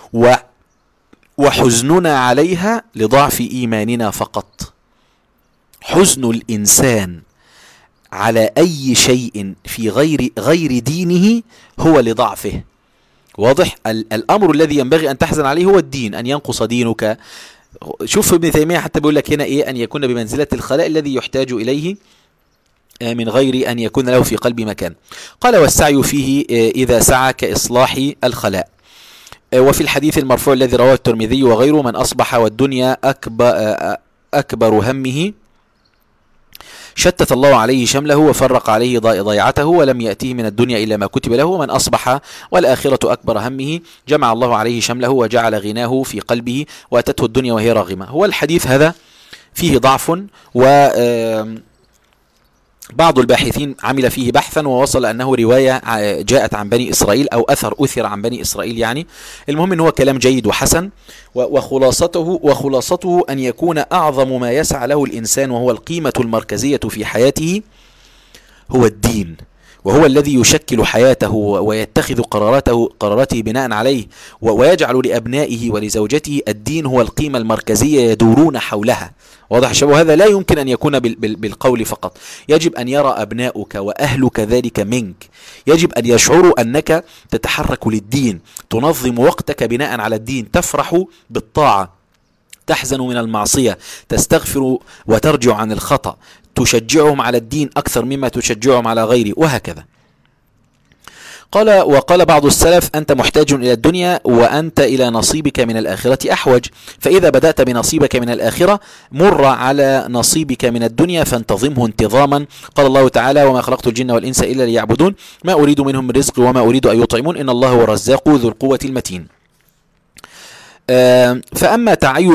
وحزننا عليها لضعف إيماننا فقط. حزن الإنسان على أي شيء في غير دينه هو لضعفه. واضح؟ الأمر الذي ينبغي أن تحزن عليه هو الدين، أن ينقص دينك. شوف ابن تيمية حتى بيقول لك هنا إيه؟ أن يكون بمنزلة الخلاء الذي يحتاج إليه من غير أن يكون له في قلب مكان. قال: والسعي فيه إذا سعى كإصلاح الخلاء. وفي الحديث المرفوع الذي رواه الترمذي وغيره: من أصبح والدنيا أكبر همه شتت الله عليه شمله وفرق عليه ضيعته ولم يأتيه من الدنيا إلا ما كتب له. ومن أصبح والآخرة أكبر همه جمع الله عليه شمله وجعل غناه في قلبه وأتته الدنيا وهي راغمة. هو الحديث هذا فيه ضعف، بعض الباحثين عمل فيه بحثا ووصل أنه رواية جاءت عن بني إسرائيل أو أثر عن بني إسرائيل يعني. المهم أنه كلام جيد وحسن، وخلاصته أن يكون أعظم ما يسعى له الإنسان وهو القيمة المركزية في حياته هو الدين، وهو الذي يشكل حياته ويتخذ قراراته بناء عليه، ويجعل لأبنائه ولزوجته الدين هو القيمة المركزية يدورون حولها. واضح يا شباب؟ هذا لا يمكن أن يكون بالقول فقط، يجب أن يرى أبناؤك وأهلك ذلك منك، يجب أن يشعروا أنك تتحرك للدين، تنظم وقتك بناء على الدين، تفرح بالطاعة، تحزن من المعصية، تستغفر وترجع عن الخطأ، تشجعهم على الدين أكثر مما تشجعهم على غيره، وهكذا. وقال بعض السلف: أنت محتاج إلى الدنيا وأنت إلى نصيبك من الآخرة أحوج، فإذا بدأت بنصيبك من الآخرة مر على نصيبك من الدنيا فانتظمه انتظاما. قال الله تعالى: وما خلقت الجن والإنس إلا ليعبدون ما أريد منهم من رزق وما أريد أن يطعمون إن الله هو الرزاق ذو القوة المتين. فأما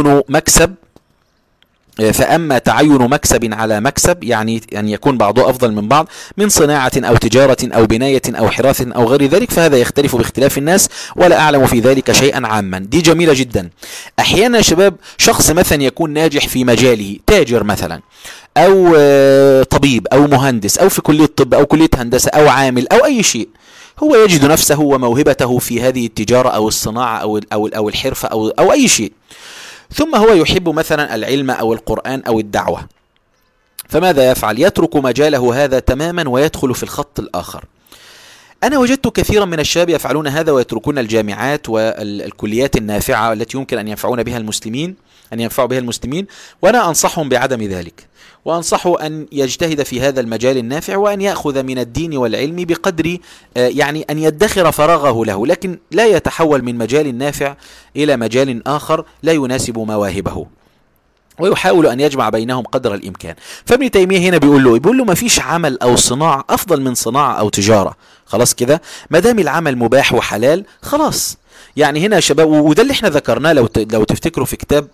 تعين مكسب على مكسب، يعني أن يكون بعضه أفضل من بعض من صناعة أو تجارة أو بناية أو حراث أو غير ذلك، فهذا يختلف باختلاف الناس ولا أعلم في ذلك شيئا عاما. دي جميلة جدا. أحيانا يا شباب شخص مثلا يكون ناجح في مجاله، تاجر مثلا، أو طبيب أو مهندس أو في كلية طب أو كلية هندسة أو عامل أو أي شيء، هو يجد نفسه وموهبته في هذه التجارة أو الصناعة أو الحرفة أو أي شيء، ثم هو يحب مثلا العلم أو القرآن أو الدعوة، فماذا يفعل؟ يترك مجاله هذا تماما ويدخل في الخط الآخر. أنا وجدت كثيرا من الشباب يفعلون هذا ويتركون الجامعات والكليات النافعة التي يمكن أن ينفعوا بها المسلمين، وأنا أنصحهم بعدم ذلك، وأنصحه أن يجتهد في هذا المجال النافع وأن يأخذ من الدين والعلم بقدر يعني أن يدخر فراغه له، لكن لا يتحول من مجال نافع إلى مجال آخر لا يناسب مواهبه، ويحاول أن يجمع بينهم قدر الإمكان. فابن تيمية هنا بيقول له ما فيش عمل أو صناعة أفضل من صناعة أو تجارة، خلاص كده، ما دام العمل مباح وحلال خلاص. يعني هنا يا شباب، وده اللي احنا ذكرناه لو تفتكروا في كتاب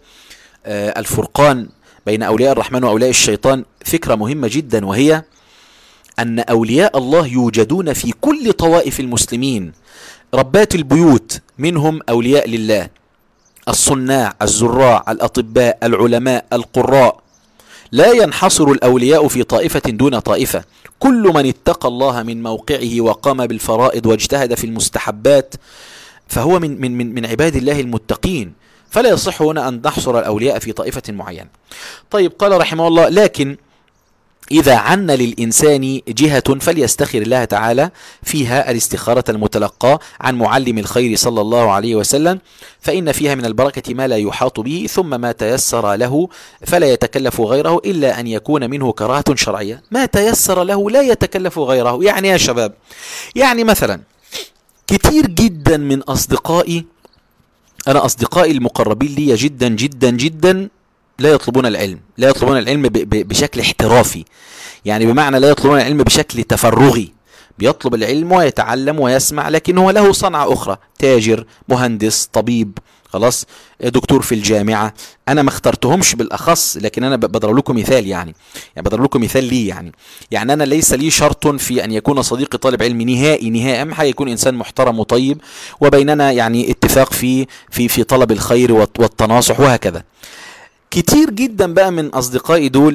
الفرقان بين أولياء الرحمن وأولياء الشيطان، فكرة مهمة جدا، وهي أن أولياء الله يوجدون في كل طوائف المسلمين، ربات البيوت منهم أولياء لله، الصناع، الزراع، الأطباء، العلماء، القراء، لا ينحصر الأولياء في طائفة دون طائفة، كل من اتقى الله من موقعه وقام بالفرائض واجتهد في المستحبات فهو من عباد الله المتقين، فلا يصح هنا أن نحصر الأولياء في طائفة معينة. طيب، قال رحمه الله: لكن إذا عن للإنسان جهة فليستخر الله تعالى فيها الاستخارة المتلقاة عن معلم الخير صلى الله عليه وسلم، فإن فيها من البركة ما لا يحاط به، ثم ما تيسر له فلا يتكلف غيره إلا أن يكون منه كراهة شرعية. ما تيسر له لا يتكلف غيره، يعني يا شباب، يعني مثلا كتير جدا من أصدقائي، أنا أصدقائي المقربين لي جدا جدا جدا لا يطلبون العلم بشكل احترافي، يعني بمعنى لا يطلبون العلم بشكل تفرغي، بيطلب العلم ويتعلم ويسمع، لكن هو له صنعة أخرى، تاجر، مهندس، طبيب، خلاص، دكتور في الجامعة. أنا ما اخترتهمش بالأخص، لكن أنا بضرب لكم مثال، يعني بضرب لكم مثال لي، يعني أنا ليس لي شرط في أن يكون صديقي طالب علم نهائي، أهم حاجة يكون إنسان محترم وطيب، وبيننا يعني اتفاق في طلب الخير والتناصح وهكذا. كتير جدا بقى من أصدقائي دول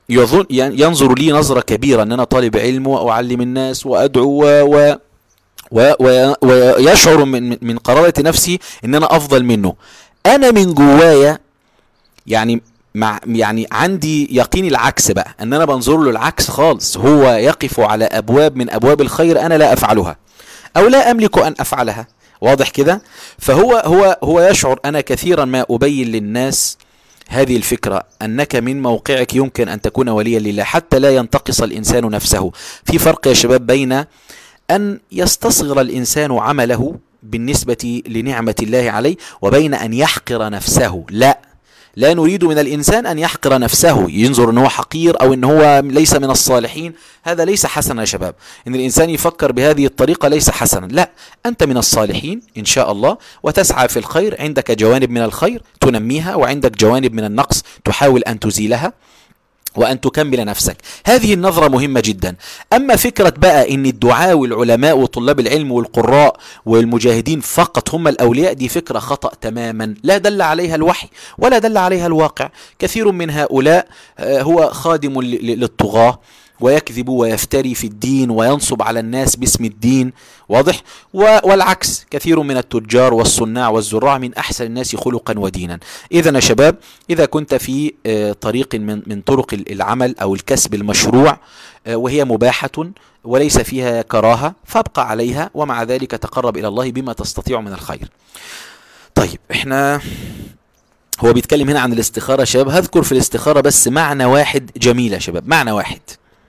ينظر لي نظرة كبيرة أن أنا طالب علم وأعلم الناس وأدعو ويشعر من قرارة نفسي أن أنا أفضل منه. أنا من جوايا يعني عندي يقين العكس بقى، أن أنا بنظر له العكس خالص، هو يقف على أبواب من أبواب الخير أنا لا أفعلها أو لا أملك أن أفعلها، واضح كده؟ فهو يشعر. أنا كثيرا ما أبين للناس هذه الفكرة، أنك من موقعك يمكن أن تكون وليا لله حتى لا ينتقص الإنسان نفسه. في فرق يا شباب بين أن يستصغر الإنسان عمله بالنسبة لنعمة الله عليه، وبين أن يحقر نفسه. لا نريد من الإنسان أن يحقر نفسه، ينظر أنه حقير أو أنه ليس من الصالحين، هذا ليس حسنا يا شباب. إن الإنسان يفكر بهذه الطريقة ليس حسنا، لا، أنت من الصالحين إن شاء الله وتسعى في الخير، عندك جوانب من الخير تنميها، وعندك جوانب من النقص تحاول أن تزيلها وأن تكمل نفسك. هذه النظرة مهمة جدا. أما فكرة بقى إن الدعاة والعلماء وطلاب العلم والقراء والمجاهدين فقط هم الأولياء، دي فكرة خطأ تماما، لا دل عليها الوحي ولا دل عليها الواقع. كثير من هؤلاء هو خادم للطغاة ويكذب ويفتري في الدين وينصب على الناس باسم الدين. واضح؟ والعكس، كثير من التجار والصناع والزراع من أحسن الناس خلقا ودينا. إذا يا شباب، إذا كنت في طريق من طرق العمل أو الكسب المشروع وهي مباحة وليس فيها كراهة، فابقى عليها، ومع ذلك تقرب إلى الله بما تستطيع من الخير. طيب، احنا هو بيتكلم هنا عن الاستخارة يا شباب. هذكر في الاستخارة بس معنى واحد جميل يا شباب، معنى واحد.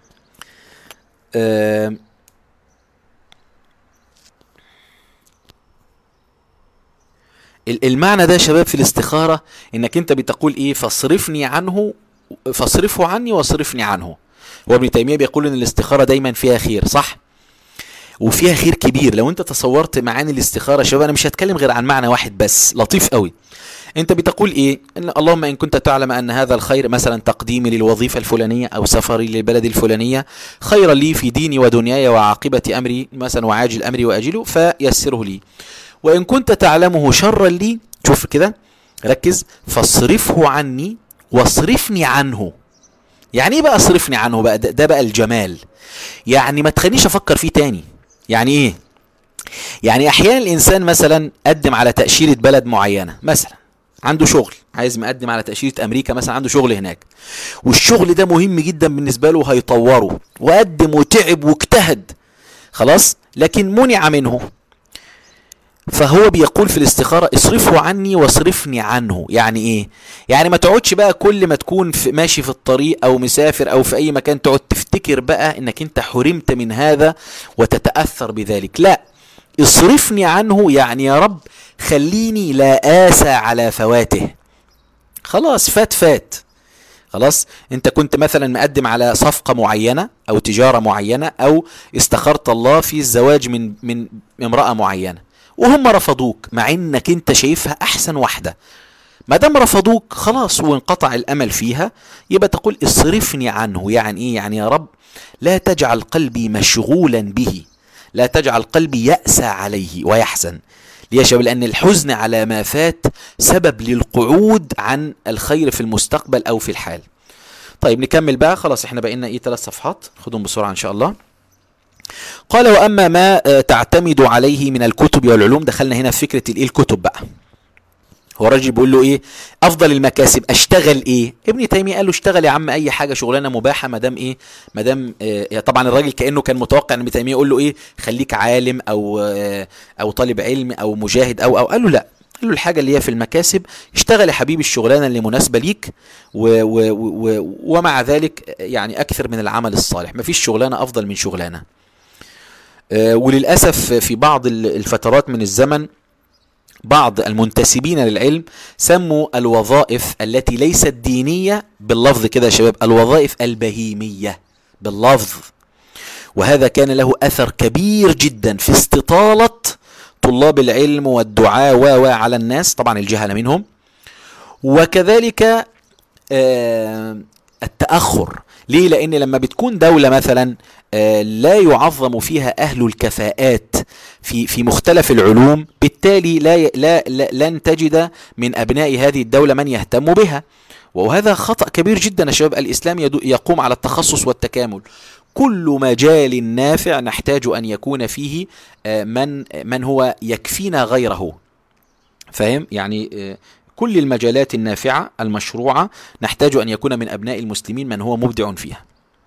المعنى ده يا شباب في الاستخارة انك انت بتقول ايه؟ فاصرفني عنه، فاصرفه عني واصرفني عنه. هو ابن تيمية بيقول ان الاستخارة دايما فيها خير، صح؟ وفيها خير كبير. لو انت تصورت معاني الاستخارة يا شباب، انا مش هتكلم غير عن معنى واحد بس لطيف قوي. انت بتقول ايه؟ إن اللهم ان كنت تعلم ان هذا الخير، مثلا تقديمي للوظيفة الفلانية او سفري للبلد الفلانية، خيرا لي في ديني ودنياي وعاقبة امري مثلا وعاجل امري واجله، فيسره لي. وان كنت تعلمه شرا لي، شوف كده ركز، فاصرفه عني واصرفني عنه. يعني ايه بقى اصرفني عنه بقى؟ ده بقى الجمال. يعني ما تخلينيش افكر فيه تاني. يعني ايه؟ يعني احيانا الانسان مثلا قدم على تأشيرة بلد معينة، مثلا عنده شغل عايز مقدم على تأشيرة امريكا مثلا، عنده شغل هناك، والشغل ده مهم جدا بالنسبة له، هيطوره، وقدم وتعب واجتهد، خلاص، لكن منع منه. فهو بيقول في الاستخارة اصرفه عني واصرفني عنه. يعني ايه؟ يعني ما تقعدش بقى كل ما تكون ماشي في الطريق او مسافر او في اي مكان تقعد تفتكر بقى انك انت حرمت من هذا وتتأثر بذلك. لا، اصرفني عنه، يعني يا رب خليني لا آسى على فواته. خلاص، فات. خلاص، انت كنت مثلا مقدم على صفقة معينة او تجارة معينة، او استخرت الله في الزواج من امرأة معينة، وهم رفضوك مع انك انت شايفها احسن واحدة. ما دام رفضوك خلاص وانقطع الامل فيها، يبقى تقول اصرفني عنه. يعني ايه؟ يعني يا رب لا تجعل قلبي مشغولا به، لا تجعل قلبي يأسى عليه ويحزن. ليه يا شباب؟ لأن الحزن على ما فات سبب للقعود عن الخير في المستقبل أو في الحال. طيب نكمل بقى، خلاص احنا بقينا ايه 3 صفحات، خدهم بسرعة إن شاء الله. قال وأما ما تعتمد عليه من الكتب والعلوم. دخلنا هنا في فكرة الايه الكتب بقى. هو الراجل بيقول له ايه؟ افضل المكاسب اشتغل ايه؟ ابن تيميه قال له اشتغل يا عم اي حاجه، شغلانه مباحه، ما دام ايه؟ ما دام طبعا الراجل كانه كان متوقع ان ابن تيميه يقول له ايه؟ خليك عالم او طالب علم او مجاهد او قال له لا، قال له الحاجه اللي هي في المكاسب، اشتغل يا حبيبي الشغلانه اللي مناسبه ليك، ومع ذلك يعني اكثر من العمل الصالح. ما فيش شغلانه افضل من شغلانه. وللاسف في بعض الفترات من الزمن بعض المنتسبين للعلم سموا الوظائف التي ليست دينية باللفظ كده يا شباب الوظائف البهيمية باللفظ، وهذا كان له أثر كبير جدا في استطالة طلاب العلم والدعاء على الناس، طبعا الجهل منهم، وكذلك التأخر. ليه؟ لأن لما بتكون دولة مثلا لا يعظم فيها أهل الكفاءات في مختلف العلوم، بالتالي لن تجد من أبناء هذه الدولة من يهتم بها، وهذا خطأ كبير جدا يا شباب. الإسلام يقوم على التخصص والتكامل. كل مجال نافع نحتاج أن يكون فيه من هو يكفينا غيره. فاهم؟ يعني كل المجالات النافعة المشروعة نحتاج أن يكون من أبناء المسلمين من هو مبدع فيها.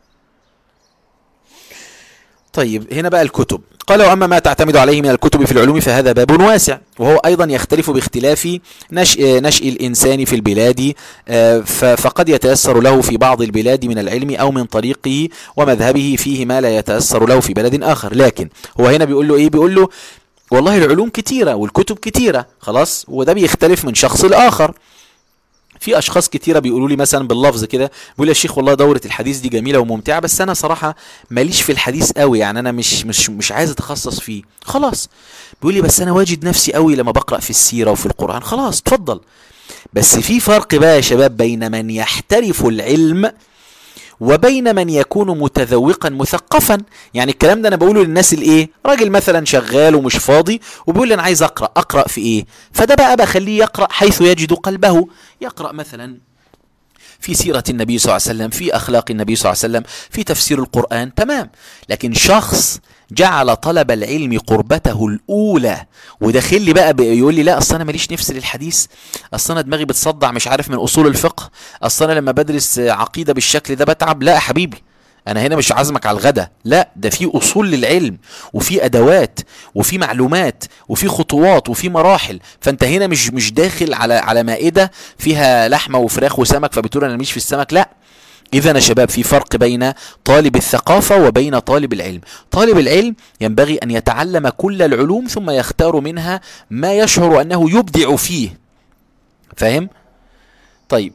طيب هنا بقى الكتب. قال وأما ما تعتمد عليه من الكتب في العلوم فهذا باب واسع، وهو أيضا يختلف باختلاف نشء الإنسان في البلاد، فقد يتيسر له في بعض البلاد من العلم أو من طريقه ومذهبه فيه ما لا يتيسر له في بلد آخر. لكن هو هنا بيقول له إيه؟ بيقول له والله العلوم كتيرة والكتب كتيرة، خلاص، وده بيختلف من شخص لآخر. في اشخاص كتيره بيقولوا لي مثلا باللفظ كده، بيقول يا شيخ والله دوره الحديث دي جميله وممتعه، بس انا صراحه ماليش في الحديث قوي، يعني انا مش عايز اتخصص فيه. خلاص، بيقول لي بس انا واجد نفسي قوي لما بقرا في السيره وفي القران. خلاص اتفضل. بس في فرق بقى يا شباب بين من يحترف العلم وبين من يكون متذوقا مثقفا. يعني الكلام ده انا بقوله للناس الايه، راجل مثلا شغال ومش فاضي وبيقول لي انا عايز اقرا في ايه، فده بقى بخليه يقرا حيث يجد قلبه. يقرا مثلا في سيرة النبي صلى الله عليه وسلم، في أخلاق النبي صلى الله عليه وسلم، في تفسير القرآن، تمام. لكن شخص جعل طلب العلم قربته الأولى وداخل لي بقى يقول لي لا أصل أنا ماليش نفس للحديث، أصل أنا دماغي بتصدع مش عارف من أصول الفقه، أصل أنا لما بدرس عقيدة بالشكل ده بتعب. لا يا حبيبي، أنا هنا مش عازمك على الغدا، لا، ده في أصول للعلم وفي أدوات وفي معلومات وفي خطوات وفي مراحل. فأنت هنا مش داخل على مائدة فيها لحمة وفراخ وسمك فبتقول أنا مش في السمك، لا. إذا يا شباب في فرق بين طالب الثقافة وبين طالب العلم. طالب العلم ينبغي أن يتعلم كل العلوم ثم يختار منها ما يشعر أنه يبدع فيه، فاهم؟ طيب،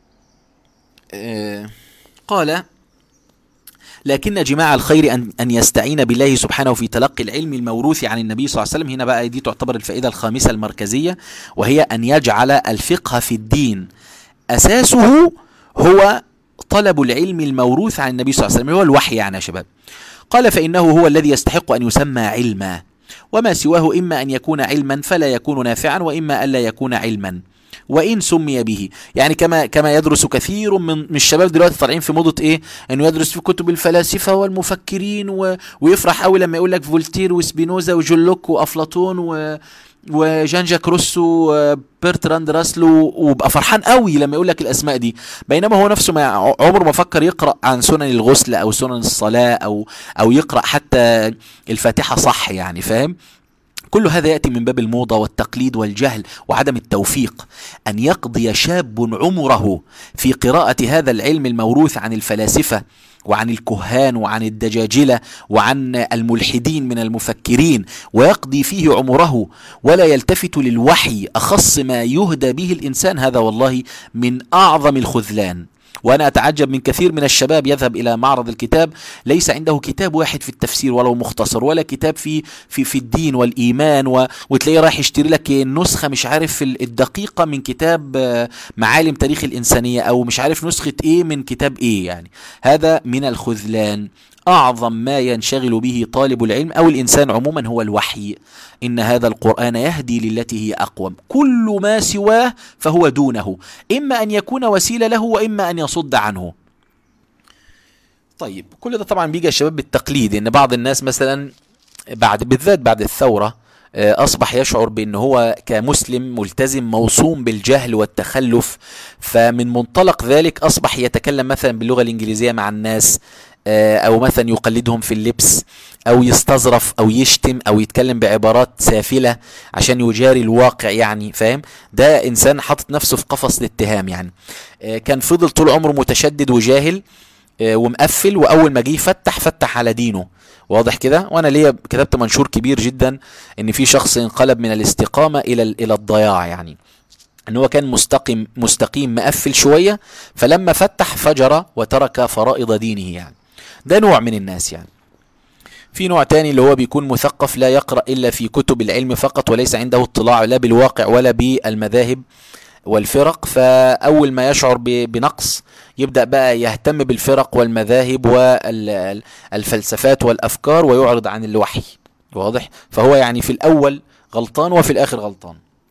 قال لكن جماع الخير أن يستعين بالله سبحانه في تلقي العلم الموروث عن النبي صلى الله عليه وسلم. هنا بقى دي تعتبر الفائدة الخامسة المركزية، وهي أن يجعل الفقه في الدين أساسه هو طلب العلم الموروث عن النبي صلى الله عليه وسلم، هو الوحي يعني يا شباب. قال فإنه هو الذي يستحق أن يسمى علما، وما سواه إما أن يكون علما فلا يكون نافعا، وإما ألا يكون علما وإن سمي به. يعني كما يدرس كثير من الشباب دلوقتي طالعين في موضة إيه؟ إنه يدرس في كتب الفلاسفة والمفكرين ويفرح قوي لما يقول لك فولتير وسبينوزا وجون لوك وأفلاطون وجان جاك روسو وبرتراند راسلو، وبقى فرحان قوي لما يقول لك الاسماء دي، بينما هو نفسه ما عمره ما فكر يقرا عن سنن الغسل او سنن الصلاه او يقرا حتى الفاتحه صح، يعني فاهم؟ كل هذا يأتي من باب الموضة والتقليد والجهل وعدم التوفيق. أن يقضي شاب عمره في قراءة هذا العلم الموروث عن الفلاسفة وعن الكهان وعن الدجاجلة وعن الملحدين من المفكرين، ويقضي فيه عمره ولا يلتفت للوحي أخص ما يهدى به الإنسان، هذا والله من أعظم الخذلان. وأنا أتعجب من كثير من الشباب يذهب إلى معرض الكتاب ليس عنده كتاب واحد في التفسير ولو مختصر، ولا كتاب في الدين والإيمان، وتلاقيه رايح يشتري لك النسخة مش عارف الدقيقة من كتاب معالم تاريخ الإنسانية، أو مش عارف نسخة إيه من كتاب إيه. يعني هذا من الخذلان. أعظم ما ينشغل به طالب العلم أو الإنسان عموما هو الوحي. إن هذا القرآن يهدي للتي هي أقوم، كل ما سواه فهو دونه، إما أن يكون وسيلة له وإما أن يصد عنه. طيب، كل ده طبعا بيجي يا شباب بالتقليد، إن بعض الناس مثلا بالذات بعد الثورة أصبح يشعر بأن هو كمسلم ملتزم موصوم بالجهل والتخلف، فمن منطلق ذلك أصبح يتكلم مثلا باللغة الإنجليزية مع الناس، أو مثلا يقلدهم في اللبس، أو يستظرف أو يشتم أو يتكلم بعبارات سافلة عشان يجاري الواقع، يعني فاهم؟ ده إنسان حاطط نفسه في قفص الاتهام. يعني كان فضل طول عمره متشدد وجاهل ومقفل، وأول ما جه فتح على دينه، واضح كده. وانا ليا كتبت منشور كبير جدا ان في شخص انقلب من الاستقامة الى الضياع، يعني ان هو كان مستقيم مقفل شوية، فلما فتح فجر وترك فرائض دينه. يعني ده نوع من الناس. يعني في نوع تاني اللي هو بيكون مثقف لا يقرأ الا في كتب العلم فقط، وليس عنده اطلاع لا بالواقع ولا بالمذاهب والفرق، فأول ما يشعر بنقص يبدأ بقى يهتم بالفرق والمذاهب والفلسفات والأفكار ويعرض عن الوحي، واضح؟ فهو يعني في الأول غلطان وفي الآخر غلطان.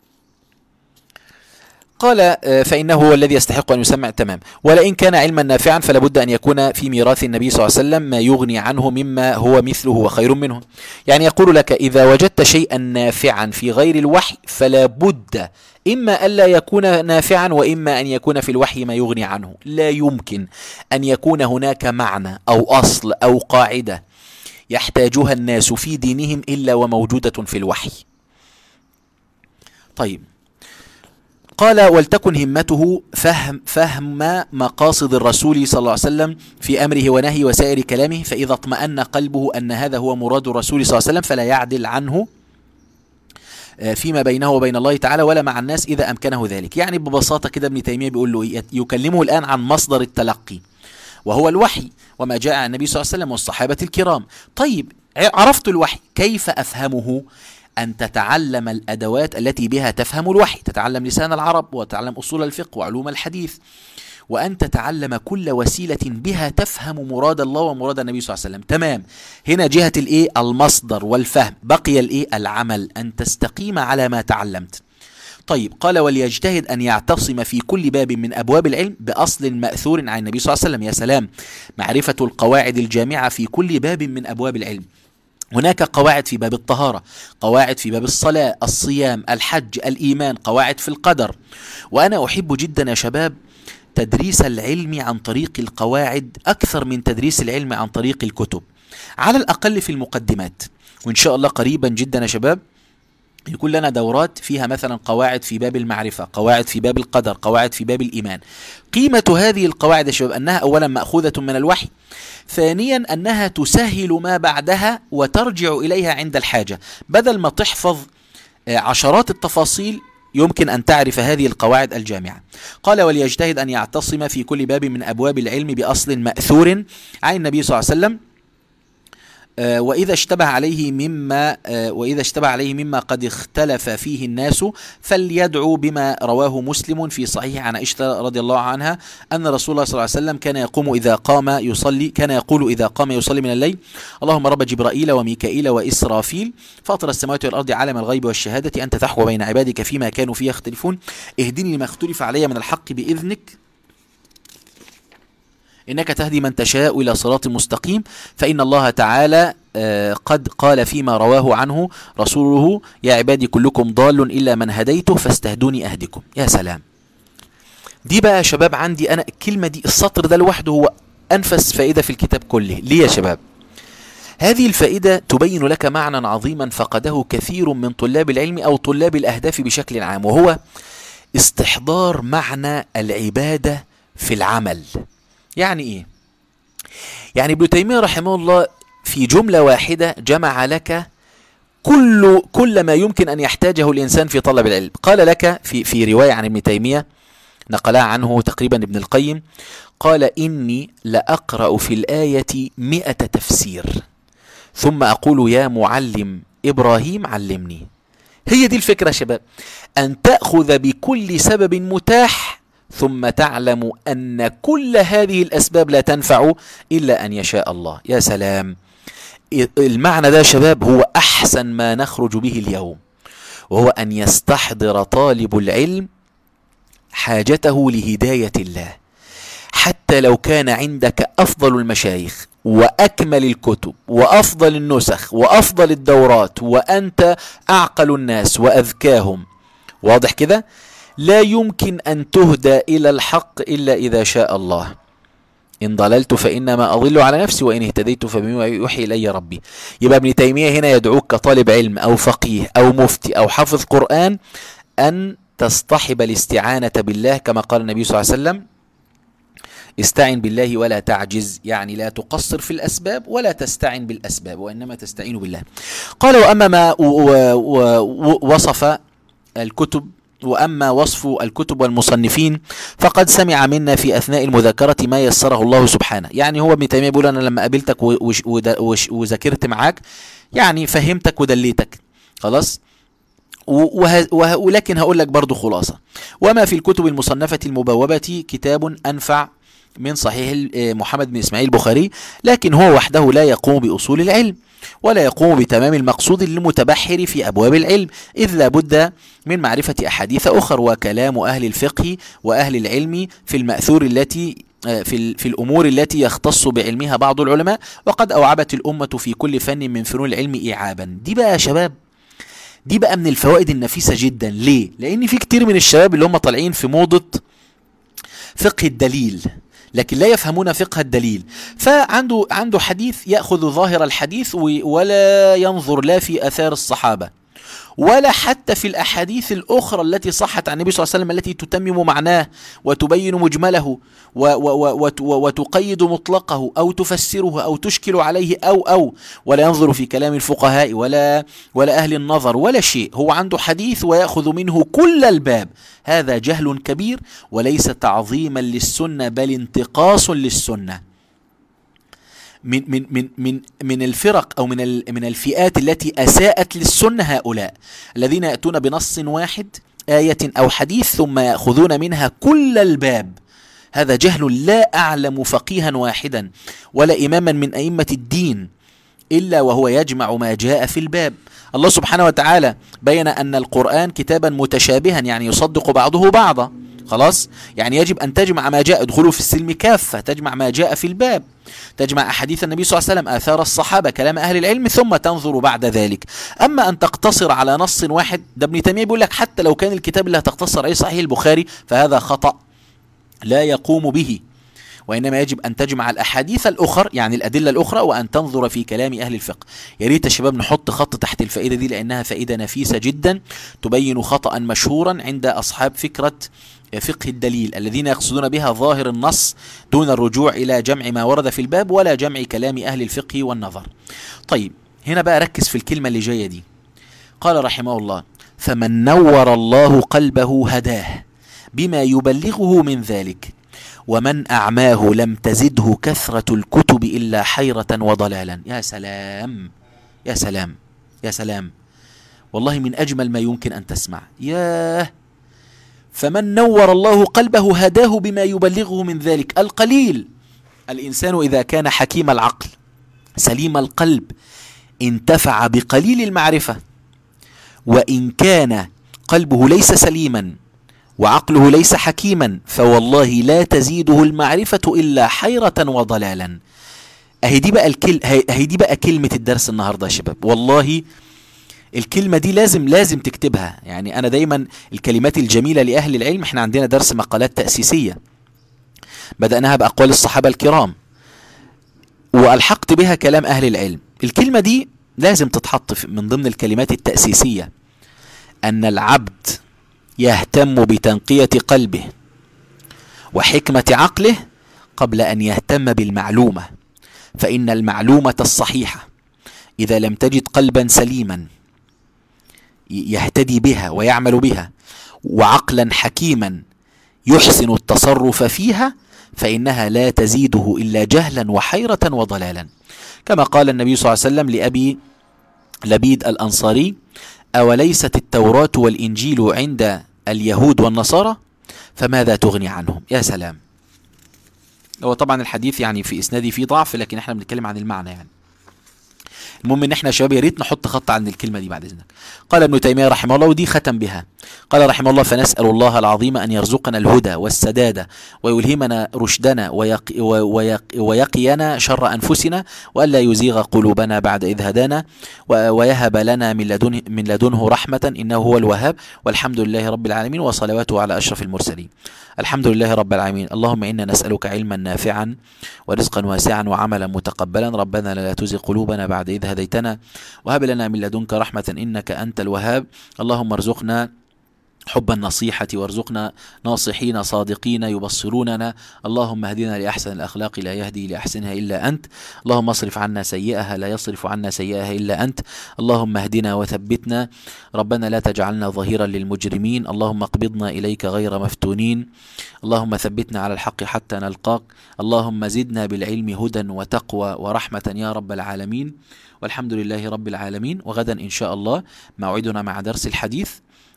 قال فإنه هو الذي يستحق أن يسمع، تمام. ولئن كان علما نافعا فلا بد أن يكون في ميراث النبي صلى الله عليه وسلم ما يغني عنه مما هو مثله وخير منه. يعني يقول لك إذا وجدت شيئا نافعا في غير الوحي فلا بد إما ألا يكون نافعا وإما أن يكون في الوحي ما يغني عنه. لا يمكن أن يكون هناك معنى أو أصل أو قاعدة يحتاجها الناس في دينهم إلا وموجودة في الوحي. طيب، قال ولتكن همته فهم مقاصد الرسول صلى الله عليه وسلم في أمره ونهيه وسائر كلامه، فإذا اطمأن قلبه أن هذا هو مراد الرسول صلى الله عليه وسلم فلا يعدل عنه فيما بينه وبين الله تعالى ولا مع الناس إذا أمكنه ذلك. يعني ببساطة كده ابن تيمية بيقول له يكلمه الآن عن مصدر التلقي وهو الوحي وما جاء عن النبي صلى الله عليه وسلم والصحابة الكرام. طيب، عرفت الوحي، كيف أفهمه؟ أن تتعلم الأدوات التي بها تفهم الوحي، تتعلم لسان العرب وتتعلم أصول الفقه وعلوم الحديث، وأن تتعلم كل وسيلة بها تفهم مراد الله ومراد النبي صلى الله عليه وسلم. تمام. هنا جهة المصدر والفهم. بقي العمل، أن تستقيم على ما تعلمت. طيب قال وليجتهد أن يعتصم في كل باب من أبواب العلم بأصل مأثور عن النبي صلى الله عليه وسلم. يا سلام، معرفة القواعد الجامعة في كل باب من أبواب العلم. هناك قواعد في باب الطهارة، قواعد في باب الصلاة، الصيام، الحج، الإيمان، قواعد في القدر. وأنا أحب جدا يا شباب تدريس العلم عن طريق القواعد أكثر من تدريس العلم عن طريق الكتب، على الأقل في المقدمات. وإن شاء الله قريبا جدا يا شباب يكون لنا دورات فيها مثلا قواعد في باب المعرفة، قواعد في باب القدر، قواعد في باب الإيمان. قيمة هذه القواعد يا شباب أنها أولا مأخوذة من الوحي، ثانيا أنها تسهل ما بعدها وترجع إليها عند الحاجة، بدل ما تحفظ عشرات التفاصيل يمكن أن تعرف هذه القواعد الجامعة. قال وليجتهد أن يعتصم في كل باب من أبواب العلم بأصل مأثور عن النبي صلى الله عليه وسلم، وإذا اشتبه عليه مما قد اختلف فيه الناس فليدعو بما رواه مسلم في صحيح عن عائشة رضي الله عنها أن رسول الله صلى الله عليه وسلم كان يقول إذا قام يصلي من الليل: اللهم رب جبرائيل وميكائيل وإسرافيل فاطر السماوات والأرض عالم الغيب والشهادة أنت تحكم بين عبادك فيما كانوا فيه يختلفون اهدني لما اختلف علي من الحق بإذنك إنك تهدي من تشاء إلى صراط مستقيم فإن الله تعالى قد قال فيما رواه عنه رسوله: يا عبادي كلكم ضال إلا من هديته فاستهدوني أهدكم. يا سلام، دي بقى يا شباب عندي أنا الكلمة دي، السطر ده لوحده هو أنفس فائدة في الكتاب كله. ليه يا شباب؟ هذه الفائدة تبين لك معنى عظيما فقده كثير من طلاب العلم أو طلاب الأهداف بشكل عام، وهو استحضار معنى العبادة في العمل. يعني إيه؟ يعني ابن تيمية رحمه الله في جملة واحدة جمع لك كل ما يمكن أن يحتاجه الإنسان في طلب العلم. قال لك في رواية عن ابن تيمية نقلها عنه تقريبا ابن القيم، قال: إني لأقرأ في الآية 100 تفسير ثم أقول يا معلم إبراهيم علمني. هي دي الفكرة يا شباب، أن تأخذ بكل سبب متاح ثم تعلم أن كل هذه الأسباب لا تنفع إلا أن يشاء الله. يا سلام، المعنى ده يا شباب هو أحسن ما نخرج به اليوم، وهو أن يستحضر طالب العلم حاجته لهداية الله. حتى لو كان عندك أفضل المشايخ وأكمل الكتب وأفضل النسخ وأفضل الدورات وأنت أعقل الناس وأذكاهم، واضح كده؟ لا يمكن أن تهدى إلى الحق إلا إذا شاء الله. إن ضللت فإنما أضل على نفسي وإن اهتديت فبما يوحي إلي ربي. يبقى ابن تيمية هنا يدعوك كطالب علم أو فقيه أو مفتي أو حافظ قرآن أن تصطحب الاستعانة بالله، كما قال النبي صلى الله عليه وسلم: استعن بالله ولا تعجز، يعني لا تقصر في الأسباب ولا تستعن بالأسباب وإنما تستعين بالله. قال: وأما ما وصف الكتب وأما وصف الكتب والمصنفين فقد سمع منا في أثناء المذاكرة ما يسره الله سبحانه. يعني هو ابن تيمية بيقول: أنا لما قابلتك وذاكرت معاك يعني فهمتك ودليتك خلاص، ولكن هقول لك برضو خلاصة: وما في الكتب المصنفة المبوبة كتاب أنفع من صحيح محمد بن إسماعيل البخاري، لكن هو وحده لا يقوم بأصول العلم ولا يقوم بتمام المقصود للمتبحر في أبواب العلم، إذ لا بد من معرفة أحاديث أخر وكلام أهل الفقه وأهل العلم في المأثور التي في الأمور التي يختص بعلمها بعض العلماء، وقد أوعبت الأمة في كل فن من فنون العلم إيعابا. دي بقى يا شباب، دي بقى من الفوائد النفيسة جدا. ليه؟ لأن في كتير من الشباب اللي هم طالعين في موضة فقه الدليل لكن لا يفهمون فقه الدليل، فعنده حديث يأخذ ظاهر الحديث ولا ينظر لا في أثار الصحابة ولا حتى في الأحاديث الأخرى التي صحت عن النبي صلى الله عليه وسلم التي تتمم معناه وتبين مجمله وتقيد مطلقه أو تفسره أو تشكل عليه ولا ينظر في كلام الفقهاء ولا أهل النظر ولا شيء. هو عنده حديث ويأخذ منه كل الباب. هذا جهل كبير وليس تعظيما للسنة بل انتقاص للسنة. من الفرق أو من الفئات التي أساءت للسنة هؤلاء الذين يأتون بنص واحد آية أو حديث ثم يأخذون منها كل الباب. هذا جهل. لا أعلم فقيها واحدا ولا إماما من أئمة الدين إلا وهو يجمع ما جاء في الباب. الله سبحانه وتعالى بين أن القرآن كتابا متشابها، يعني يصدق بعضه بعضا، خلاص، يعني يجب أن تجمع ما جاء، ادخلوا في السلم كافة، تجمع ما جاء في الباب، تجمع أحاديث النبي صلى الله عليه وسلم، آثار الصحابة، كلام أهل العلم، ثم تنظر بعد ذلك. أما أن تقتصر على نص واحد، ده ابن تيمية بيقول لك حتى لو كان الكتاب اللي هتقتصر عليه صحيح البخاري فهذا خطأ لا يقوم به، وإنما يجب أن تجمع الأحاديث الأخرى، يعني الأدلة الأخرى، وأن تنظر في كلام أهل الفقه. يا ريت يا شباب نحط خط تحت الفائدة دي، لأنها فائدة نفيسة جدا تبين خطأ مشهورا عند أصحاب فكرة فقه الدليل، الذين يقصدون بها ظاهر النص دون الرجوع إلى جمع ما ورد في الباب ولا جمع كلام أهل الفقه والنظر. طيب هنا بقى ركز في الكلمة اللي جاية دي. قال رحمه الله: فمن نور الله قلبه هداه بما يبلغه من ذلك، ومن أعماه لم تزده كثرة الكتب إلا حيرة وضلالا. يا سلام يا سلام يا سلام، والله من أجمل ما يمكن أن تسمع. ياه، فمن نور الله قلبه هداه بما يبلغه من ذلك. القليل، الإنسان إذا كان حكيم العقل سليم القلب انتفع بقليل المعرفة، وإن كان قلبه ليس سليما وعقله ليس حكيما فوالله لا تزيده المعرفة إلا حيرة وضلالا. أهي دي بقى كلمة الدرس النهاردة يا شباب. والله الكلمة دي لازم تكتبها. يعني أنا دايما الكلمات الجميلة لأهل العلم، احنا عندنا درس مقالات تأسيسية بدأناها بأقوال الصحابة الكرام وألحقت بها كلام أهل العلم. الكلمة دي لازم تتحط من ضمن الكلمات التأسيسية، أن العبد يهتم بتنقية قلبه وحكمة عقله قبل أن يهتم بالمعلومة، فإن المعلومة الصحيحة إذا لم تجد قلبا سليما يهتدي بها ويعمل بها وعقلا حكيما يحسن التصرف فيها فإنها لا تزيده إلا جهلا وحيرة وضلالا. كما قال النبي صلى الله عليه وسلم لأبي لبيد الأنصاري: أوليست التوراة والإنجيل عند اليهود والنصارى فماذا تغني عنهم؟ يا سلام. هو طبعا الحديث يعني في إسنادي فيه ضعف، لكن احنا بنتكلم عن المعنى. يعني المهم ان احنا يا شباب يا ريت نحط خط عن الكلمة دي بعد إذنك. قال ابن تيمية رحمه الله، ودي ختم بها، قال رحمه الله: فنسأل الله العظيم أن يرزقنا الهدى والسداد ويلهمنا رشدنا ويقينا شر أنفسنا وألا يزيغ قلوبنا بعد إذ هدانا ويهب لنا من لدنه رحمة إنه هو الوهاب، والحمد لله رب العالمين وصلواته على أشرف المرسلين. الحمد لله رب العالمين. اللهم إنا نسألك علما نافعا ورزقا واسعا وعملا متقبلا. ربنا لا تزغ قلوبنا بعد إذ هديتنا وهب لنا من لدنك رحمة إنك أنت الوهاب. اللهم ارزقنا حب النصيحة وارزقنا ناصحين صادقين يبصروننا. اللهم اهدنا لأحسن الأخلاق لا يهدي لأحسنها إلا أنت. اللهم اصرف عنا سيئها لا يصرف عنا سيئها إلا أنت. اللهم اهدنا وثبتنا. ربنا لا تجعلنا ظهيرا للمجرمين. اللهم اقبضنا إليك غير مفتونين. اللهم ثبتنا على الحق حتى نلقاك. اللهم زدنا بالعلم هدى وتقوى ورحمة يا رب العالمين. والحمد لله رب العالمين. وغدا إن شاء الله موعدنا مع درس الحديث،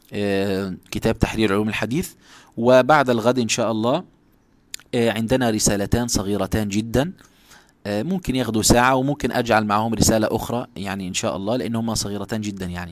كتاب تحرير علوم الحديث. وبعد الغد إن شاء الله عندنا رسالتان صغيرتان جدا، ممكن ياخدوا ساعة وممكن أجعل معهم رسالة أخرى يعني إن شاء الله، لأنهما صغيرتان جدا يعني.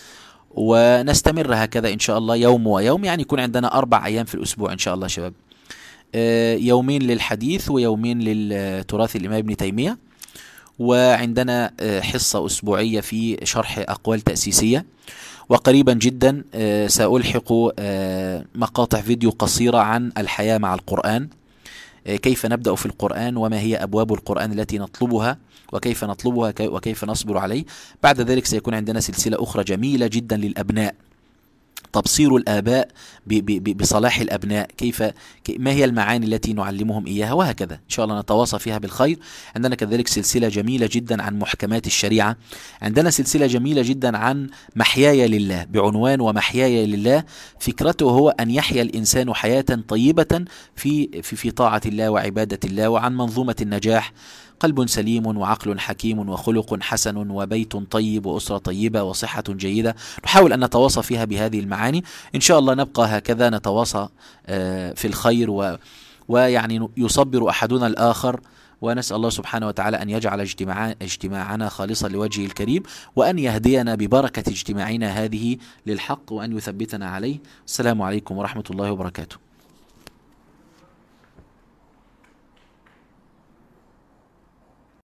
ونستمر هكذا إن شاء الله يوم ويوم، يعني يكون عندنا 4 أيام في الأسبوع إن شاء الله شباب، يومين للحديث ويومين للتراث الإمام ابن تيمية، وعندنا حصة أسبوعية في شرح أقوال تأسيسية. وقريبا جدا سألحق مقاطع فيديو قصيرة عن الحياة مع القرآن، كيف نبدأ في القرآن وما هي أبواب القرآن التي نطلبها وكيف نطلبها وكيف نصبر عليه. بعد ذلك سيكون عندنا سلسلة أخرى جميلة جدا للأبناء، تبصير الآباء بصلاح الأبناء، ما هي المعاني التي نعلمهم إياها، وهكذا إن شاء الله نتواصى فيها بالخير. عندنا كذلك سلسلة جميلة جدا عن محكمات الشريعة، عندنا سلسلة جميلة جدا عن محياي لله بعنوان ومحياي لله. فكرته هو أن يحيا الإنسان حياة طيبة في طاعة الله وعبادة الله، وعن منظومة النجاح: قلب سليم وعقل حكيم وخلق حسن وبيت طيب وأسرة طيبة وصحة جيدة. نحاول أن نتواصى فيها بهذه المعاني إن شاء الله. نبقى هكذا نتواصى في الخير ويعني يصبر أحدنا الآخر. ونسأل الله سبحانه وتعالى أن يجعل اجتماعنا خالصا لوجهه الكريم، وأن يهدينا ببركة اجتماعنا هذه للحق، وأن يثبتنا عليه. السلام عليكم ورحمة الله وبركاته.